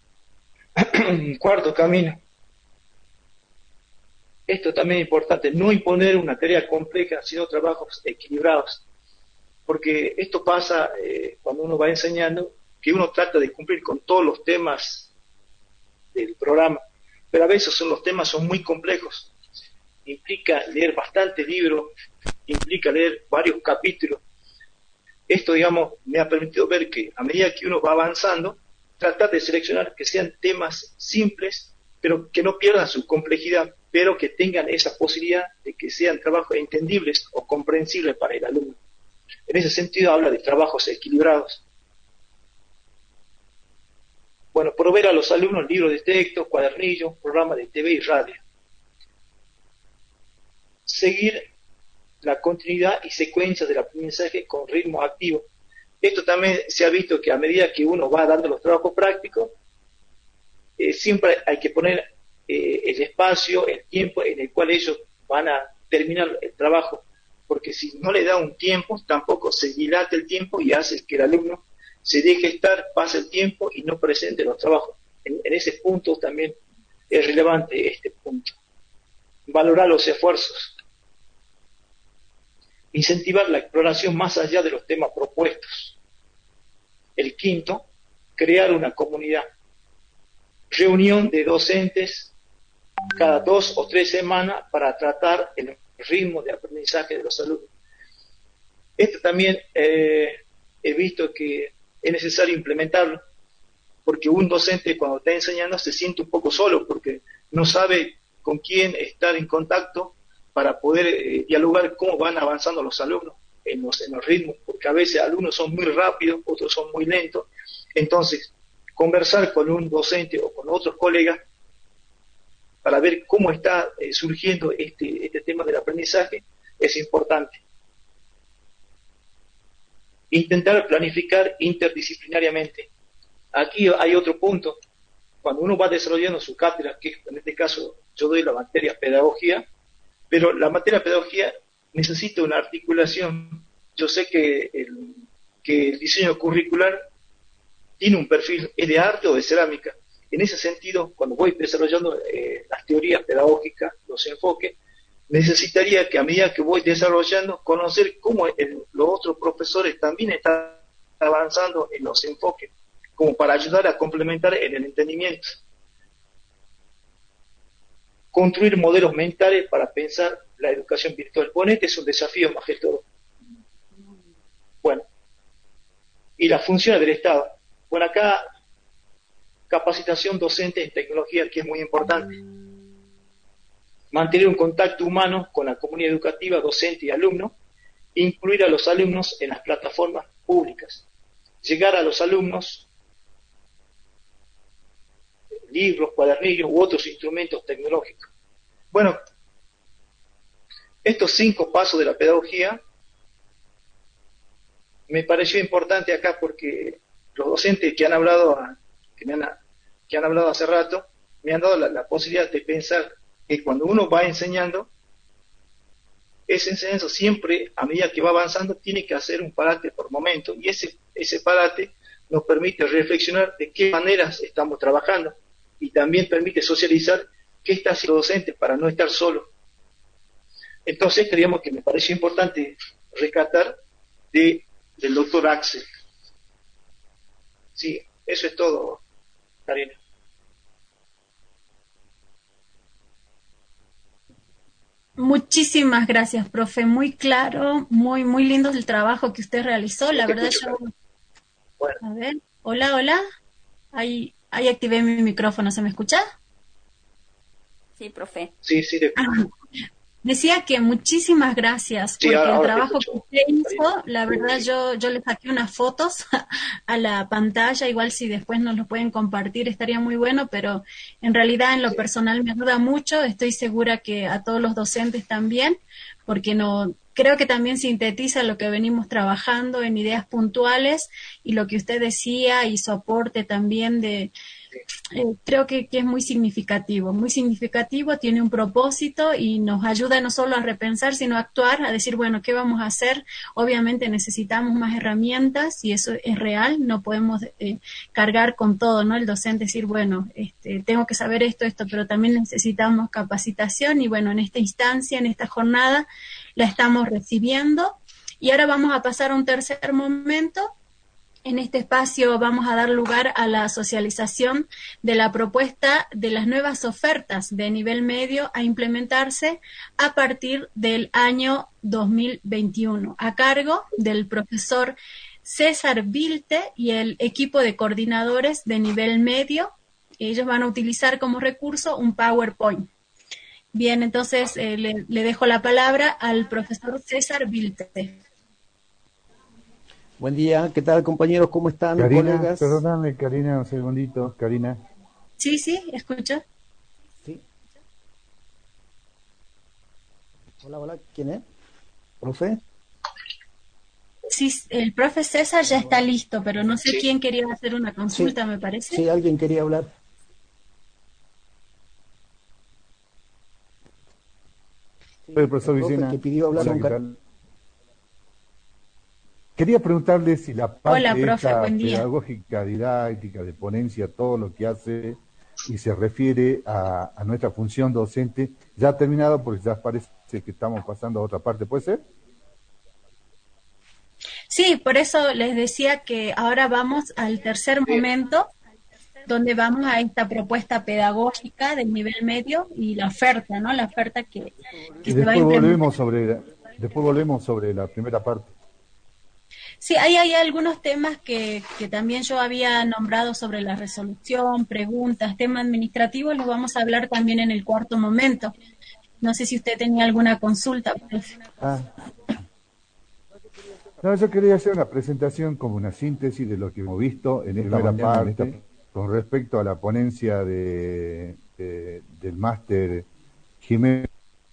Cuarto camino. Esto también es importante, no imponer una tarea compleja, sino trabajos equilibrados. Porque esto pasa eh, cuando uno va enseñando, que uno trata de cumplir con todos los temas del programa, pero a veces son, los temas son muy complejos. Implica leer bastante libros, implica leer varios capítulos. Esto, digamos, me ha permitido ver que a medida que uno va avanzando, tratar de seleccionar que sean temas simples, pero que no pierdan su complejidad, pero que tengan esa posibilidad de que sean trabajos entendibles o comprensibles para el alumno. En ese sentido habla de trabajos equilibrados. Bueno, proveer a los alumnos libros de texto, cuadernillos, programas de T V y radio. Seguir la continuidad y secuencia del aprendizaje con ritmo activo. Esto también se ha visto que a medida que uno va dando los trabajos prácticos, eh, siempre hay que poner eh, el espacio, el tiempo en el cual ellos van a terminar el trabajo, porque si no le da un tiempo, tampoco se dilata el tiempo y hace que el alumno se deje estar, pase el tiempo y no presente los trabajos. En, en ese punto también es relevante este punto. Valorar los esfuerzos. Incentivar la exploración más allá de los temas propuestos. El quinto, crear una comunidad. Reunión de docentes cada dos o tres semanas para tratar el ritmo de aprendizaje de los alumnos. Esto también eh, he visto que es necesario implementarlo, porque un docente cuando está enseñando se siente un poco solo, porque no sabe con quién estar en contacto para poder eh, dialogar cómo van avanzando los alumnos en los, en los ritmos, porque a veces algunos son muy rápidos, otros son muy lentos. Entonces, conversar con un docente o con otros colegas para ver cómo está eh, surgiendo este, este tema del aprendizaje es importante. Intentar planificar interdisciplinariamente. Aquí hay otro punto. Cuando uno va desarrollando su cátedra, que en este caso yo doy la materia pedagogía, pero la materia pedagogía necesita una articulación. Yo sé que el, que el diseño curricular tiene un perfil, es de arte o de cerámica. En ese sentido, cuando voy desarrollando eh, las teorías pedagógicas, los enfoques, necesitaría que a medida que voy desarrollando, conocer cómo el, los otros profesores también están avanzando en los enfoques, como para ayudar a complementar en el entendimiento. Construir modelos mentales para pensar la educación virtual. Bueno, este es un desafío más que todo. Bueno, y las funciones del Estado. Bueno, acá capacitación docente en tecnología, que es muy importante. Mantener un contacto humano con la comunidad educativa, docente y alumno. Incluir a los alumnos en las plataformas públicas. Llegar a los alumnos, libros, cuadernillos u otros instrumentos tecnológicos. Bueno, estos cinco pasos de la pedagogía me pareció importante acá porque los docentes que han hablado a, que, me han, que han hablado hace rato me han dado la, la posibilidad de pensar que cuando uno va enseñando, esa enseñanza siempre, a medida que va avanzando, tiene que hacer un parate por momento, y ese, ese parate nos permite reflexionar de qué maneras estamos trabajando, y también permite socializar qué está haciendo el docente para no estar solo. Entonces, creíamos que me pareció importante rescatar de, del doctor Axel. Sí, eso es todo, Karina. Muchísimas gracias, profe. Muy claro, muy muy lindo el trabajo que usted realizó. La verdad yo... Bueno. A ver, hola, hola. Ahí, ahí activé mi micrófono. ¿Se me escucha? Sí, profe. Sí, sí. De... Ah, decía que muchísimas gracias sí, porque ahora, el ahora trabajo que usted hizo, la verdad yo yo le saqué unas fotos a la pantalla, igual si después nos lo pueden compartir estaría muy bueno, pero en realidad en lo personal me ayuda mucho, estoy segura que a todos los docentes también, porque no creo que también sintetiza lo que venimos trabajando en ideas puntuales y lo que usted decía y su aporte también de Eh, creo que, que es muy significativo, muy significativo, tiene un propósito y nos ayuda no solo a repensar, sino a actuar, a decir, bueno, ¿qué vamos a hacer? Obviamente necesitamos más herramientas y eso es real, no podemos eh, cargar con todo, ¿no? El docente decir, bueno, este, tengo que saber esto, esto, pero también necesitamos capacitación y bueno, en esta instancia, en esta jornada, la estamos recibiendo y ahora vamos a pasar a un tercer momento. En este espacio vamos a dar lugar a la socialización de la propuesta de las nuevas ofertas de nivel medio a implementarse a partir del año dos mil veintiuno, a cargo del profesor César Vilte y el equipo de coordinadores de nivel medio. Ellos van a utilizar como recurso un PowerPoint. Bien, entonces eh, le, le dejo la palabra al profesor César Vilte. Buen día, ¿qué tal compañeros? ¿Cómo están, Karina, colegas? Perdóname, Karina, un segundito, Karina. Sí, sí, escucho. Sí. Hola, hola, ¿quién es? ¿Profe? Sí, el profe César ya está listo, pero no sé sí. quién quería hacer una consulta, sí. me parece. Sí, alguien quería hablar. Sí, el profesor el profe Vicena. que pidió hablar Hola, nunca. ¿qué tal? Quería preguntarle si la parte Hola, profe, esta buen día. pedagógica, didáctica, de ponencia, todo lo que hace y se refiere a, a nuestra función docente, ya ha terminado porque ya parece que estamos pasando a otra parte, ¿puede ser? Sí, por eso les decía que ahora vamos al tercer momento donde vamos a esta propuesta pedagógica del nivel medio y la oferta, ¿no? La oferta que, que Y se va a después implementar. volvemos sobre, después volvemos sobre la primera parte. Sí, ahí hay algunos temas que, que también yo había nombrado sobre la resolución, preguntas, temas administrativos, los vamos a hablar también en el cuarto momento. No sé si usted tenía alguna consulta, profe. Ah. No, yo quería hacer una presentación como una síntesis de lo que hemos visto en esta Primera mañana, en parte. esta- con respecto a la ponencia de, de- del máster Jiménez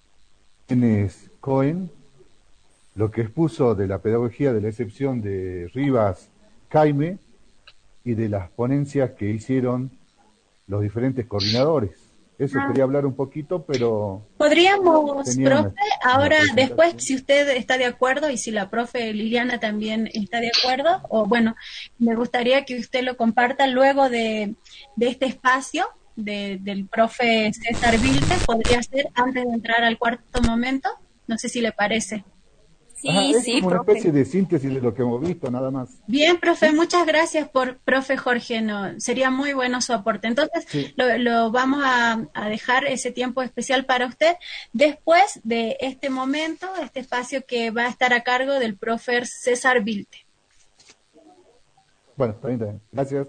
Cohen, lo que expuso de la pedagogía de la excepción de Rivas Caime y de las ponencias que hicieron los diferentes coordinadores. Eso Ah. quería hablar un poquito, pero Podríamos, tenía una- profe, ahora una después, si usted está de acuerdo y si la profe Liliana también está de acuerdo, o bueno, me gustaría que usted lo comparta luego de, de este espacio de, del profe César Vilte, podría ser antes de entrar al cuarto momento, no sé si le parece. Ajá, es como una especie de síntesis de lo que hemos visto, nada más. Bien, profe, muchas gracias por, profe Jorge, no, sería muy bueno su aporte. Entonces, Sí. lo, lo vamos a, a dejar ese tiempo especial para usted después de este momento, este espacio que va a estar a cargo del profe César Vilte. Bueno, está bien, está bien. Gracias.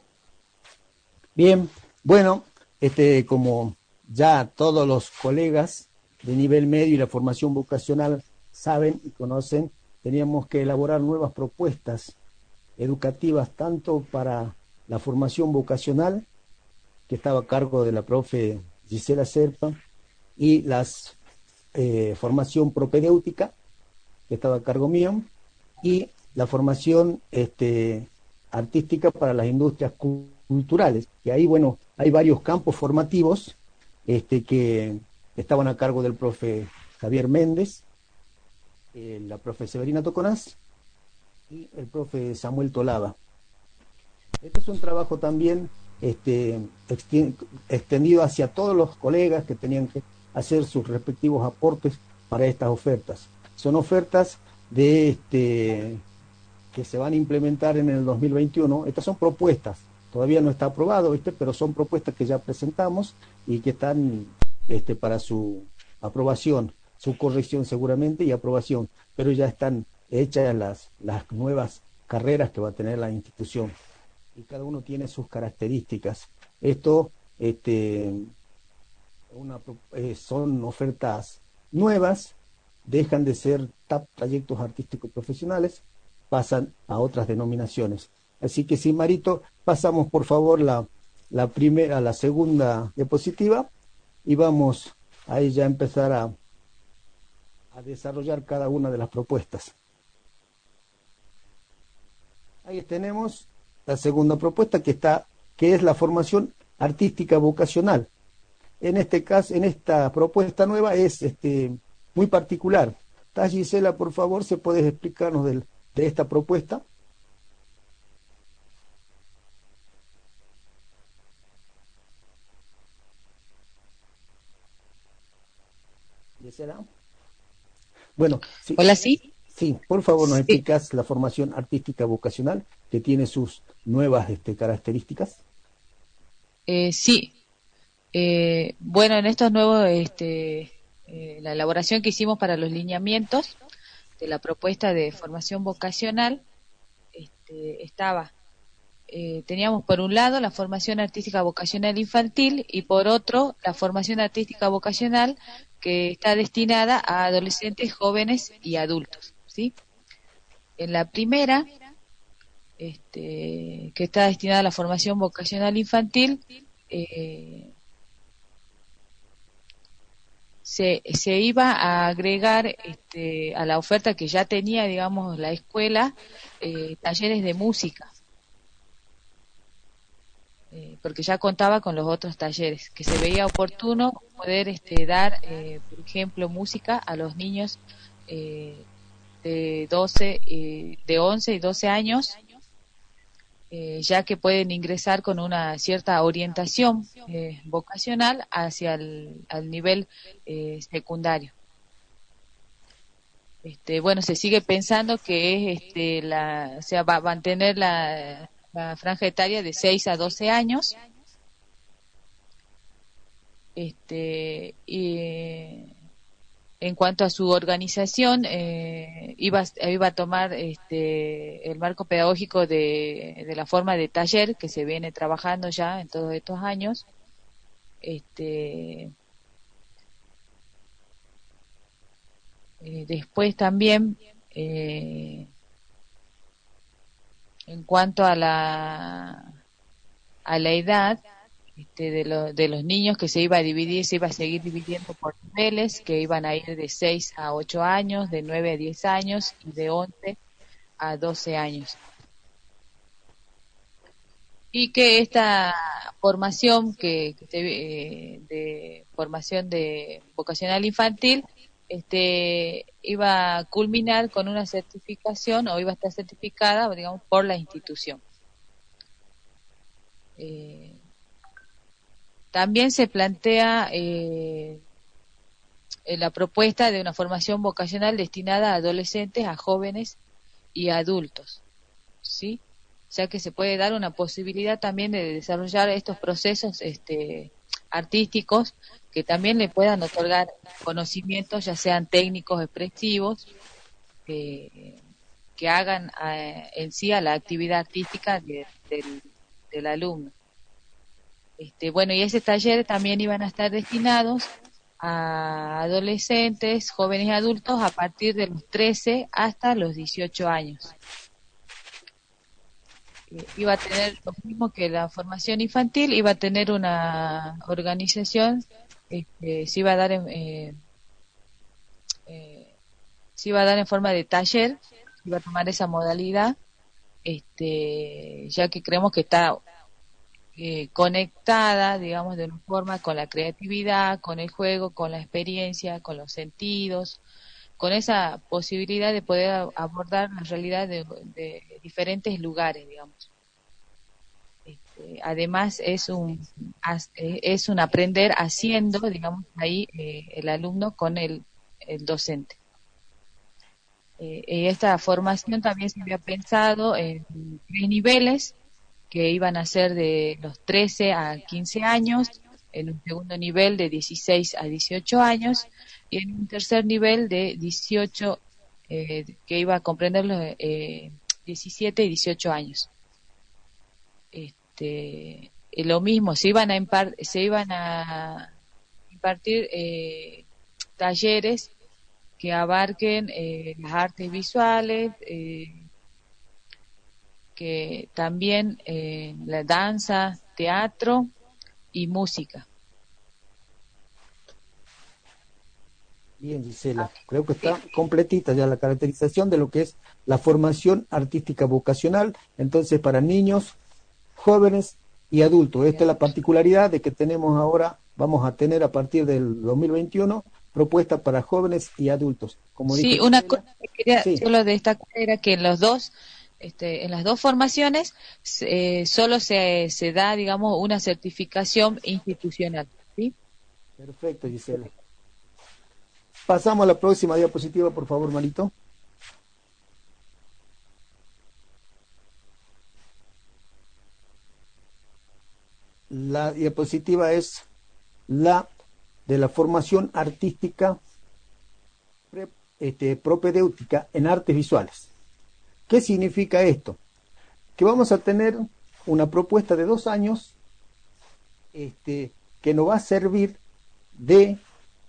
Bien, bueno, este, como ya todos los colegas de nivel medio y la formación vocacional saben y conocen, teníamos que elaborar nuevas propuestas educativas tanto para la formación vocacional, que estaba a cargo de la profe Gisela Serpa, y la eh, formación propedéutica, que estaba a cargo mío, y la formación este, artística para las industrias culturales, que ahí, bueno, hay varios campos formativos este, que estaban a cargo del profe Javier Méndez, eh, la profe Severina Toconás y el profe Samuel Tolaba. Este es un trabajo también este, extendido hacia todos los colegas que tenían que hacer sus respectivos aportes para estas ofertas. Son ofertas de este, que se van a implementar en el dos mil veintiuno. Estas son propuestas, todavía no está aprobado, ¿viste? Pero son propuestas que ya presentamos y que están este, para su aprobación, su corrección seguramente y aprobación, pero ya están hechas las, las nuevas carreras que va a tener la institución y cada uno tiene sus características. Esto este, una, eh, son ofertas nuevas, dejan de ser T A P, trayectos artísticos profesionales, pasan a otras denominaciones. Así que sí, Marito, pasamos por favor la, la primera, la segunda diapositiva y vamos a ella a empezar a, a desarrollar cada una de las propuestas. Ahí tenemos la segunda propuesta que está, que es la formación artística vocacional. En este caso, en esta propuesta nueva es este muy particular. ¿Está, Gisela, por favor, se puede explicarnos del, de esta propuesta? Gisela. Bueno, sí. Hola, sí. Sí, por favor, nos Sí. explicas la formación artística vocacional que tiene sus nuevas este, características. Eh, sí. Eh, bueno, en estos nuevos, este, eh, la elaboración que hicimos para los lineamientos de la propuesta de formación vocacional, este, estaba, eh, teníamos por un lado la formación artística vocacional infantil y por otro la formación artística vocacional que está destinada a adolescentes, jóvenes y adultos, ¿sí? En la primera, este, que está destinada a la formación vocacional infantil, eh, se, se iba a agregar este, a la oferta que ya tenía, digamos, la escuela, eh, talleres de música, eh, porque ya contaba con los otros talleres, que se veía oportuno poder este, dar, eh, por ejemplo, música a los niños eh, de doce, eh, de once y doce años, eh, ya que pueden ingresar con una cierta orientación eh, vocacional hacia el al nivel eh, secundario. Este, bueno, se sigue pensando que es, este, la, o sea, va a mantener la, la franja etaria de seis a doce años. Este, y en cuanto a su organización, eh, iba, iba a tomar este, el marco pedagógico de, de la forma de taller que se viene trabajando ya en todos estos años. Este, eh, después también, eh, en cuanto a la, a la edad, Este, de, lo, de los niños, que se iba a dividir, se iba a seguir dividiendo por niveles, que iban a ir de seis a ocho años, de nueve a diez años y de once a doce años. Y que esta formación que, que se, eh, de formación de vocacional infantil este iba a culminar con una certificación, o iba a estar certificada, digamos, por la institución. Eh, También se plantea eh, la propuesta de una formación vocacional destinada a adolescentes, a jóvenes y a adultos, ¿sí? Ya que se puede dar una posibilidad también de desarrollar estos procesos este, artísticos que también le puedan otorgar conocimientos, ya sean técnicos, expresivos, eh, que hagan eh, en sí a la actividad artística de, del, del alumno. Este, bueno, y ese taller también iban a estar destinados a adolescentes, jóvenes y adultos a partir de los trece hasta los dieciocho años. Eh, iba a tener lo mismo que la formación infantil, iba a tener una organización, este, se iba a dar en, eh, eh, se iba a dar en forma de taller, iba a tomar esa modalidad, este, ya que creemos que está Eh, conectada, digamos, de una forma con la creatividad, con el juego, con la experiencia, con los sentidos, con esa posibilidad de poder abordar la realidad de, de diferentes lugares, digamos. Este, además es un es un aprender haciendo, digamos, ahí eh, el alumno con el, el docente. Eh, esta formación también se había pensado en tres niveles, que iban a ser de los trece a quince años, en un segundo nivel de dieciséis a dieciocho años, y en un tercer nivel de dieciocho, eh, que iba a comprender los eh, diecisiete y dieciocho años. Este, y lo mismo, se iban a, impar se iban a impartir eh, talleres que abarquen eh, las artes visuales, eh, que también eh, la danza, teatro y música. Bien, Gisela, creo que está completita ya la caracterización de lo que es la formación artística vocacional, entonces para niños, jóvenes y adultos. Esta es la particularidad de que tenemos ahora, vamos a tener a partir del dos mil veintiuno, propuestas para jóvenes y adultos. Como sí, dijo una Gisela, cosa que quería sí. solo destacar era que en los dos Este, en las dos formaciones eh, solo se, se da, digamos, una certificación institucional, ¿sí? Perfecto, Gisela. Pasamos a la próxima diapositiva, por favor, Marito. La diapositiva es la de la formación artística pre, este, propedéutica en artes visuales. ¿Qué significa esto? Que vamos a tener una propuesta de dos años este, que nos va a servir de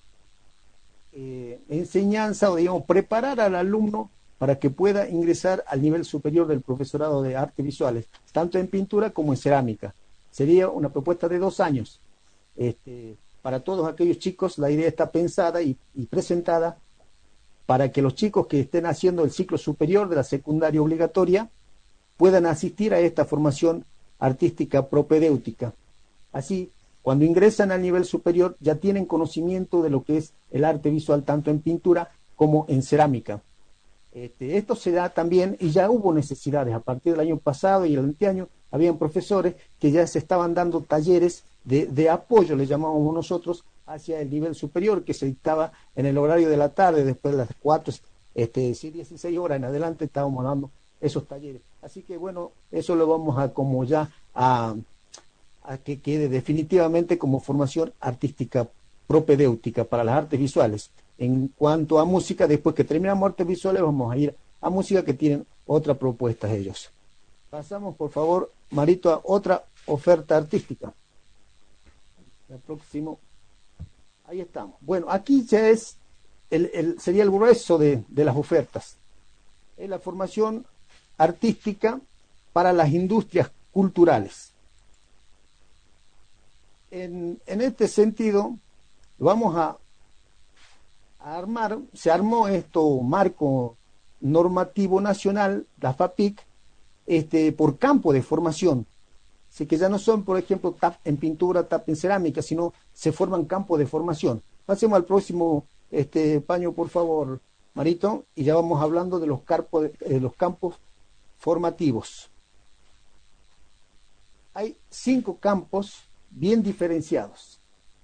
eh, enseñanza, o digamos, preparar al alumno para que pueda ingresar al nivel superior del profesorado de artes visuales, tanto en pintura como en cerámica. Sería una propuesta de dos años. Este, para todos aquellos chicos, la idea está pensada y, y presentada para que los chicos que estén haciendo el ciclo superior de la secundaria obligatoria puedan asistir a esta formación artística propedéutica. Así, cuando ingresan al nivel superior, ya tienen conocimiento de lo que es el arte visual, tanto en pintura como en cerámica. Este, esto se da también, y ya hubo necesidades, a partir del año pasado y el anteaño, habían profesores que ya se estaban dando talleres de, de apoyo, le llamamos nosotros, hacia el nivel superior, que se dictaba en el horario de la tarde, después de las cuatro, este, dieciséis horas en adelante estábamos dando esos talleres. Así que bueno, eso lo vamos a como ya a, a que quede definitivamente como formación artística propedéutica para las artes visuales. En cuanto a música, después que terminamos artes visuales, vamos a ir a música que tienen otra propuesta ellos. Pasamos, por favor, Marito, a otra oferta artística. El próximo. Ahí estamos. Bueno, aquí ya es el, el, sería el grueso de, de las ofertas. Es la formación artística para las industrias culturales. En, en este sentido, vamos a, a armar, se armó esto marco normativo nacional, la FAPIC, este, por campo de formación. Así que ya no son, por ejemplo, T A P en pintura, T A P en cerámica, sino se forman campos de formación. Pasemos al próximo este, paño, por favor, Marito, y ya vamos hablando de los, carpos, de, de los campos formativos. Hay cinco campos bien diferenciados,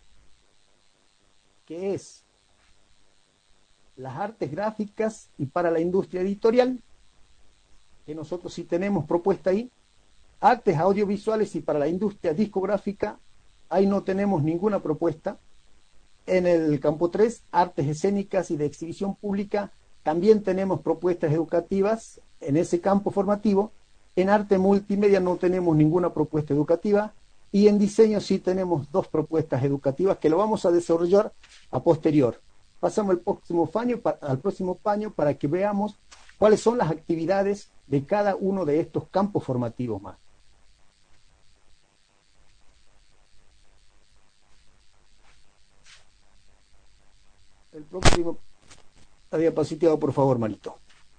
que es las artes gráficas y para la industria editorial, que nosotros sí tenemos propuesta ahí, artes audiovisuales y para la industria discográfica, ahí no tenemos ninguna propuesta. En el campo tres, artes escénicas y de exhibición pública, también tenemos propuestas educativas en ese campo formativo. En arte multimedia no tenemos ninguna propuesta educativa y en diseño sí tenemos dos propuestas educativas que lo vamos a desarrollar a posterior. Pasamos al próximo paño, al próximo paño para que veamos cuáles son las actividades de cada uno de estos campos formativos más. El próximo diapositivo, por favor, Marito.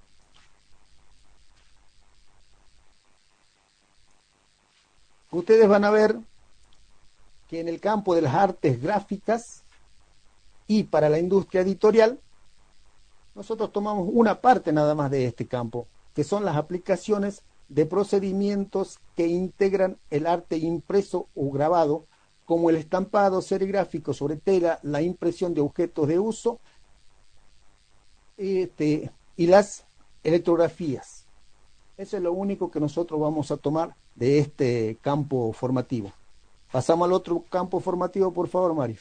Ustedes van a ver que en el campo de las artes gráficas y para la industria editorial, nosotros tomamos una parte nada más de este campo, que son las aplicaciones de procedimientos que integran el arte impreso o grabado, como el estampado serigráfico sobre tela, la impresión de objetos de uso este, y las electrografías. Eso es lo único que nosotros vamos a tomar de este campo formativo. Pasamos al otro campo formativo, por favor, Mario.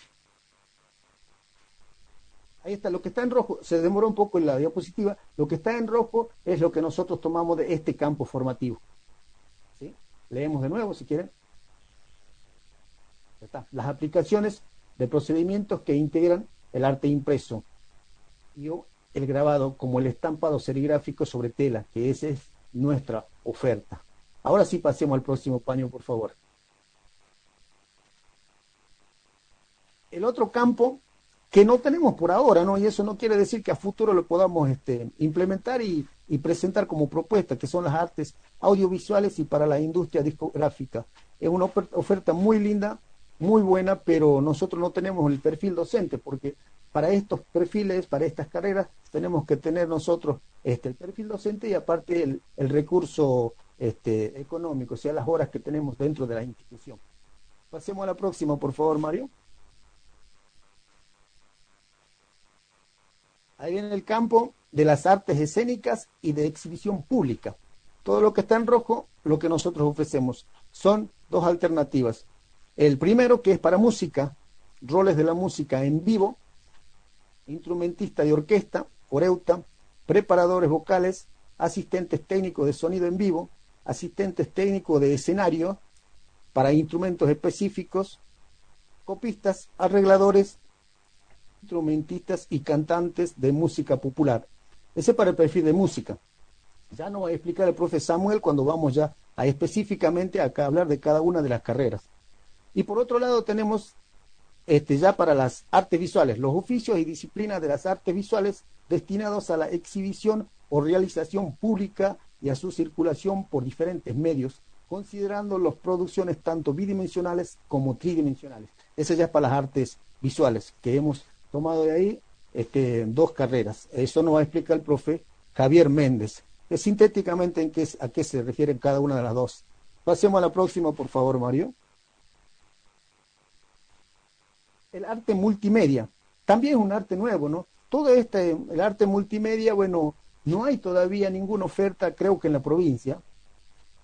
Ahí está, lo que está en rojo, se demoró un poco en la diapositiva, lo que está en rojo es lo que nosotros tomamos de este campo formativo. ¿Sí? Leemos de nuevo, si quieren. Ahí está. Las aplicaciones de procedimientos que integran el arte impreso y el grabado, como el estampado serigráfico sobre tela, que esa es nuestra oferta. Ahora sí pasemos al próximo paño, por favor. El otro campo que no tenemos por ahora, ¿no? Y eso no quiere decir que a futuro lo podamos este, implementar y, y presentar como propuesta, que son las artes audiovisuales y para la industria discográfica. Es una oferta muy linda, muy buena, pero nosotros no tenemos el perfil docente, porque para estos perfiles, para estas carreras, tenemos que tener nosotros este, el perfil docente y aparte el, el recurso este, económico, o sea, las horas que tenemos dentro de la institución. Pasemos a la próxima, por favor, Mario. Ahí viene el campo de las artes escénicas y de exhibición pública. Todo lo que está en rojo, lo que nosotros ofrecemos, son dos alternativas. El primero, que es para música, roles de la música en vivo, instrumentista de orquesta, coreuta, preparadores vocales, asistentes técnicos de sonido en vivo, asistentes técnicos de escenario para instrumentos específicos, copistas, arregladores, instrumentistas y cantantes de música popular. Ese es para el perfil de música. Ya nos va a explicar el profe Samuel cuando vamos ya a específicamente acá a hablar de cada una de las carreras. Y por otro lado tenemos este, ya para las artes visuales, los oficios y disciplinas de las artes visuales destinados a la exhibición o realización pública y a su circulación por diferentes medios, considerando las producciones tanto bidimensionales como tridimensionales. Ese ya es para las artes visuales, que hemos tomado de ahí este, dos carreras. Eso nos va a explicar el profe Javier Méndez. Que sintéticamente en qué, a qué se refieren cada una de las dos. Pasemos a la próxima, por favor, Mario. El arte multimedia. También es un arte nuevo, ¿no? Todo este, el arte multimedia, bueno, no hay todavía ninguna oferta, creo que en la provincia.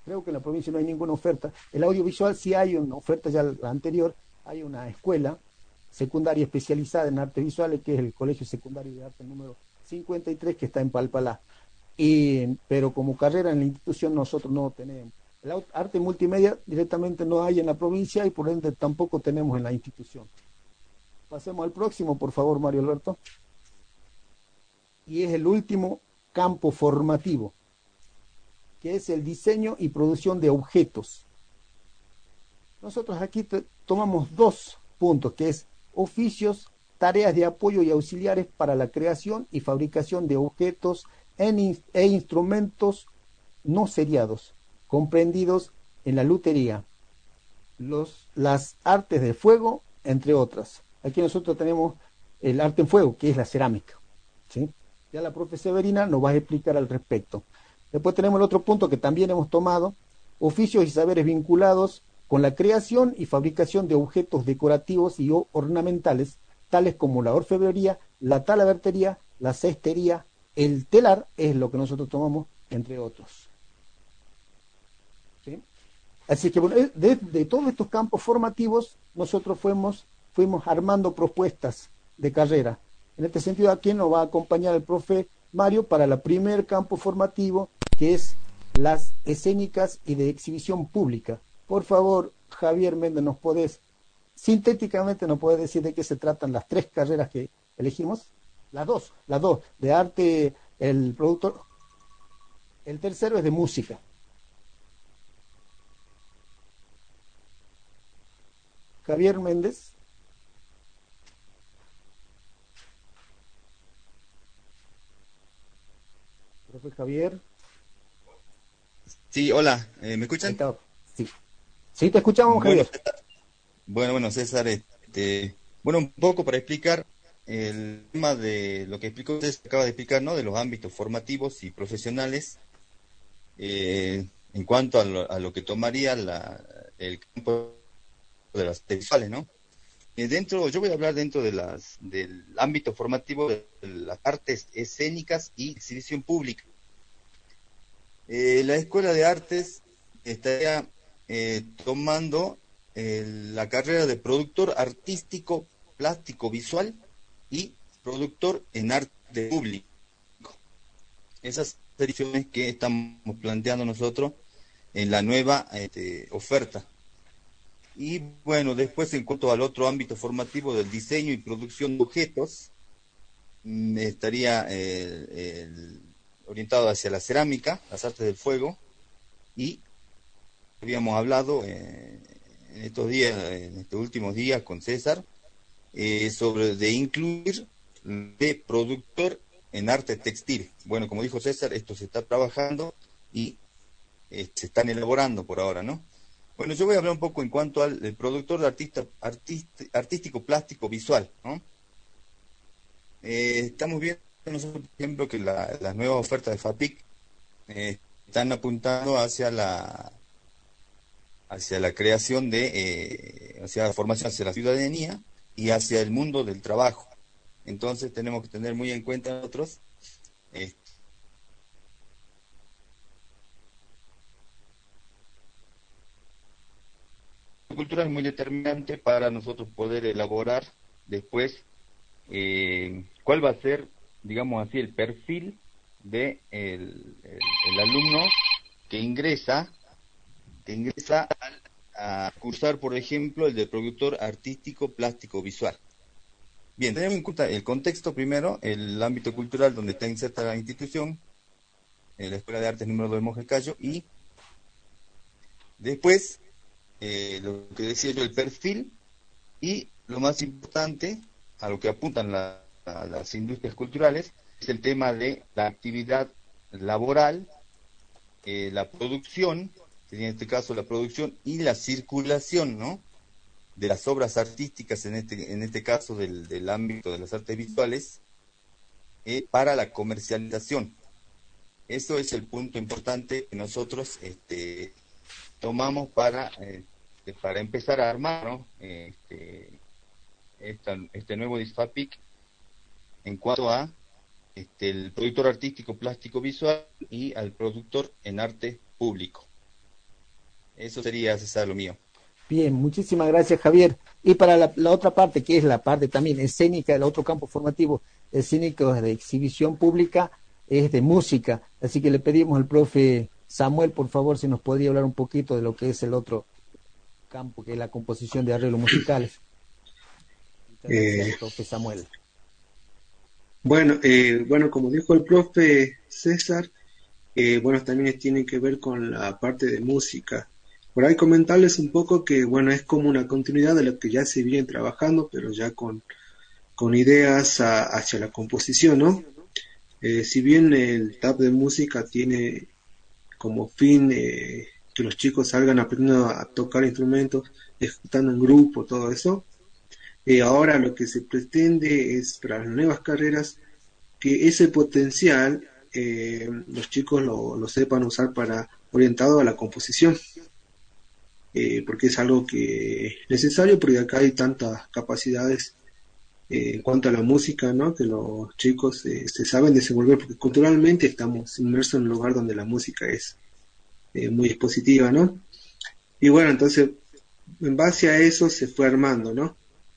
creo que en la provincia no hay ninguna oferta. El audiovisual sí hay una oferta, ya la anterior, hay una escuela secundaria especializada en artes visuales, que es el Colegio Secundario de Arte número cincuenta y tres, que está en Palpalá. Y, pero como carrera en la institución nosotros no tenemos. El arte multimedia directamente no hay en la provincia y por ende tampoco tenemos en la institución. Pasemos al próximo, por favor, Mario Alberto. Y es el último campo formativo, que es el diseño y producción de objetos. Nosotros aquí te, tomamos dos puntos, que es oficios, tareas de apoyo y auxiliares para la creación y fabricación de objetos en, e instrumentos no seriados, comprendidos en la lutería, los, las artes de fuego, entre otras. Aquí nosotros tenemos el arte en fuego, que es la cerámica, ¿sí? Ya la profe Severina nos va a explicar al respecto. Después tenemos el otro punto que también hemos tomado, oficios y saberes vinculados con la creación y fabricación de objetos decorativos y ornamentales, tales como la orfebrería, la talabartería, la cestería, el telar, es lo que nosotros tomamos, entre otros. ¿Sí? Así que bueno, de, de todos estos campos formativos, nosotros fuimos, fuimos armando propuestas de carrera. En este sentido, aquí nos va a acompañar el profe Mario para el primer campo formativo, que es las escénicas y de exhibición pública. Por favor, Javier Méndez, ¿nos podés, sintéticamente nos podés decir de qué se tratan las tres carreras que elegimos? Las dos, las dos, de arte, el productor. El tercero es de música. Javier Méndez. Profe Javier. Sí, hola, eh, ¿me escuchan? Sí. Sí, te escuchamos, bueno, Javier. Bueno, bueno, César, este, bueno, un poco para explicar el tema de lo que explicó usted, acaba de explicar, ¿no? De los ámbitos formativos y profesionales, eh, en cuanto a lo, a lo que tomaría la, el campo de las artes visuales, ¿no? Eh, dentro, yo voy a hablar dentro de las, del ámbito formativo de las artes escénicas y exhibición pública. Eh, la Escuela de Artes estaría eh, tomando eh, la carrera de productor artístico, plástico, visual y productor en arte público. Esas ediciones que estamos planteando nosotros en la nueva este, oferta. Y bueno, después en cuanto al otro ámbito formativo del diseño y producción de objetos, estaría eh, el, orientado hacia la cerámica, las artes del fuego, y habíamos hablado eh, en estos días, en estos últimos días con César, eh, sobre de incluir de productor en arte textil. Bueno, como dijo César, esto se está trabajando y eh, se están elaborando por ahora, ¿no? Bueno, yo voy a hablar un poco en cuanto al el productor de artista, artista, artístico plástico visual, ¿no? Eh, estamos viendo nosotros, por ejemplo, que la, las nuevas ofertas de FAPIC eh, están apuntando hacia la hacia la creación de, eh, hacia la formación hacia la ciudadanía y hacia el mundo del trabajo. Entonces tenemos que tener muy en cuenta nosotros eh, la cultura es muy determinante para nosotros poder elaborar después eh, cuál va a ser, digamos así, el perfil de el, el, el alumno que ingresa que ingresa a, a cursar, por ejemplo, el de productor artístico plástico visual. Bien, tenemos en cuenta el contexto primero, el ámbito cultural donde está inserta la institución, en la Escuela de Artes número dos de Mojecayo, y después eh, lo que decía yo, el perfil, y lo más importante, a lo que apuntan la, a las industrias culturales, es el tema de la actividad laboral, eh, la producción, en este caso la producción y la circulación, ¿no?, de las obras artísticas, en este en este caso del, del ámbito de las artes visuales, eh, para la comercialización. Eso es el punto importante que nosotros este, tomamos para, eh, para empezar a armar, ¿no?, este, esta, este nuevo DISFAPIC en cuanto a este, el productor artístico plástico visual y al productor en arte público. Eso sería, César, lo mío. Bien, muchísimas gracias, Javier. Y para la, la otra parte, que es la parte también escénica, el otro campo formativo escénico de exhibición pública, es de música. Así que le pedimos al profe Samuel, por favor, si nos podría hablar un poquito de lo que es el otro campo, que es la composición de arreglos musicales. Muchas gracias, Eh, profe Samuel. Bueno, eh, bueno, como dijo el profe César, eh, bueno, también tiene que ver con la parte de música. Por ahí comentarles un poco que, bueno, es como una continuidad de lo que ya se viene trabajando, pero ya con, con ideas a- hacia la composición, ¿no? Eh, si bien el T A P de música tiene como fin eh, que los chicos salgan aprendiendo a tocar instrumentos, ejecutando en grupo, todo eso, eh, ahora lo que se pretende es para las nuevas carreras que ese potencial eh, los chicos lo, lo sepan usar para orientado a la composición, eh, porque es algo que es necesario, porque acá hay tantas capacidades eh, en cuanto a la música, ¿no? Que los chicos eh, se saben desenvolver, porque culturalmente estamos inmersos en un lugar donde la música es eh, muy expositiva, ¿no? Y bueno, entonces, en base a eso se fue armando, ¿no?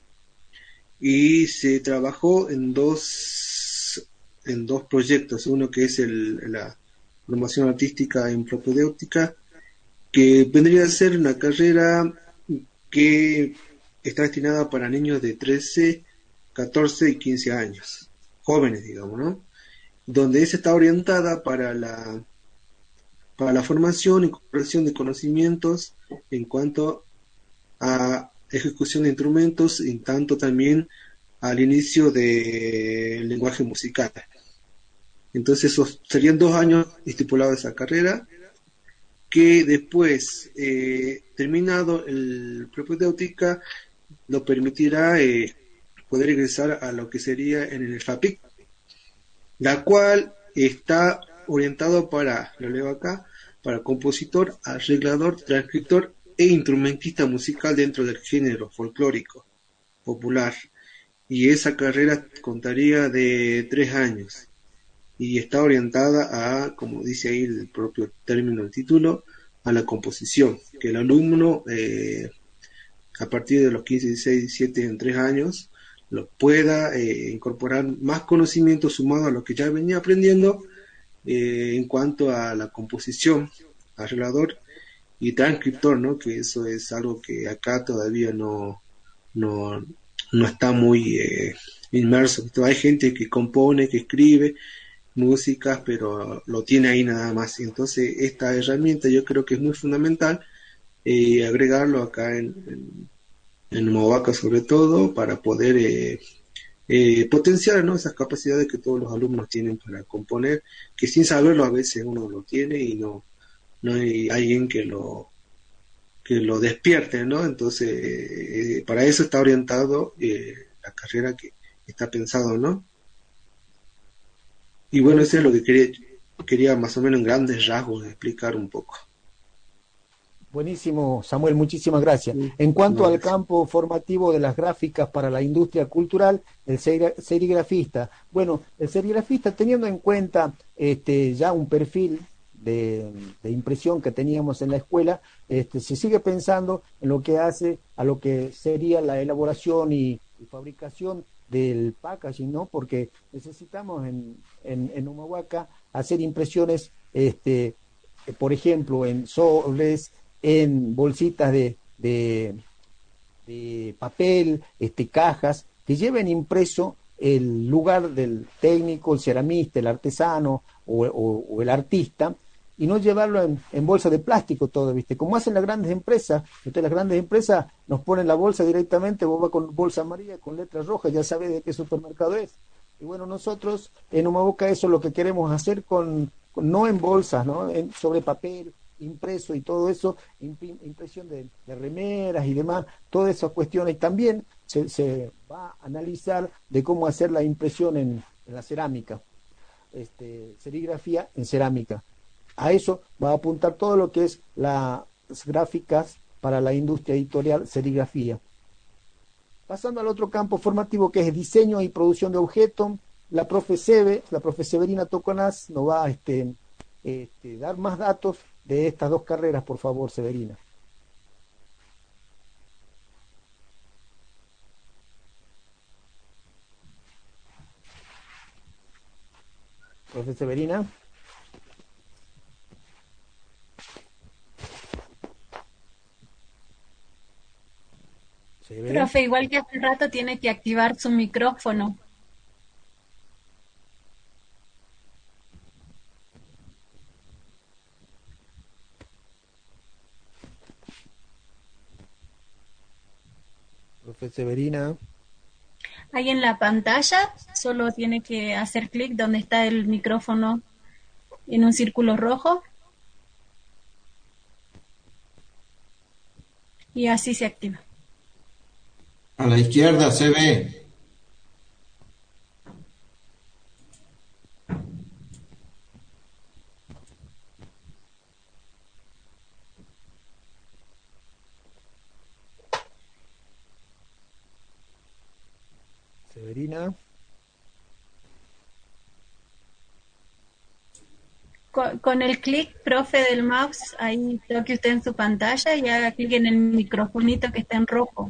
Y se trabajó en dos, en dos proyectos, uno que es el, la formación artística en propedéutica, que vendría a ser una carrera que está destinada para niños de trece, catorce y quince años, jóvenes, digamos, ¿no? Donde esa está orientada para la, para la formación y incorporación de conocimientos en cuanto a ejecución de instrumentos, en tanto también al inicio del lenguaje musical. Entonces, esos serían dos años estipulados de esa carrera, que después, eh, terminado el propedéutica, lo permitirá eh, poder ingresar a lo que sería en el FAPIC, la cual está orientado para, lo leo acá, para compositor, arreglador, transcriptor e instrumentista musical dentro del género folclórico popular. Y esa carrera contaría de tres años y está orientada a, como dice ahí el propio término del título, a la composición, que el alumno eh, a partir de los quince, dieciséis, diecisiete, en tres años, lo pueda eh, incorporar más conocimiento sumado a lo que ya venía aprendiendo eh, en cuanto a la composición, arreglador y transcriptor, ¿no? Que eso es algo que acá todavía no, no, no está muy eh, inmerso. Hay gente que compone, que escribe músicas, pero lo tiene ahí nada más. Entonces esta herramienta yo creo que es muy fundamental eh, agregarlo acá en, en, en Humahuaca, sobre todo para poder eh, eh, potenciar, ¿no? Esas capacidades que todos los alumnos tienen para componer, que sin saberlo a veces uno lo tiene y no, no hay alguien que lo que lo despierte, ¿no? Entonces eh, para eso está orientado eh, la carrera que está pensado, ¿no? Y bueno, eso es lo que quería, quería más o menos en grandes rasgos explicar un poco. Buenísimo, Samuel, muchísimas gracias. En cuanto al campo formativo de las gráficas para la industria cultural, el serigrafista. Bueno, el serigrafista, teniendo en cuenta este, ya un perfil de, de impresión que teníamos en la escuela, este, se sigue pensando en lo que hace a lo que sería la elaboración y, y fabricación del packaging, ¿no? Porque necesitamos en, en, en Humahuaca hacer impresiones, este, por ejemplo, en sobres, en bolsitas de, de, de papel, este, cajas, que lleven impreso el lugar del técnico, el ceramista, el artesano o, o, o el artista, y no llevarlo en, en bolsa de plástico todo, ¿viste? Como hacen las grandes empresas. Entonces las grandes empresas nos ponen la bolsa directamente, vos vas con bolsa amarilla, con letras rojas, ya sabés de qué supermercado es. Y bueno, nosotros en Humahuaca eso es lo que queremos hacer con, con no en bolsas, ¿no? En, sobre papel, impreso y todo eso, impresión de, de remeras y demás, todas esas cuestiones. También se, se va a analizar de cómo hacer la impresión en, en la cerámica, este, serigrafía en cerámica. A eso va a apuntar todo lo que es las gráficas para la industria editorial, serigrafía. Pasando al otro campo formativo, que es diseño y producción de objetos, la profe Sebe, la profe Severina Toconaz nos va a este, este, dar más datos de estas dos carreras, por favor, Severina. Profe Severina. Profe, igual que hace rato tiene que activar su micrófono. Profe Severina. Ahí en la pantalla solo tiene que hacer clic donde está el micrófono en un círculo rojo. Y así se activa. A la izquierda se ve. Severina. Con, con el clic, profe, del mouse, ahí toque usted en su pantalla y haga clic en el microfonito que está en rojo.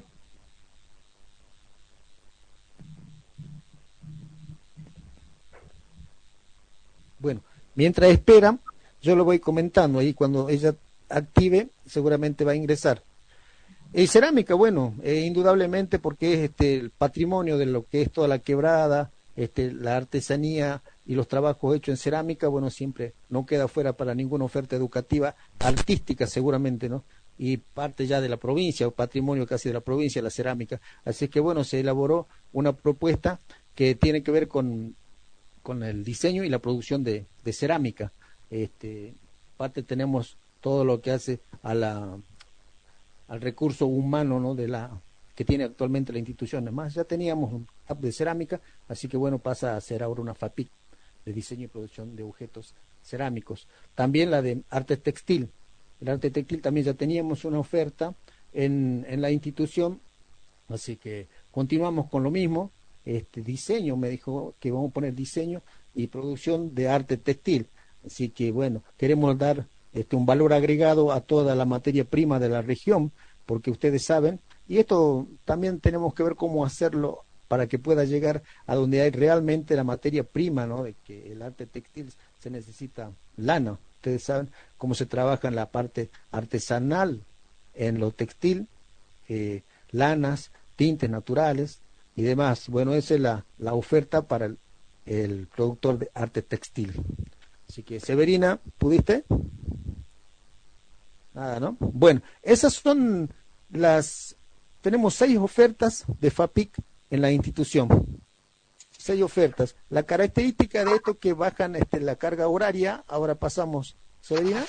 Bueno, mientras espera, yo lo voy comentando ahí, cuando ella active, seguramente va a ingresar. Eh, cerámica, bueno, eh, indudablemente porque es este el patrimonio de lo que es toda la quebrada, este, la artesanía y los trabajos hechos en cerámica, bueno, siempre no queda fuera para ninguna oferta educativa, artística seguramente, ¿no? Y parte ya de la provincia, o patrimonio casi de la provincia, la cerámica. Así que, bueno, se elaboró una propuesta que tiene que ver con, con el diseño y la producción de, de cerámica. Este, parte tenemos todo lo que hace a la al recurso humano, ¿no? de la que tiene actualmente la institución. Además, ya teníamos un hub de cerámica, así que bueno, pasa a ser ahora una FAPIC de diseño y producción de objetos cerámicos. También la de arte textil. El arte textil también ya teníamos una oferta en, en la institución, así que continuamos con lo mismo. Este diseño, me dijo que vamos a poner diseño y producción de arte textil. Así que bueno, queremos dar este un valor agregado a toda la materia prima de la región, porque ustedes saben, y esto también tenemos que ver cómo hacerlo para que pueda llegar a donde hay realmente la materia prima, ¿no? De que el arte textil se necesita lana. Ustedes saben cómo se trabaja en la parte artesanal, en lo textil, eh, lanas, tintes naturales y demás. Bueno, esa es la, la oferta para el, el productor de arte textil. Así que, Severina, ¿pudiste? Nada, ¿no? Bueno, esas son las... Tenemos seis ofertas de FAPIC en la institución. Seis ofertas. La característica de esto es que bajan este, la carga horaria. Ahora pasamos. ¿Severina?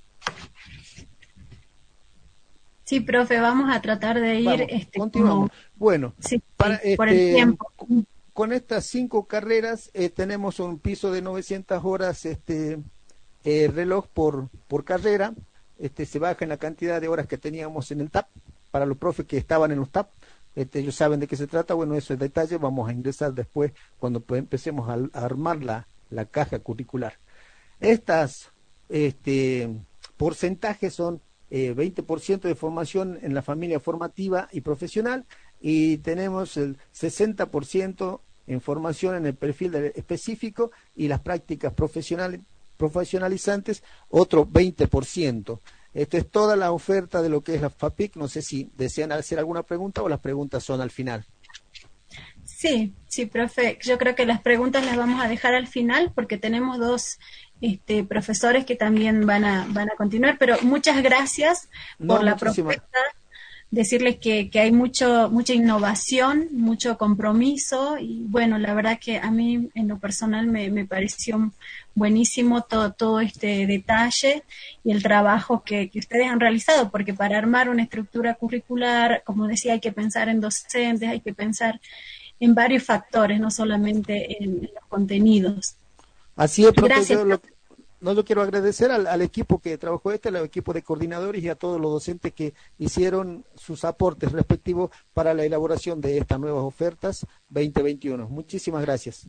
Sí, profe, vamos a tratar de ir... Vamos, este, continuamos. Como... Bueno, sí, para, sí, por este, el tiempo. Con estas cinco carreras eh, tenemos un piso de novecientas horas este eh, reloj por, por carrera. Este, se baja en la cantidad de horas que teníamos en el T A P, para los profes que estaban en los T A P, este, ellos saben de qué se trata. Bueno, eso es detalle, vamos a ingresar después cuando empecemos a, a armar la, la caja curricular. Estas este, porcentajes son eh, veinte por ciento de formación en la familia formativa y profesional, y tenemos el sesenta por ciento en formación en el perfil de, específico, y las prácticas profesionales profesionalizantes, otro veinte por ciento. Esto es toda la oferta de lo que es la FAPIC. No sé si desean hacer alguna pregunta o las preguntas son al final. Sí, sí, profe. Yo creo que las preguntas las vamos a dejar al final porque tenemos dos este, profesores que también van a van a continuar, pero muchas gracias no, por la muchísima. propuesta. Decirles que, que hay mucho mucha innovación, mucho compromiso, y bueno, la verdad que a mí en lo personal me, me pareció buenísimo todo, todo este detalle y el trabajo que, que ustedes han realizado, porque para armar una estructura curricular, como decía, hay que pensar en docentes, hay que pensar en varios factores, no solamente en, en los contenidos. Así es, profe. Gracias. Yo lo, no lo quiero agradecer al, al equipo que trabajó este, al equipo de coordinadores y a todos los docentes que hicieron sus aportes respectivos para la elaboración de estas nuevas ofertas veinte veintiuno. Muchísimas gracias.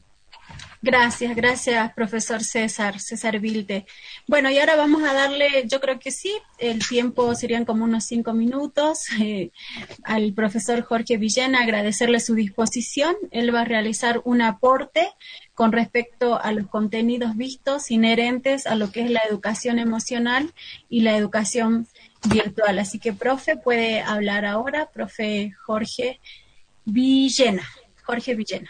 Gracias, gracias, profesor César, César Vilte. Bueno, y ahora vamos a darle, yo creo que sí, el tiempo serían como unos cinco minutos, eh, al profesor Jorge Villena, agradecerle su disposición. Él va a realizar un aporte con respecto a los contenidos vistos inherentes a lo que es la educación emocional y la educación virtual. Así que, profe, puede hablar ahora, profe Jorge Villena. Jorge Villena.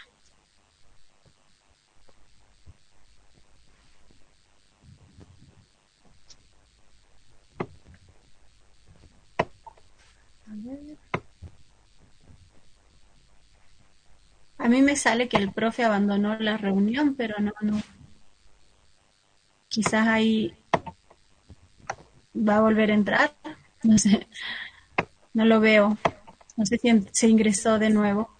A mí me sale que el profe abandonó la reunión, pero no, no. Quizás ahí va a volver a entrar. No sé. No lo veo. No sé si se ingresó de nuevo.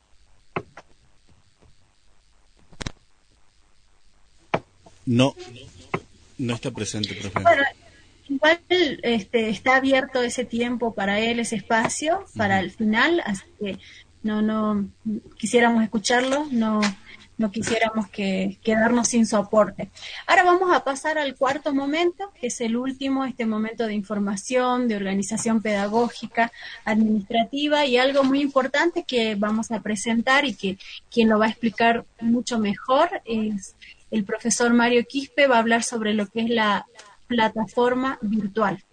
No, no está presente, profe. Bueno, igual este, está abierto ese tiempo para él, ese espacio, para el final, así que no, no quisiéramos escucharlo, no, no quisiéramos que quedarnos sin su aporte. Ahora vamos a pasar al cuarto momento, que es el último, este momento de información, de organización pedagógica, administrativa, y algo muy importante que vamos a presentar y que quien lo va a explicar mucho mejor es el profesor Mario Quispe. Va a hablar sobre lo que es la plataforma virtual.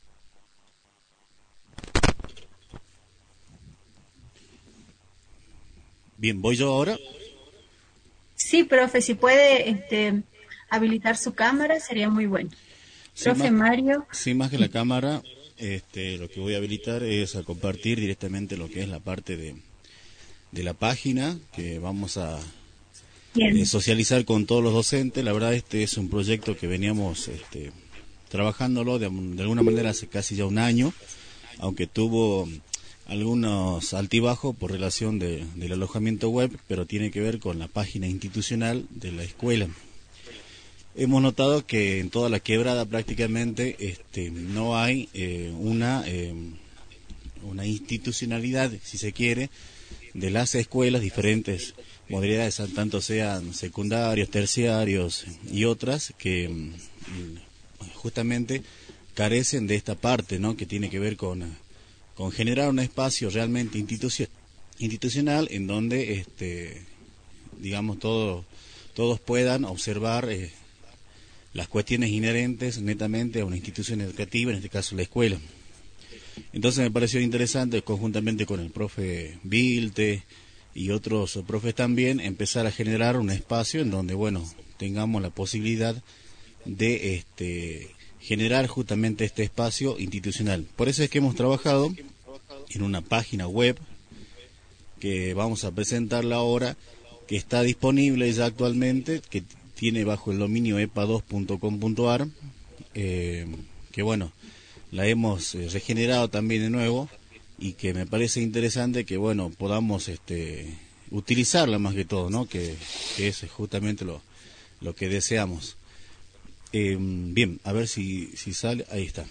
Bien, ¿voy yo ahora? Sí, profe, si puede este, habilitar su cámara sería muy bueno. Sí, profe más, Mario. Sí, más que la cámara, este, lo que voy a habilitar es a compartir directamente lo que es la parte de, de la página que vamos a eh, socializar con todos los docentes. La verdad, este es un proyecto que veníamos este, trabajándolo de, de alguna manera hace casi ya un año, aunque tuvo algunos altibajos por relación de, del alojamiento web, pero tiene que ver con la página institucional de la escuela. Hemos notado que en toda la quebrada prácticamente este, no hay eh, una, eh, una institucionalidad, si se quiere, de las escuelas, diferentes modalidades, tanto sean secundarios, terciarios y otras, que justamente carecen de esta parte, ¿no?, que tiene que ver con con generar un espacio realmente institucio, institucional en donde, este, digamos, todo, todos puedan observar eh, las cuestiones inherentes netamente a una institución educativa, en este caso la escuela. Entonces me pareció interesante, conjuntamente con el profe Vilte y otros profes también, empezar a generar un espacio en donde, bueno, tengamos la posibilidad de este generar justamente este espacio institucional. Por eso es que hemos trabajado en una página web que vamos a presentarla ahora, que está disponible ya actualmente, que tiene bajo el dominio e p a dos punto com punto a r, eh, que bueno, la hemos eh, regenerado también de nuevo, y que me parece interesante que bueno, podamos este, utilizarla más que todo, ¿no?, que, que es justamente lo, lo que deseamos. Eh, bien, a ver si, si sale, ahí está.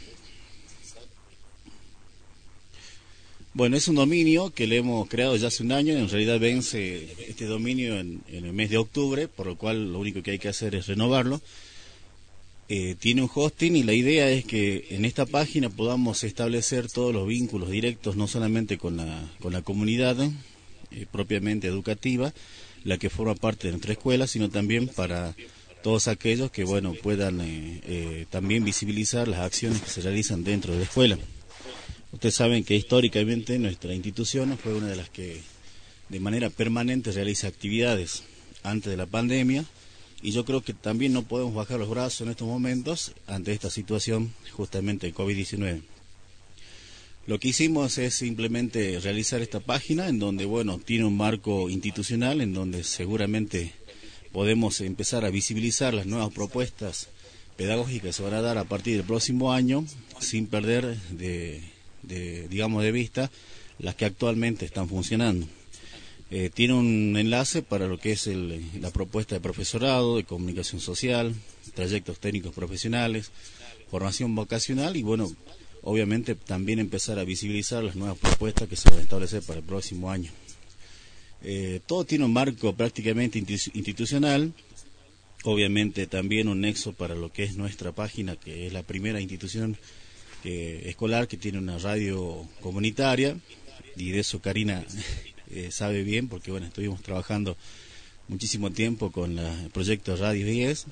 Bueno, es un dominio que le hemos creado ya hace un año, en realidad vence este dominio en, en el mes de octubre, por lo cual lo único que hay que hacer es renovarlo. Eh, tiene un hosting y la idea es que en esta página podamos establecer todos los vínculos directos, no solamente con la, con la comunidad eh, propiamente educativa, la que forma parte de nuestra escuela, sino también para todos aquellos que bueno puedan eh, eh, también visibilizar las acciones que se realizan dentro de la escuela. Ustedes saben que históricamente nuestra institución fue una de las que de manera permanente realiza actividades antes de la pandemia, y yo creo que también no podemos bajar los brazos en estos momentos ante esta situación justamente de COVID diecinueve. Lo que hicimos es simplemente realizar esta página en donde bueno tiene un marco institucional en donde seguramente podemos empezar a visibilizar las nuevas propuestas pedagógicas que se van a dar a partir del próximo año, sin perder de, de digamos de vista las que actualmente están funcionando. Eh, tiene un enlace para lo que es el, la propuesta de profesorado, de comunicación social, trayectos técnicos profesionales, formación vocacional y bueno, obviamente también empezar a visibilizar las nuevas propuestas que se van a establecer para el próximo año. Eh, todo tiene un marco prácticamente institucional, obviamente también un nexo para lo que es nuestra página, que es la primera institución eh, escolar que tiene una radio comunitaria, y de eso Karina eh, sabe bien, porque bueno, estuvimos trabajando muchísimo tiempo con la, el proyecto Radio diez.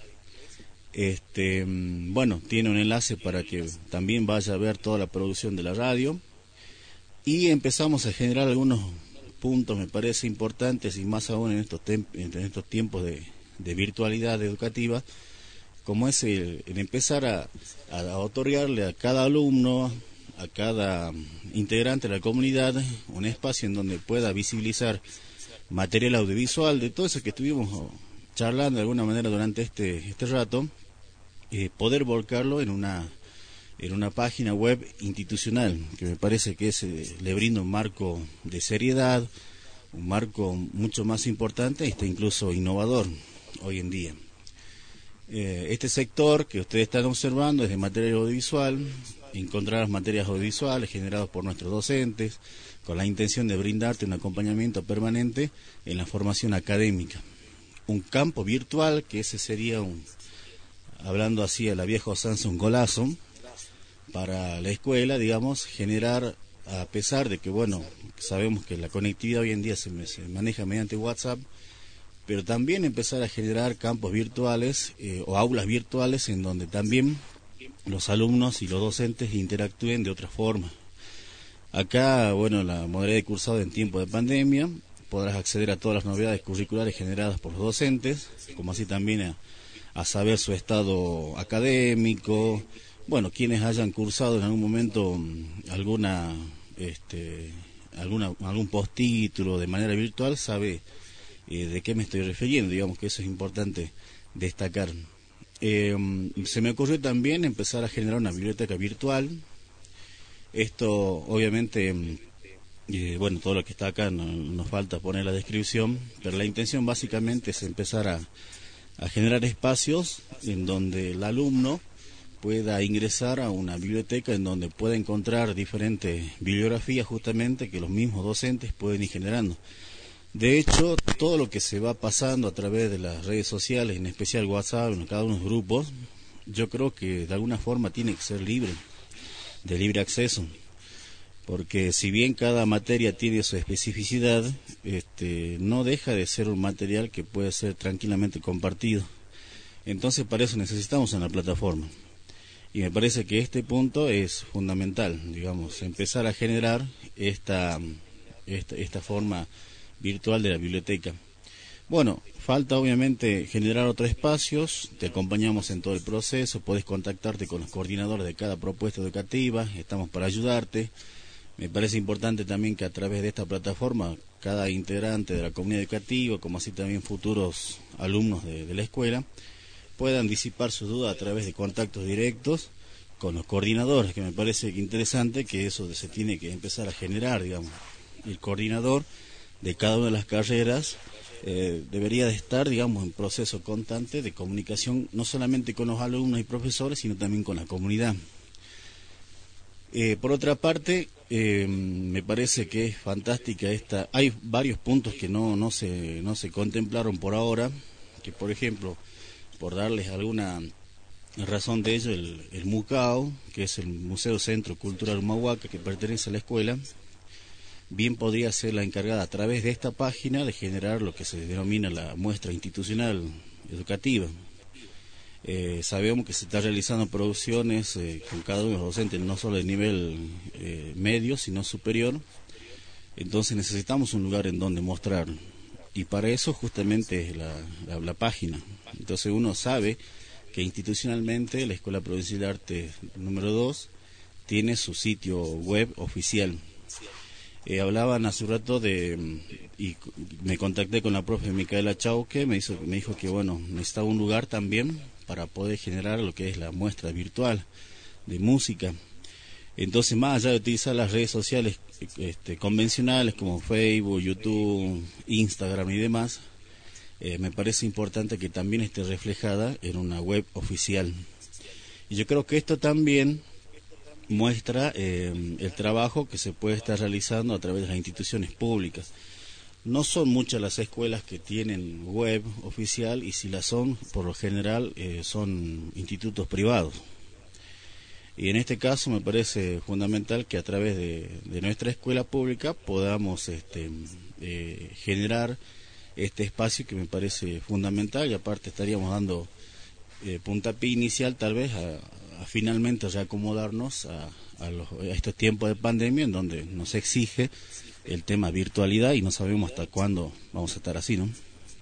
Este, bueno, tiene un enlace para que también vaya a ver toda la producción de la radio, y empezamos a generar algunos puntos, me parece, importantes, y más aún en estos, en estos tiempos de, de virtualidad educativa, como es el, el empezar a, a otorgarle a cada alumno, a cada integrante de la comunidad, un espacio en donde pueda visibilizar material audiovisual, de todo eso que estuvimos charlando de alguna manera durante este, este rato, eh, poder volcarlo en una en una página web institucional, que me parece que es, eh, le brinda un marco de seriedad, un marco mucho más importante, este incluso innovador hoy en día. Eh, este sector que ustedes están observando es de material audiovisual, encontrar las materias audiovisuales generadas por nuestros docentes, con la intención de brindarte un acompañamiento permanente en la formación académica. Un campo virtual, que ese sería, un, hablando así a la vieja usanza, un golazo para la escuela, digamos, generar, a pesar de que, bueno, sabemos que la conectividad hoy en día se, se maneja mediante WhatsApp, pero también empezar a generar campos virtuales eh, o aulas virtuales en donde también los alumnos y los docentes interactúen de otra forma. Acá, bueno, la modalidad de cursado en tiempo de pandemia, podrás acceder a todas las novedades curriculares generadas por los docentes, como así también a, a saber su estado académico. Bueno, quienes hayan cursado en algún momento alguna, este, alguna algún postítulo de manera virtual, sabe eh, de qué me estoy refiriendo. Digamos que eso es importante destacar. Eh, se me ocurrió también empezar a generar una biblioteca virtual. Esto, obviamente, eh, bueno, todo lo que está acá no, nos falta poner la descripción, pero la intención básicamente es empezar a, a generar espacios en donde el alumno pueda ingresar a una biblioteca en donde pueda encontrar diferentes bibliografías justamente que los mismos docentes pueden ir generando. De hecho, todo lo que se va pasando a través de las redes sociales, en especial WhatsApp, en cada uno de los grupos, yo creo que de alguna forma tiene que ser libre, de libre acceso, porque si bien cada materia tiene su especificidad, este, no deja de ser un material que puede ser tranquilamente compartido. Entonces, para eso necesitamos una plataforma. Y me parece que este punto es fundamental, digamos, empezar a generar esta, esta, esta forma virtual de la biblioteca. Bueno, falta obviamente generar otros espacios, te acompañamos en todo el proceso, podés contactarte con los coordinadores de cada propuesta educativa, estamos para ayudarte. Me parece importante también que a través de esta plataforma, cada integrante de la comunidad educativa, como así también futuros alumnos de, de la escuela, puedan disipar sus dudas a través de contactos directos con los coordinadores, que me parece interesante que eso se tiene que empezar a generar, digamos. El coordinador de cada una de las carreras eh, debería de estar, digamos, en proceso constante de comunicación, no solamente con los alumnos y profesores, sino también con la comunidad. Eh, por otra parte, eh, me parece que es fantástica esta. Hay varios puntos que no, no se, no se contemplaron por ahora, que por ejemplo, por darles alguna razón de ello, el, el MUCAO, que es el Museo Centro Cultural Humahuaca, que pertenece a la escuela, bien podría ser la encargada a través de esta página de generar lo que se denomina la muestra institucional educativa. Eh, sabemos que se está realizando producciones eh, con cada uno de los docentes, no solo de nivel eh, medio, sino superior. Entonces necesitamos un lugar en donde mostrarlo. Y para eso justamente es la, la, la página. Entonces uno sabe que institucionalmente la Escuela Provincial de Arte número dos tiene su sitio web oficial. Eh, hablaban hace un rato de, y me contacté con la profe Micaela Chauque, me, hizo, me dijo que bueno, necesitaba un lugar también para poder generar lo que es la muestra virtual de música. Entonces, más allá de utilizar las redes sociales este, convencionales como Facebook, YouTube, Instagram y demás, eh, me parece importante que también esté reflejada en una web oficial. Y yo creo que esto también muestra eh, el trabajo que se puede estar realizando a través de las instituciones públicas. no son muchas las escuelas que tienen web oficial, y si las son, por lo general eh, son institutos privados. Y en este caso me parece fundamental que a través de, de nuestra escuela pública podamos este, eh, generar este espacio, que me parece fundamental, y aparte estaríamos dando eh, puntapié inicial tal vez a, a finalmente reacomodarnos a, a, los, a estos tiempos de pandemia, en donde nos exige el tema virtualidad y no sabemos hasta cuándo vamos a estar así, ¿no?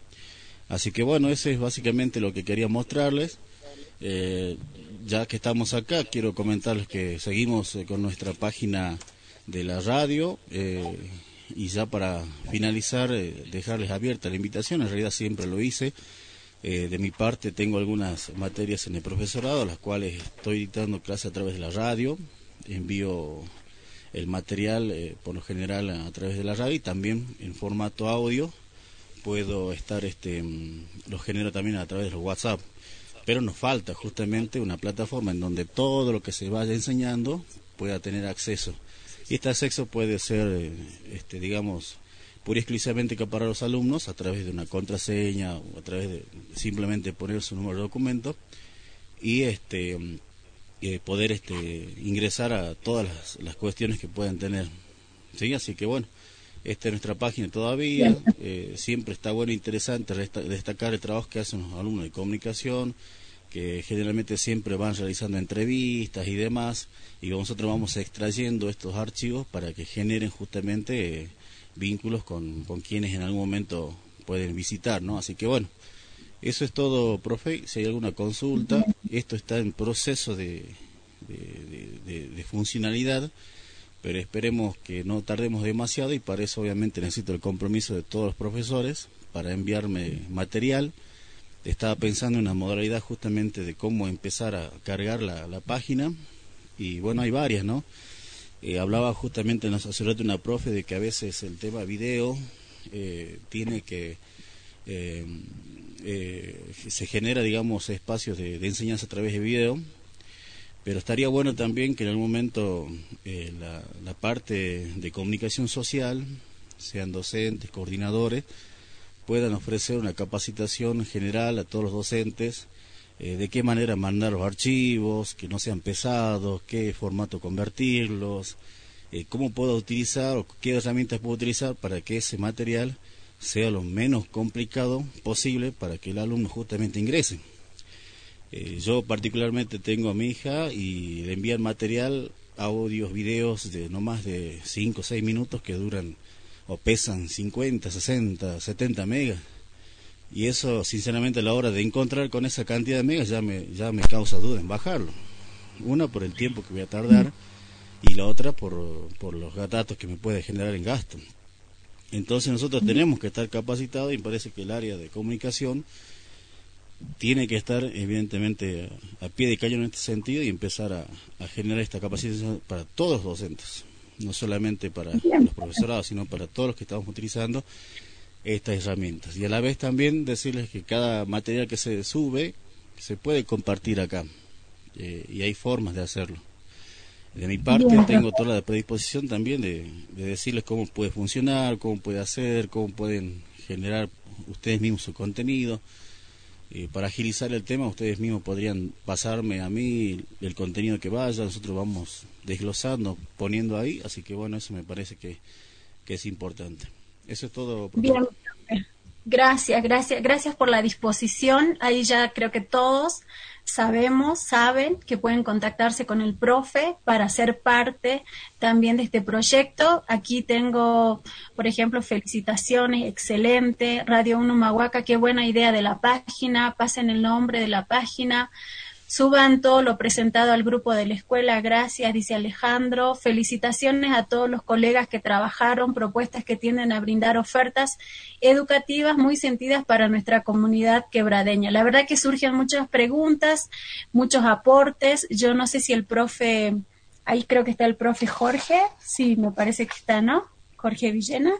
Así que bueno, eso es básicamente lo que quería mostrarles. Eh, ya que estamos acá, quiero comentarles que seguimos eh, con nuestra página de la radio, eh, y ya para finalizar, eh, dejarles abierta la invitación. En realidad siempre lo hice. Eh, de mi parte tengo algunas materias en el profesorado, las cuales estoy dictando clases a través de la radio, envío el material eh, por lo general a, a través de la radio, y también en formato audio puedo estar, este, lo genero también a través de los WhatsApp. Pero nos falta justamente una plataforma en donde todo lo que se vaya enseñando pueda tener acceso. Y este acceso puede ser, este, digamos, pura y exclusivamente para los alumnos, a través de una contraseña o a través de simplemente poner su número de documento, y este eh, poder este, ingresar a todas las, las cuestiones que puedan tener. ¿Sí? Así que bueno, esta es nuestra página todavía. Eh, siempre está bueno e interesante destacar el trabajo que hacen los alumnos de comunicación, que generalmente siempre van realizando entrevistas y demás, y nosotros vamos extrayendo estos archivos para que generen justamente eh, vínculos con, con quienes en algún momento pueden visitar, ¿no? Así que bueno, eso es todo, profe. Si hay alguna consulta, esto está en proceso de, de, de, de, de funcionalidad, pero esperemos que no tardemos demasiado, y para eso obviamente necesito el compromiso de todos los profesores para enviarme material. Estaba pensando en una modalidad justamente de cómo empezar a cargar la, la página, y bueno, hay varias, ¿no? Eh, hablaba justamente en hace rato una profe de que a veces el tema video eh, tiene que eh, eh, se genera, digamos, espacios de, de enseñanza a través de video, pero estaría bueno también que en algún momento eh, la, la parte de comunicación social, sean docentes, coordinadores, puedan ofrecer una capacitación general a todos los docentes, eh, de qué manera mandar los archivos, que no sean pesados, qué formato convertirlos, eh, cómo puedo utilizar o qué herramientas puedo utilizar para que ese material sea lo menos complicado posible para que el alumno justamente ingrese. Eh, yo particularmente tengo a mi hija y le envían material, audios, videos de no más de cinco o seis minutos que duran o pesan cincuenta, sesenta, setenta megas, y eso sinceramente a la hora de encontrar con esa cantidad de megas ya me, ya me causa duda en bajarlo. Una por el tiempo que voy a tardar, y la otra por, por los datos que me puede generar en gasto. Entonces nosotros tenemos que estar capacitados, y me parece que el área de comunicación tiene que estar evidentemente a, a pie de cañón en este sentido, y empezar a, a generar esta capacitación para todos los docentes, no solamente para los profesorados, sino para todos los que estamos utilizando estas herramientas. Y a la vez también decirles que cada material que se sube se puede compartir acá, eh, y hay formas de hacerlo. De mi parte Bien, tengo toda la predisposición también de, de decirles cómo puede funcionar, cómo puede hacer, cómo pueden generar ustedes mismos su contenido. Eh, para agilizar el tema, ustedes mismos podrían pasarme a mí el contenido que vaya, nosotros vamos desglosando, poniendo ahí, así que bueno, eso me parece que, que es importante. Eso es todo. Bien, gracias, gracias, gracias por la disposición. Ahí ya creo que todos sabemos, saben que pueden contactarse con el profe para ser parte también de este proyecto. Aquí tengo, por ejemplo, felicitaciones, excelente. Radio uno Mahuaca, qué buena idea de la página. Pasen el nombre de la página. Suban todo lo presentado al grupo de la escuela, gracias, dice Alejandro. Felicitaciones a todos los colegas que trabajaron, propuestas que tienden a brindar ofertas educativas muy sentidas para nuestra comunidad quebradeña. La verdad que surgen muchas preguntas, muchos aportes. Yo no sé si el profe, ahí creo que está el profe Jorge, sí, me parece que está, ¿no? Jorge Villena,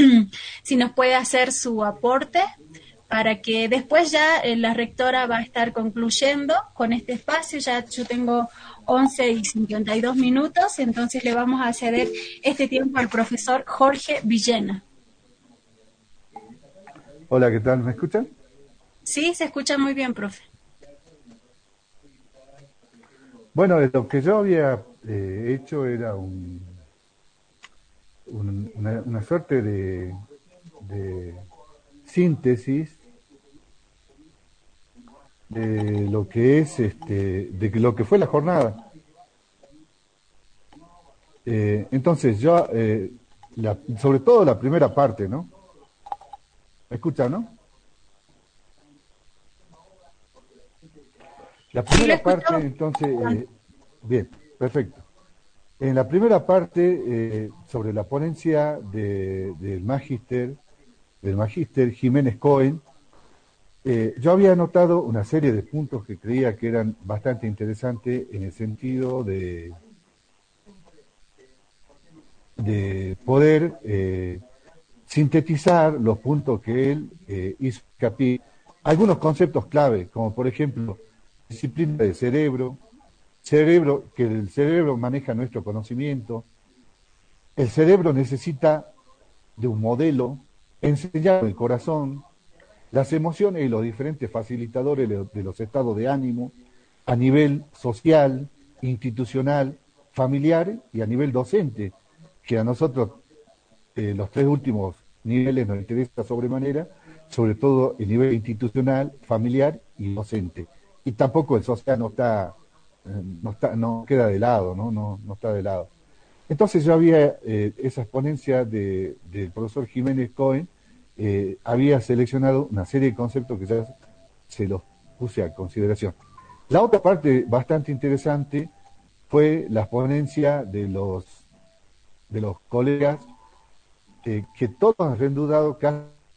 si nos puede hacer su aporte, para que después ya eh, la rectora va a estar concluyendo con este espacio. Ya yo tengo once y cincuenta y dos minutos, entonces le vamos a ceder este tiempo al profesor Jorge Villena. Hola, ¿qué tal? ¿Me escuchan? Sí, se escucha muy bien, profe. Bueno, lo que yo había eh, hecho era un, un- una, una suerte de, de síntesis de lo que es, este, de que lo que fue la jornada. Eh, entonces, yo, eh, la- sobre todo la primera parte, ¿no? ¿Me escuchan, no? La Sí, lo primera escucho. parte, entonces, eh, bien, perfecto. En la primera parte, eh, sobre la ponencia de- del magíster, del magíster Jiménez Cohen, eh, yo había anotado una serie de puntos que creía que eran bastante interesantes en el sentido de, de poder eh, sintetizar los puntos que él eh, hizo hincapié, algunos conceptos clave, como por ejemplo, disciplina del cerebro, cerebro, que el cerebro maneja nuestro conocimiento, el cerebro necesita de un modelo, enseñar el corazón, las emociones y los diferentes facilitadores de de los estados de ánimo a nivel social, institucional, familiar y a nivel docente, que a nosotros eh, los tres últimos niveles nos interesa sobremanera, sobre todo el nivel institucional, familiar y docente. Y tampoco el social no está, eh, no está, no queda de lado, no, no, no está de lado. Entonces yo había, eh, esa ponencia de, del profesor Jiménez Cohen, eh, había seleccionado una serie de conceptos que ya se los puse a consideración. La otra parte bastante interesante fue la ponencia de los, de los colegas eh, que todos han dudado casi.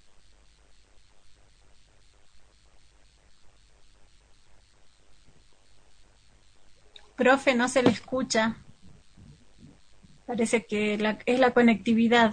Profe, no se le escucha. Parece que la- es la conectividad.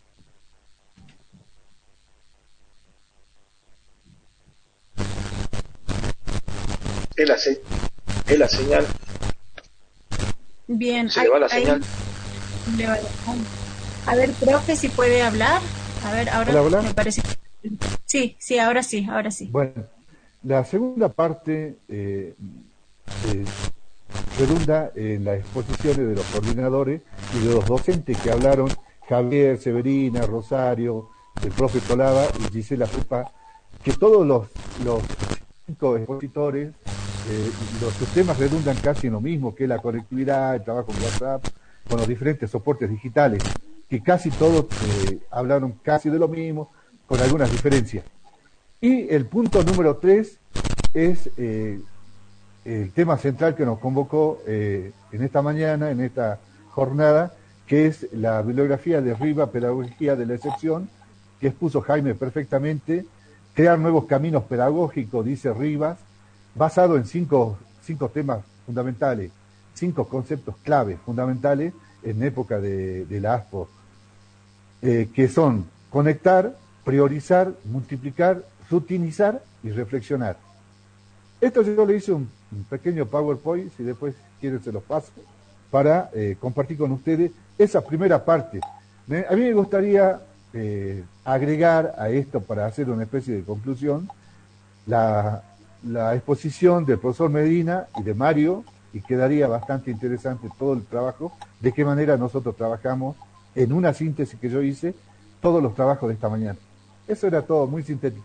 Es la, se- es la señal. Bien, Se ahí- le va la ahí señal. le va la- A ver, profe, si puede hablar. A ver, ahora Hola, hola. me parece que... Sí, sí, ahora sí, ahora sí. Bueno, la segunda parte eh, eh, redunda en las exposiciones de los coordinadores y de los docentes que hablaron, Javier, Severina, Rosario, el profe Tolava y Gisela Pupa, que todos los, los cinco expositores, eh, los sistemas redundan casi en lo mismo, que es la conectividad, el trabajo con WhatsApp, con los diferentes soportes digitales, que casi todos eh, hablaron casi de lo mismo, con algunas diferencias. Y el punto número tres es eh, el tema central que nos convocó eh, en esta mañana, en esta jornada, que es la bibliografía de Riva, Pedagogía de la Excepción, que expuso Jaime perfectamente, crear nuevos caminos pedagógicos, dice Rivas, basado en cinco, cinco temas fundamentales, cinco conceptos claves fundamentales en época de, de la ASPO, eh, que son conectar, priorizar, multiplicar, rutinizar y reflexionar. Esto yo le hice un, un pequeño PowerPoint, si después quieren se los paso, para eh, compartir con ustedes esa primera parte. Me- a mí me gustaría eh, agregar a esto, para hacer una especie de conclusión, la, la exposición del profesor Medina y de Mario, y quedaría bastante interesante todo el trabajo, de qué manera nosotros trabajamos en una síntesis que yo hice, todos los trabajos de esta mañana. Eso era todo, muy sintético.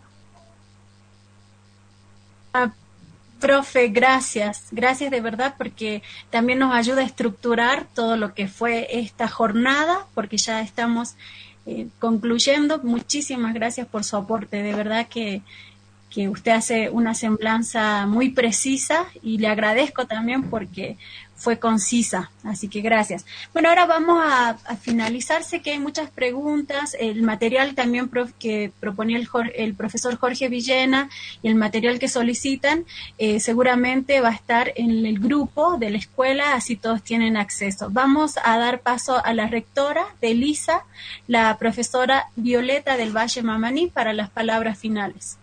Ah, profe, gracias, gracias de verdad porque también nos ayuda a estructurar todo lo que fue esta jornada, porque ya estamos eh, concluyendo. Muchísimas gracias por su aporte, de verdad que, que usted hace una semblanza muy precisa y le agradezco también porque fue concisa, así que gracias. Bueno, ahora vamos a, a finalizar, sé que hay muchas preguntas, el material también prof, que proponía el, el profesor Jorge Villena y el material que solicitan eh, seguramente va a estar en el grupo de la escuela, así todos tienen acceso. Vamos a dar paso a la rectora de Elisa, la profesora Violeta del Valle Mamaní, para las palabras finales.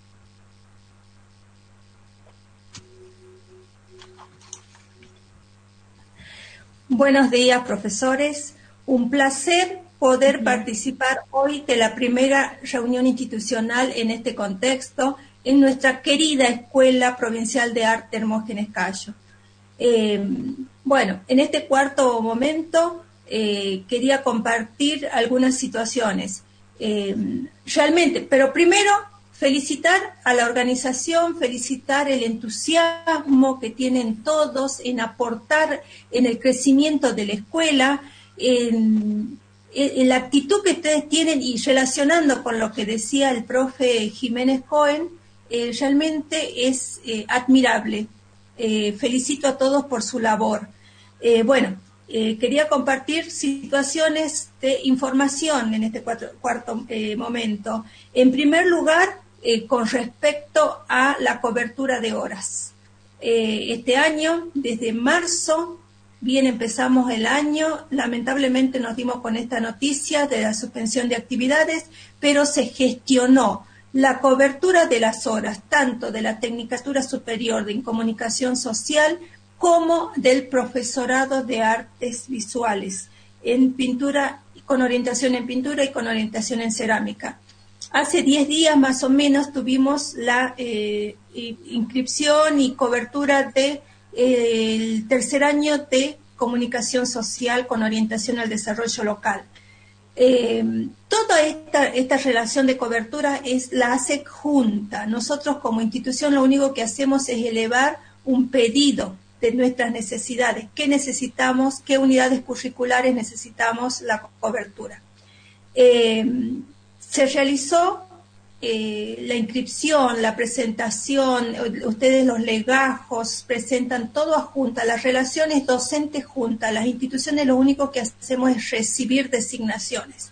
Buenos días, profesores. Un placer poder uh-huh. participar hoy de la primera reunión institucional en este contexto en nuestra querida Escuela Provincial de Arte Hermógenes Cayo. Eh, bueno, en este cuarto momento eh, quería compartir algunas situaciones. Eh, realmente, pero primero felicitar a la organización, felicitar el entusiasmo que tienen todos en aportar en el crecimiento de la escuela, en, en la actitud que ustedes tienen y relacionando con lo que decía el profe Jiménez Cohen, eh, realmente es eh, admirable. Eh, felicito a todos por su labor. Eh, bueno, eh, quería compartir situaciones de información en este cuatro, cuarto eh, momento. En primer lugar, eh, con respecto a la cobertura de horas. Eh, este año, desde marzo, bien empezamos el año, lamentablemente nos dimos con esta noticia de la suspensión de actividades, pero se gestionó la cobertura de las horas, tanto de la Tecnicatura Superior de Comunicación Social como del profesorado de artes visuales, en pintura, con orientación en pintura y con orientación en cerámica. Hace diez días más o menos tuvimos la eh, inscripción y cobertura del de, eh, tercer año de Comunicación Social con orientación al desarrollo local. Eh, toda esta, esta relación de cobertura es, la hace junta. Nosotros como institución lo único que hacemos es elevar un pedido de nuestras necesidades. ¿Qué necesitamos? ¿Qué unidades curriculares necesitamos la cobertura? Eh, se realizó eh, la inscripción, la presentación, ustedes los legajos presentan todo a junta, las relaciones docentes juntas, las instituciones lo único que hacemos es recibir designaciones.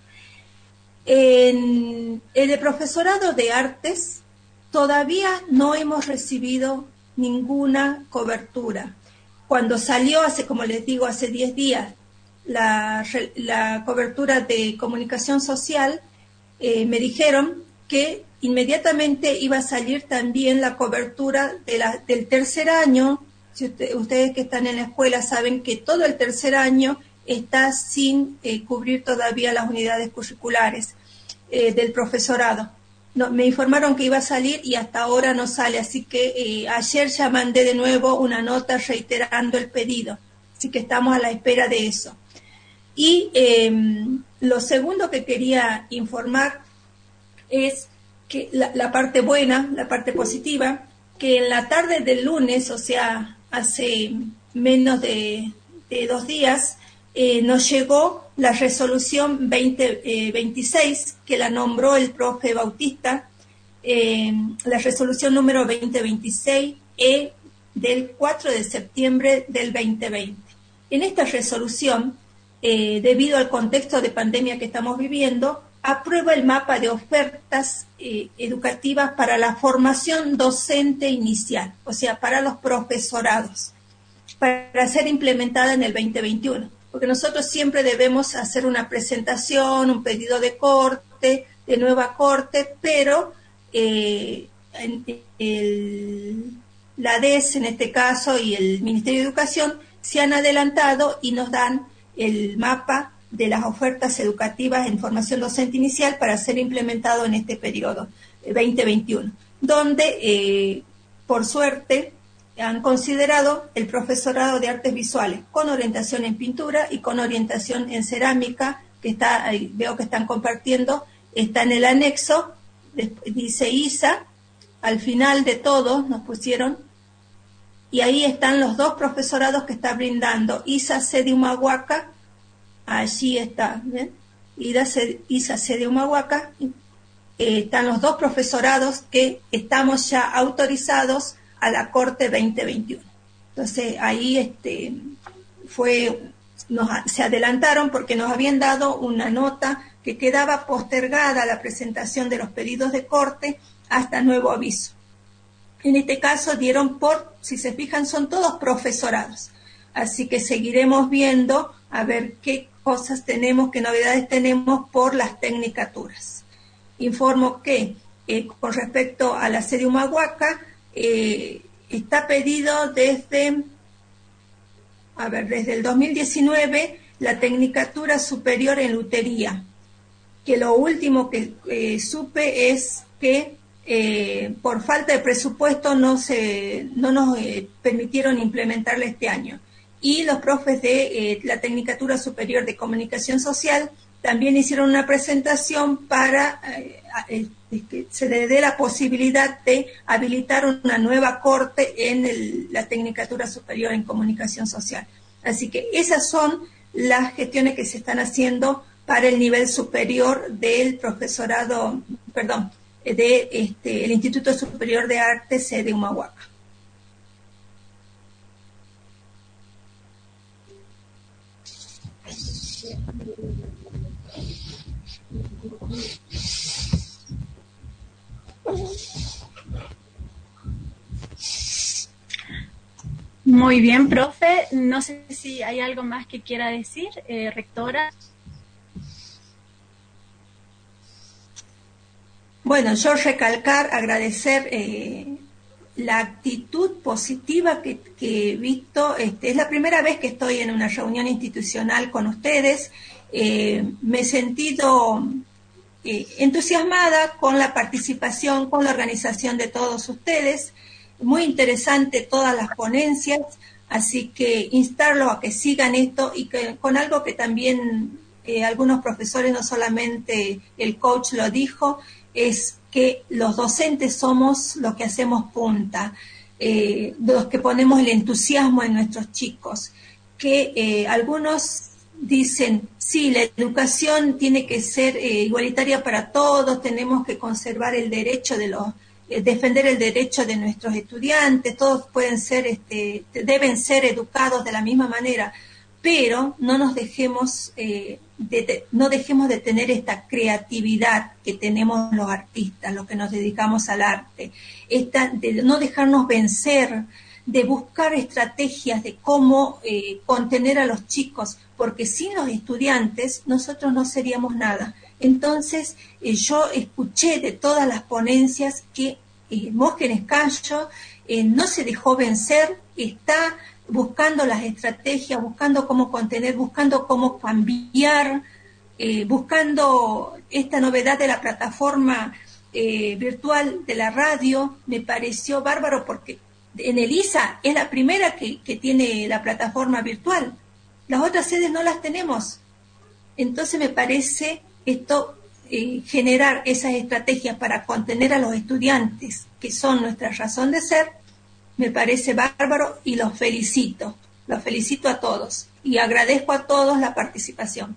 En el de profesorado de artes todavía no hemos recibido ninguna cobertura. Cuando salió hace, como les digo, hace diez días, la, la cobertura de comunicación social, eh, me dijeron que inmediatamente iba a salir también la cobertura de la, del tercer año. Si usted, ustedes que están en la escuela saben que todo el tercer año está sin eh, cubrir todavía las unidades curriculares eh, del profesorado. No, me informaron que iba a salir y hasta ahora no sale, así que eh, ayer ya mandé de nuevo una nota reiterando el pedido, así que estamos a la espera de eso. Y eh, lo segundo que quería informar es que la, la parte buena, la parte positiva, que en la tarde del lunes, o sea, hace menos de, de dos días, eh, nos llegó la resolución veinte veintiséis, que la nombró el profe Bautista, eh, la resolución número veinte veintiséis E del cuatro de septiembre del veinte veinte. En esta resolución, eh, debido al contexto de pandemia que estamos viviendo, aprueba el mapa de ofertas eh, educativas para la formación docente inicial, o sea, para los profesorados, para ser implementada en el veinte veintiuno. Porque nosotros siempre debemos hacer una presentación, un pedido de corte, de nueva corte, pero eh, el, la D E S en este caso y el Ministerio de Educación se han adelantado y nos dan el mapa de las ofertas educativas en formación docente inicial para ser implementado en este periodo veinte veintiuno, donde, eh, por suerte, han considerado el profesorado de artes visuales con orientación en pintura y con orientación en cerámica, que está, ahí veo que están compartiendo, está en el anexo, dice I S A, al final de todo nos pusieron, y ahí están los dos profesorados que está brindando I S A C de Humahuaca, allí está, ¿ven? I S A C de Humahuaca, eh, están los dos profesorados que estamos ya autorizados a la Corte veinte veintiuno. Entonces ahí este fue nos, se adelantaron porque nos habían dado una nota que quedaba postergada la presentación de los pedidos de corte hasta nuevo aviso. En este caso dieron por, si se fijan, son todos profesorados. Así que seguiremos viendo a ver qué cosas tenemos, qué novedades tenemos por las tecnicaturas. Informo que eh, con respecto a la sede Humahuaca, Eh, está pedido desde, a ver, desde el dos mil diecinueve la Tecnicatura Superior en Lutería, que lo último que eh, supe es que eh, por falta de presupuesto no, se, no nos eh, permitieron implementarla este año. Y los profes de eh, la Tecnicatura Superior de Comunicación Social también hicieron una presentación para eh, eh, que se le dé la posibilidad de habilitar una nueva corte en el, la Tecnicatura Superior en Comunicación Social. Así que esas son las gestiones que se están haciendo para el nivel superior del profesorado, perdón, de este, el Instituto Superior de Artes de Humahuaca. Muy bien, profe. No sé si hay algo más que quiera decir, eh, rectora. Bueno, yo recalcar, agradecer eh, la actitud positiva que, que he visto. Este, es la primera vez que estoy en una reunión institucional con ustedes. Eh, me he sentido eh, entusiasmada con la participación, con la organización de todos ustedes. Muy interesante todas las ponencias, así que instarlos a que sigan esto y que con algo que también eh, algunos profesores, no solamente el coach lo dijo, es que los docentes somos los que hacemos punta, eh, los que ponemos el entusiasmo en nuestros chicos, que eh, algunos dicen, sí, la educación tiene que ser eh, igualitaria para todos, tenemos que conservar el derecho de los defender el derecho de nuestros estudiantes, todos pueden ser, este, deben ser educados de la misma manera, pero no nos dejemos, eh, de, de, no dejemos de tener esta creatividad que tenemos los artistas, los que nos dedicamos al arte, esta, de no dejarnos vencer, de buscar estrategias de cómo eh, contener a los chicos, porque sin los estudiantes nosotros no seríamos nada. Entonces, eh, yo escuché de todas las ponencias que eh, Mógenes Cayo eh, no se dejó vencer, está buscando las estrategias, buscando cómo contener, buscando cómo cambiar, eh, buscando esta novedad de la plataforma eh, virtual de la radio. Me pareció bárbaro porque en el I S A es la primera que, que tiene la plataforma virtual. Las otras sedes no las tenemos. Entonces me parece esto, eh, generar esas estrategias para contener a los estudiantes, que son nuestra razón de ser, me parece bárbaro y los felicito, los felicito a todos y agradezco a todos la participación.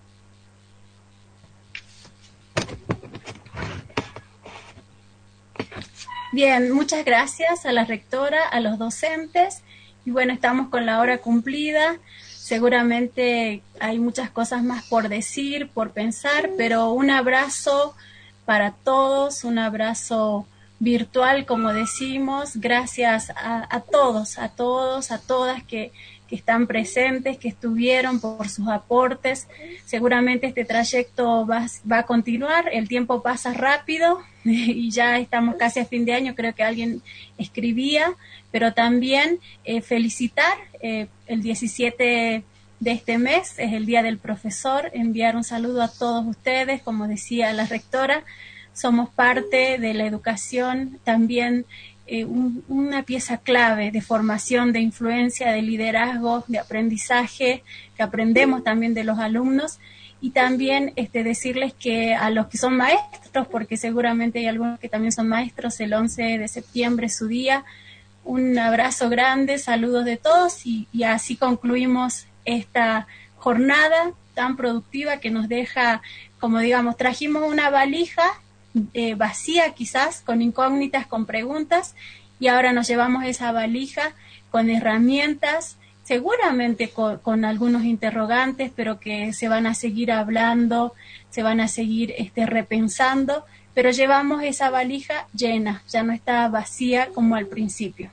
Bien, muchas gracias a la rectora, a los docentes, y bueno, estamos con la hora cumplida. Seguramente hay muchas cosas más por decir, por pensar, pero un abrazo para todos, un abrazo virtual, como decimos. Gracias a, a todos, a todos, a todas que, que están presentes, que estuvieron por sus aportes. Seguramente este trayecto va, va a continuar, el tiempo pasa rápido y ya estamos casi a fin de año, creo que alguien escribía, pero también eh, felicitar eh, el diecisiete de este mes, es el Día del Profesor, enviar un saludo a todos ustedes, como decía la rectora, somos parte de la educación, también eh, un, una pieza clave de formación, de influencia, de liderazgo, de aprendizaje, que aprendemos también de los alumnos, y también este, decirles que a los que son maestros, porque seguramente hay algunos que también son maestros, el once de septiembre es su día, un abrazo grande, saludos de todos, y, y así concluimos esta jornada tan productiva que nos deja, como digamos, trajimos una valija eh, vacía quizás, con incógnitas, con preguntas, y ahora nos llevamos esa valija con herramientas, seguramente con, con algunos interrogantes, pero que se van a seguir hablando, se van a seguir este, repensando, pero llevamos esa valija llena, ya no está vacía como al principio.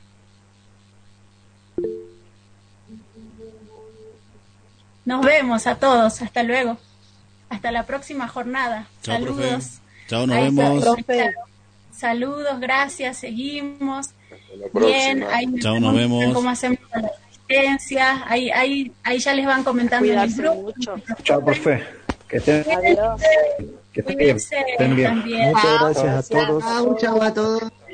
Nos vemos a todos, hasta luego. Hasta la próxima jornada. Chao, saludos. Profe. Chao, nos ahí vemos. Está, saludos, gracias, seguimos. Bien, ahí Chao, nos vemos. ¿Cómo hacemos? asistencia, ahí, ahí, ahí ya les van comentando en el grupo. Mucho. Chao, profe. Que estén, Adiós. que estén bien. Estén bien. También. Muchas gracias a todos. Chao, chao a todos.